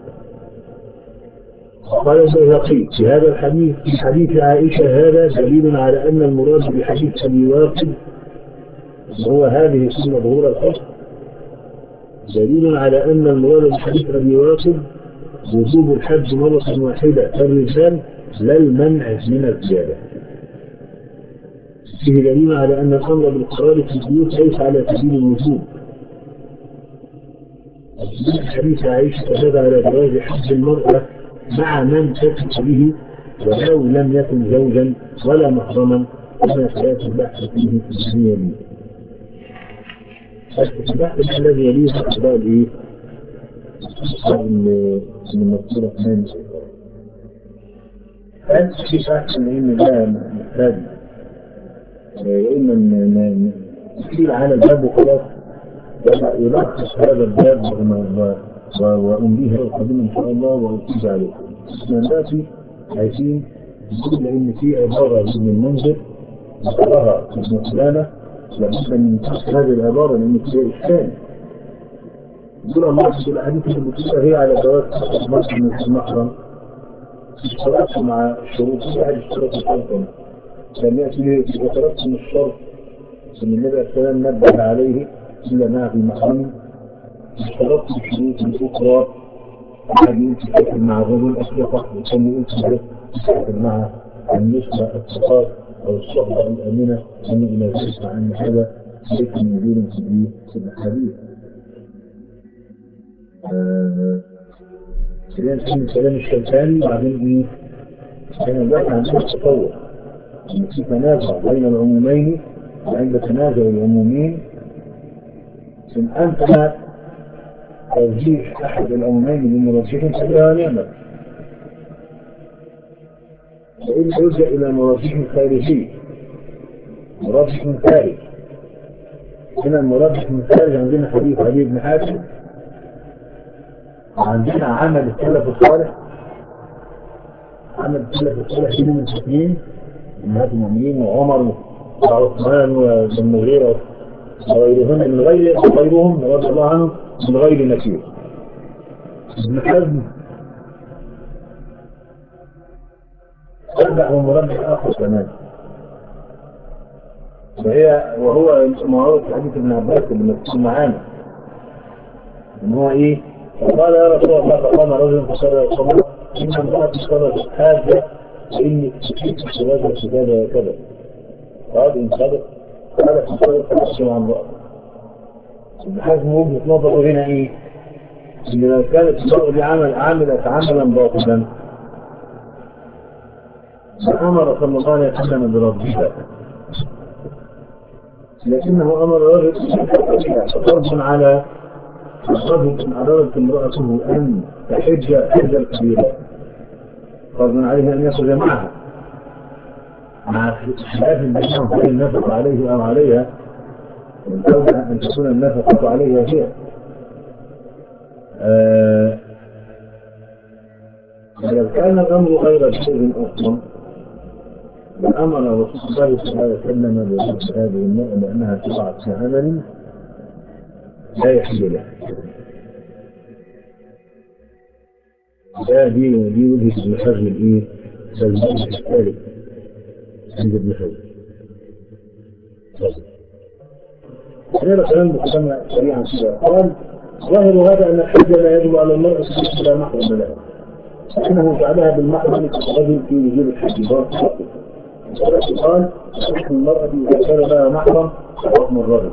قال البيهقي في هذا الحديث في حديث عائشة هذا دليل على أن المراد بحديث أبي واقد هو هذه ثم ظهور الحسن دليل على أن المراد بحديث أبي واقد وجوب الحج مرة واحدة الرجال لا المنع من الزيادة. فيه دليل على أن الأمر بالقرار في البيوت ليس على سبيل الوجوب. حديث عائشة هذا على جواز حج المرأة مع من تثق به ولو لم يكن زوجا ولا محرما كما سيأتي البحث فيه في الدنيا دي. البحث الذي يليه أخبار الإيه؟ من المذكورة كمان هل في بحث إن ده محتاج يا إما نسير على الباب وخلاص يلخص هذا الباب وأمليه القديم إن شاء الله وأكيد عليكم. من ذاتي عايزين نقول لأن في عبارة من المنزل ذكرها ابن سلامة لابد من تحت هذه العبارة لأن فيها إشكال. يقول الله في الأحاديث اللي بتقولها هي على جواز مصر من المحرم اشترطت مع الشروط في أحد الشروط الخمسة كان يأتي وتركت من الشرط أن النبي عليه السلام نبه عليه إلا ما في محرم اشترطت الشروط الأخرى أحد يتفاعل مع الرجل أسلطة وكان يتفاعل مع النسبة الثقات أو الصحبة الأمنة أن إلى ذلك مع أن هذا ليس موجودا في ايه؟ في الاحاديث. خلينا نسمي كلام الشوكاني وبعدين ايه؟ احنا دلوقتي عندنا تصور ان في تنازع بين العمومين، وعند تنازع العمومين ان امكن ترجيح احد العمومين بمرجح فبها نعمه، وان يلجا الى مرجح خارجي مرجح من خارج. هنا المرجح من خارج عندنا حديث علي بن حاتم، وعندنا عمل السلف الصالح، عمل السلف الصالح من المسلمين امهات المؤمنين وعمر وعثمان والمغيرة وغيرهم من غير غيرهم رضي الله عنهم من غير نكير. ابن حزم رجح ومرجح اخر كمان، وهي وهو معروف في حديث ابن عباس اللي مكتوب معانا ان هو ايه؟ فقال يا رسول الله فقام رجل فصلى الصلاه ان امراه صلت حاجه واني كنت صلاه كذا وكذا. قال ان صدق قال فصلت فاحسن عن رأسه. ابن حزم وجهه نظره هنا ايه؟ ان لو كانت المرأة دي عمل عملت عملا باطلا فامر صلى الله عليه وسلم بربها، لكنه امر الرجل فرض على الرجل ان ارادت امراته ان تحج حج الكبيره فرض عليه ان يخرج معها مع خلاف بينهم هل النفقه عليه او عليها، والأولى ان تكون النفقه عليها هي. آه لو كان الامر غير جائز اصلا فامر رسول الله صلى الله عليه وسلم برد هذه المراه لانها تقع في عمل لا يحل له. ده دي دي وجهه ابن حزم الايه؟ الوجه الثالث عند ابن حزم. هذا كلام مقدمة سريعا كده. قال ظاهر هذا ان الحج لا يجب على المرأة الا محرم لها، لانه جعلها بالمحرم كالرجل في وجوب الحج. قال حكم المرأة اذا كان لها محرم حكم الرجل.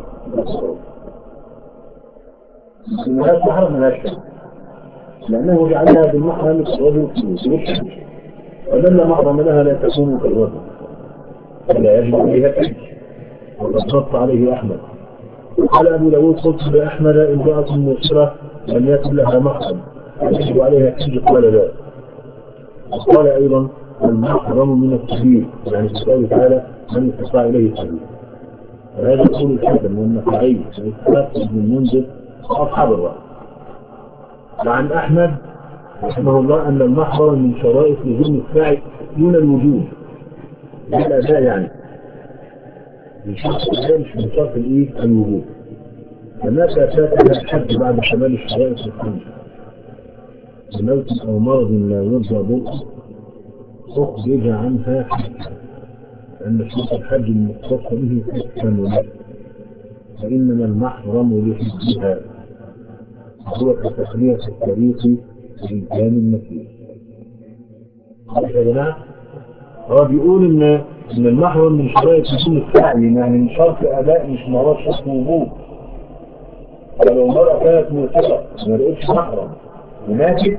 ملهاش محرم ملهاش حج، لانه جعلها بالمحرم كالرجل في وجوب الحج، فمن لا محرم لها لا تكون كالرجل فلا يجب عليها الحج. وقد نص عليه احمد. قال ابو داود قلت باحمد امراه مسره لم يكن لها محرم يجب عليها الحج قال لا. وقال ايضا المحرم من السبيل، يعني في قوله تعالى من استطاع اليه سبيل، وهذا يقول الحسن والنخعي واسحاق بن المنذر واصحاب الراي. وعن احمد رحمه الله ان المحرم من شرائط لزوم السعي دون الوجوب لا الاداء، يعني من شرط الاداء مش من شرط الايه؟ الوجوب. فمتى فاتها الحج بعد كمال الشرائط الخمس بموت او مرض لا يرجى برؤه اخرج عنها حجا، لان شرط الحج المختص به حكما له، فانما المحرم لحجها هو كتخلية الطريق بإمكان المسير. يا جماعه هو بيقول ان ان المحرم من شرائط لزوم السعي، يعني من شرط اداء مش مراد شرط وجوب. ولو المرأة كانت موثقة ما لقيتش محرم وماتت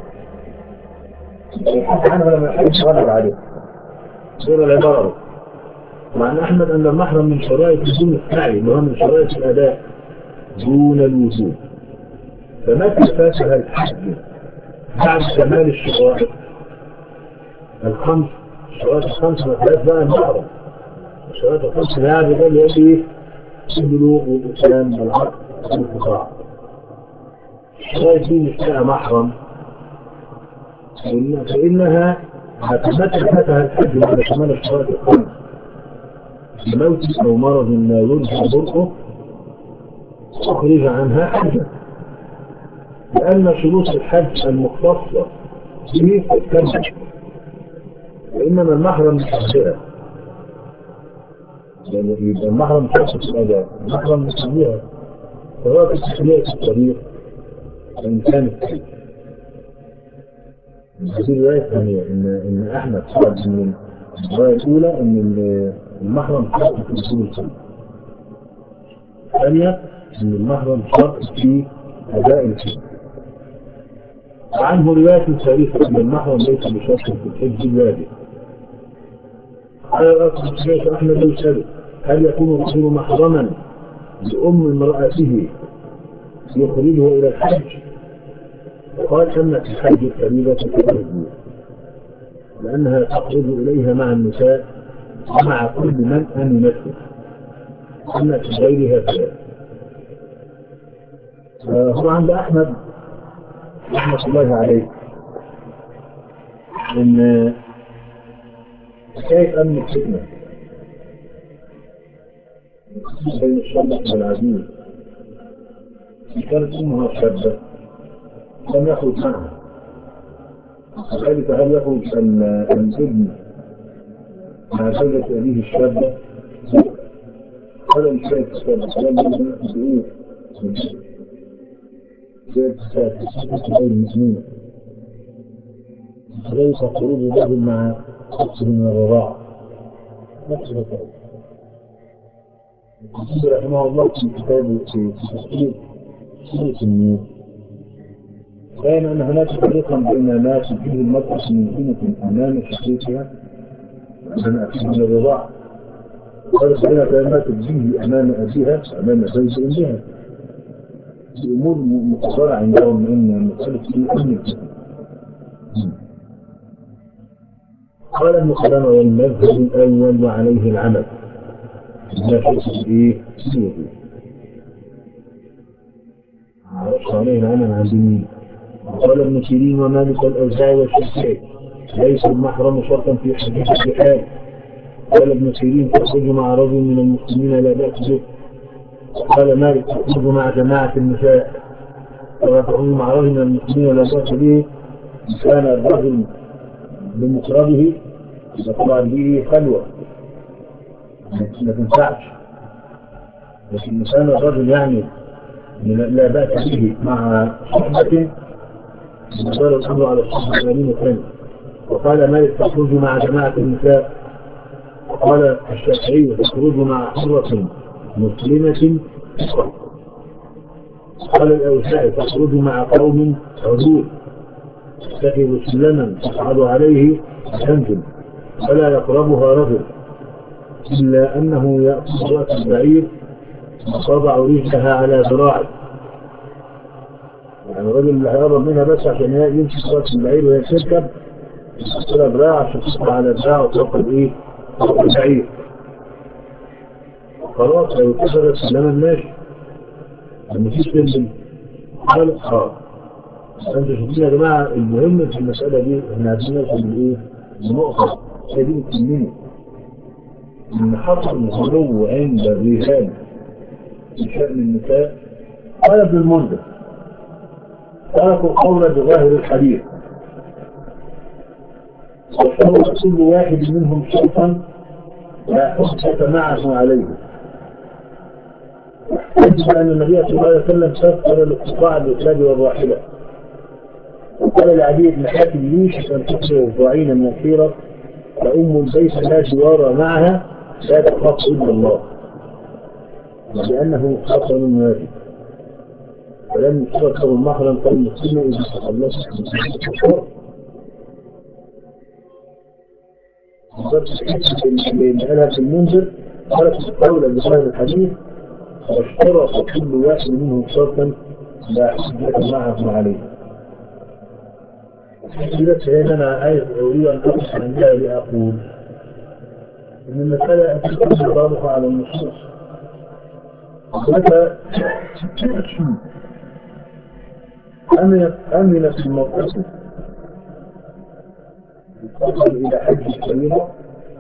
يحج عنها لما يحج غلب عليه دون العبارة. وعن أحمد أن المحرم من شرائط لزوم السعي اللي هو من شرائط الأداء دون الوجوب. فمتى فاتها الحج بعد كمال الشرائط الخمس، الشرائط الخمس ما فيهاش بقى المحرم. الشرائط الخمس هذا اللي يقول ايه؟ البلوغ والإسلام والعقل والاستطاعة. الشرائط دي مش فيها محرم، فإنها متى فاتها الحج بعد كمال الشرائط الخمس بموت أو مرض لا يرجى برؤه أخرج عنها حجا، لأن شروط الحج المختصة به تكمل، وإنما المحرم بحجها. يعني يبقى المحرم شرط في الأداء، المحرم بحجها سواء في تخلية الطريق وإن كانت حج. هذه رواية ثانية إن إن أحمد خرج من الرواية الأولى إن المحرم شرط في وصول الحج. الثانية أن المحرم شرط في أداء الحج. وعنه رواية ثالثة أن المحرم ليس بشرط في الحج الواجب. على الأصل الشيخ أحمد يسأل هل يكون الرجل محرما لأم امرأته يخرجه إلى الحج؟ قال أما في الحج الفريضة تخرج لأنها تخرج إليها مع النساء ومع كل من أمنته، أما في غيرها فلا. هو عند أحمد رحمة الله عليه إن حكاية أمن الفتنة بين الشاب والعزيز كانت أمها شابة لم يخرج معها، وذلك هل يخرج الابن مع زوجة أبيه الشابة؟ هذا الشيء السلام بإيه؟ غير المسلمين ليس خروج الرجل مع أخته من الرضاعة نفس الكلام. الكتاب رحمه الله في كتابه في تفسير سورة النور بين أن هناك فريقا بين ما تجيه المرأة من زينة أمام شقيقها وأمام أخيه من الرضاعة، وفرق بين ما تجيه أمام أبيها وأمام زوج أمها. الأمور مقررة عندهم أن مسألة في أمن الفتنة. قال ابن قدامة والمذهب الأول وعليه العمل لا شيء إيه سيئة عليه العمل عن دينه. قال ابن سيرين ومالك الأوزاعي والشافعي ليس المحرم شرطا في حديث الحال. قال ابن سيرين تخرج مع رجل من المسلمين لا بأس به. قال مالك تخرج مع جماعة النساء. ولا تخرج مع رجل من المسلمين لا بأس به كان الرجل بمفرده يطلع به خلوة ما تنفعش، لكن كان الرجل يعني لا بأس به مع صحبة يدار الأمر على الصحبة الأمين الثاني. وقال مالك تخرج مع جماعة النساء. وقال الشافعي تخرج مع حرة مسلمة. قال الأوزاعي تخرج مع قوم عدول تتخذ سلما تصعد عليه تنزل فلا يقربها رجل إلا أنه يأخذ رأس البعير وتضع رجلها على ذراعه، يعني الرجل اللي هيقرب منها بس عشان يمشي رأس البعير وهي تركب يحطها ذراع عشان تطلع على ذراع وتوقف ايه؟ توقف البعير. خلاص لو اتخذت سلما ماشي لما فيش سلم قال اه. انتوا شايفين يا جماعه المهم في المساله دي احنا عايزين نوصل لايه؟ لنقطه هي دي بتهمني ان حصل غلو عند الرجال في شأن النساء. قال ابن المنذر تركوا القول بظاهر الحديث واشترط كل واحد منهم شرطا لا حجة معه عليه. يجب أن النبي صلى الله عليه وسلم سفر الاقتطاع بالإسلام والراحلة. وقال لعدي بن حاتم ليش أن تكره ضعينا مغفرة فأم البيت لا جوار معها لا تخاف إلا الله، لأنه خطر واجب ولم يشترط له المحرم فالمسلم إذا تخلصت من الكفار. اللي قالها في المنذر ترك القول بظاهر الحديث واشترط كل واحد منهم شرطا لا حجة معه عليه. بس هنا أنا عايز أريد أن أقص عن ذلك لأقول إن المسألة أتكلم بطابقها على النصوص. متى أمنت أمنت المرأة تصل إلى حج الكريمة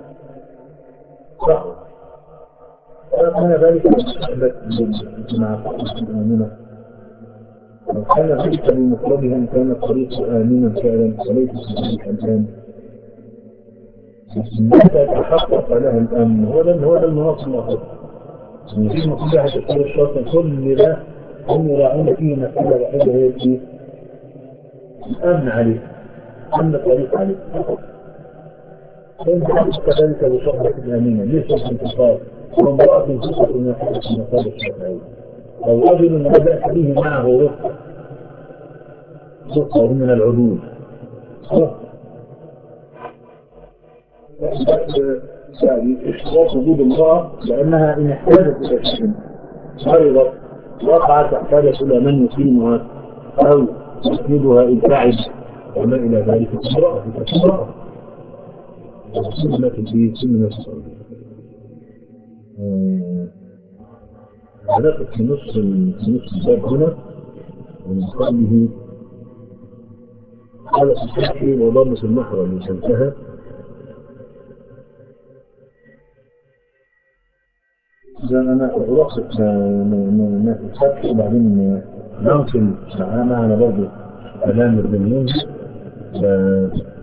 صح كان ذلك مع قصة آمنة لو كان ذلك بمفردها إن كان الطريق آمنا فعلا وليس ذلك الآن متى تحقق لها الأمن هو ده هو ده المناصب الأخرى إن في مصلحة تشتري الشرط كل ده هم يراعون فيه مسألة واحدة هي إيه؟ الأمن عليه أمن الطريق عليه فإن تحقق ذلك بصحبة آمنة ليس الانتصار وامرأة ثقة من حدث المقابل الشافعي أو رجل لا بأس به معه رفقة رفقة من العدول يعني اشتراط وجود امرأة لأنها إن احتاجت إلى شيء مرضت وقعت تحتاج إلى من يقيمها أو يسندها إن تعب وما إلى ذلك امرأة امرأة سنة البيت سنة هناك في نص في نص الباب هنا من قبله هذا الشيء وضمة المحور اللي انتهى إذا أنا أرقص ما الفتح وبعدين ننقل معنا برضه كلام ابن المنذر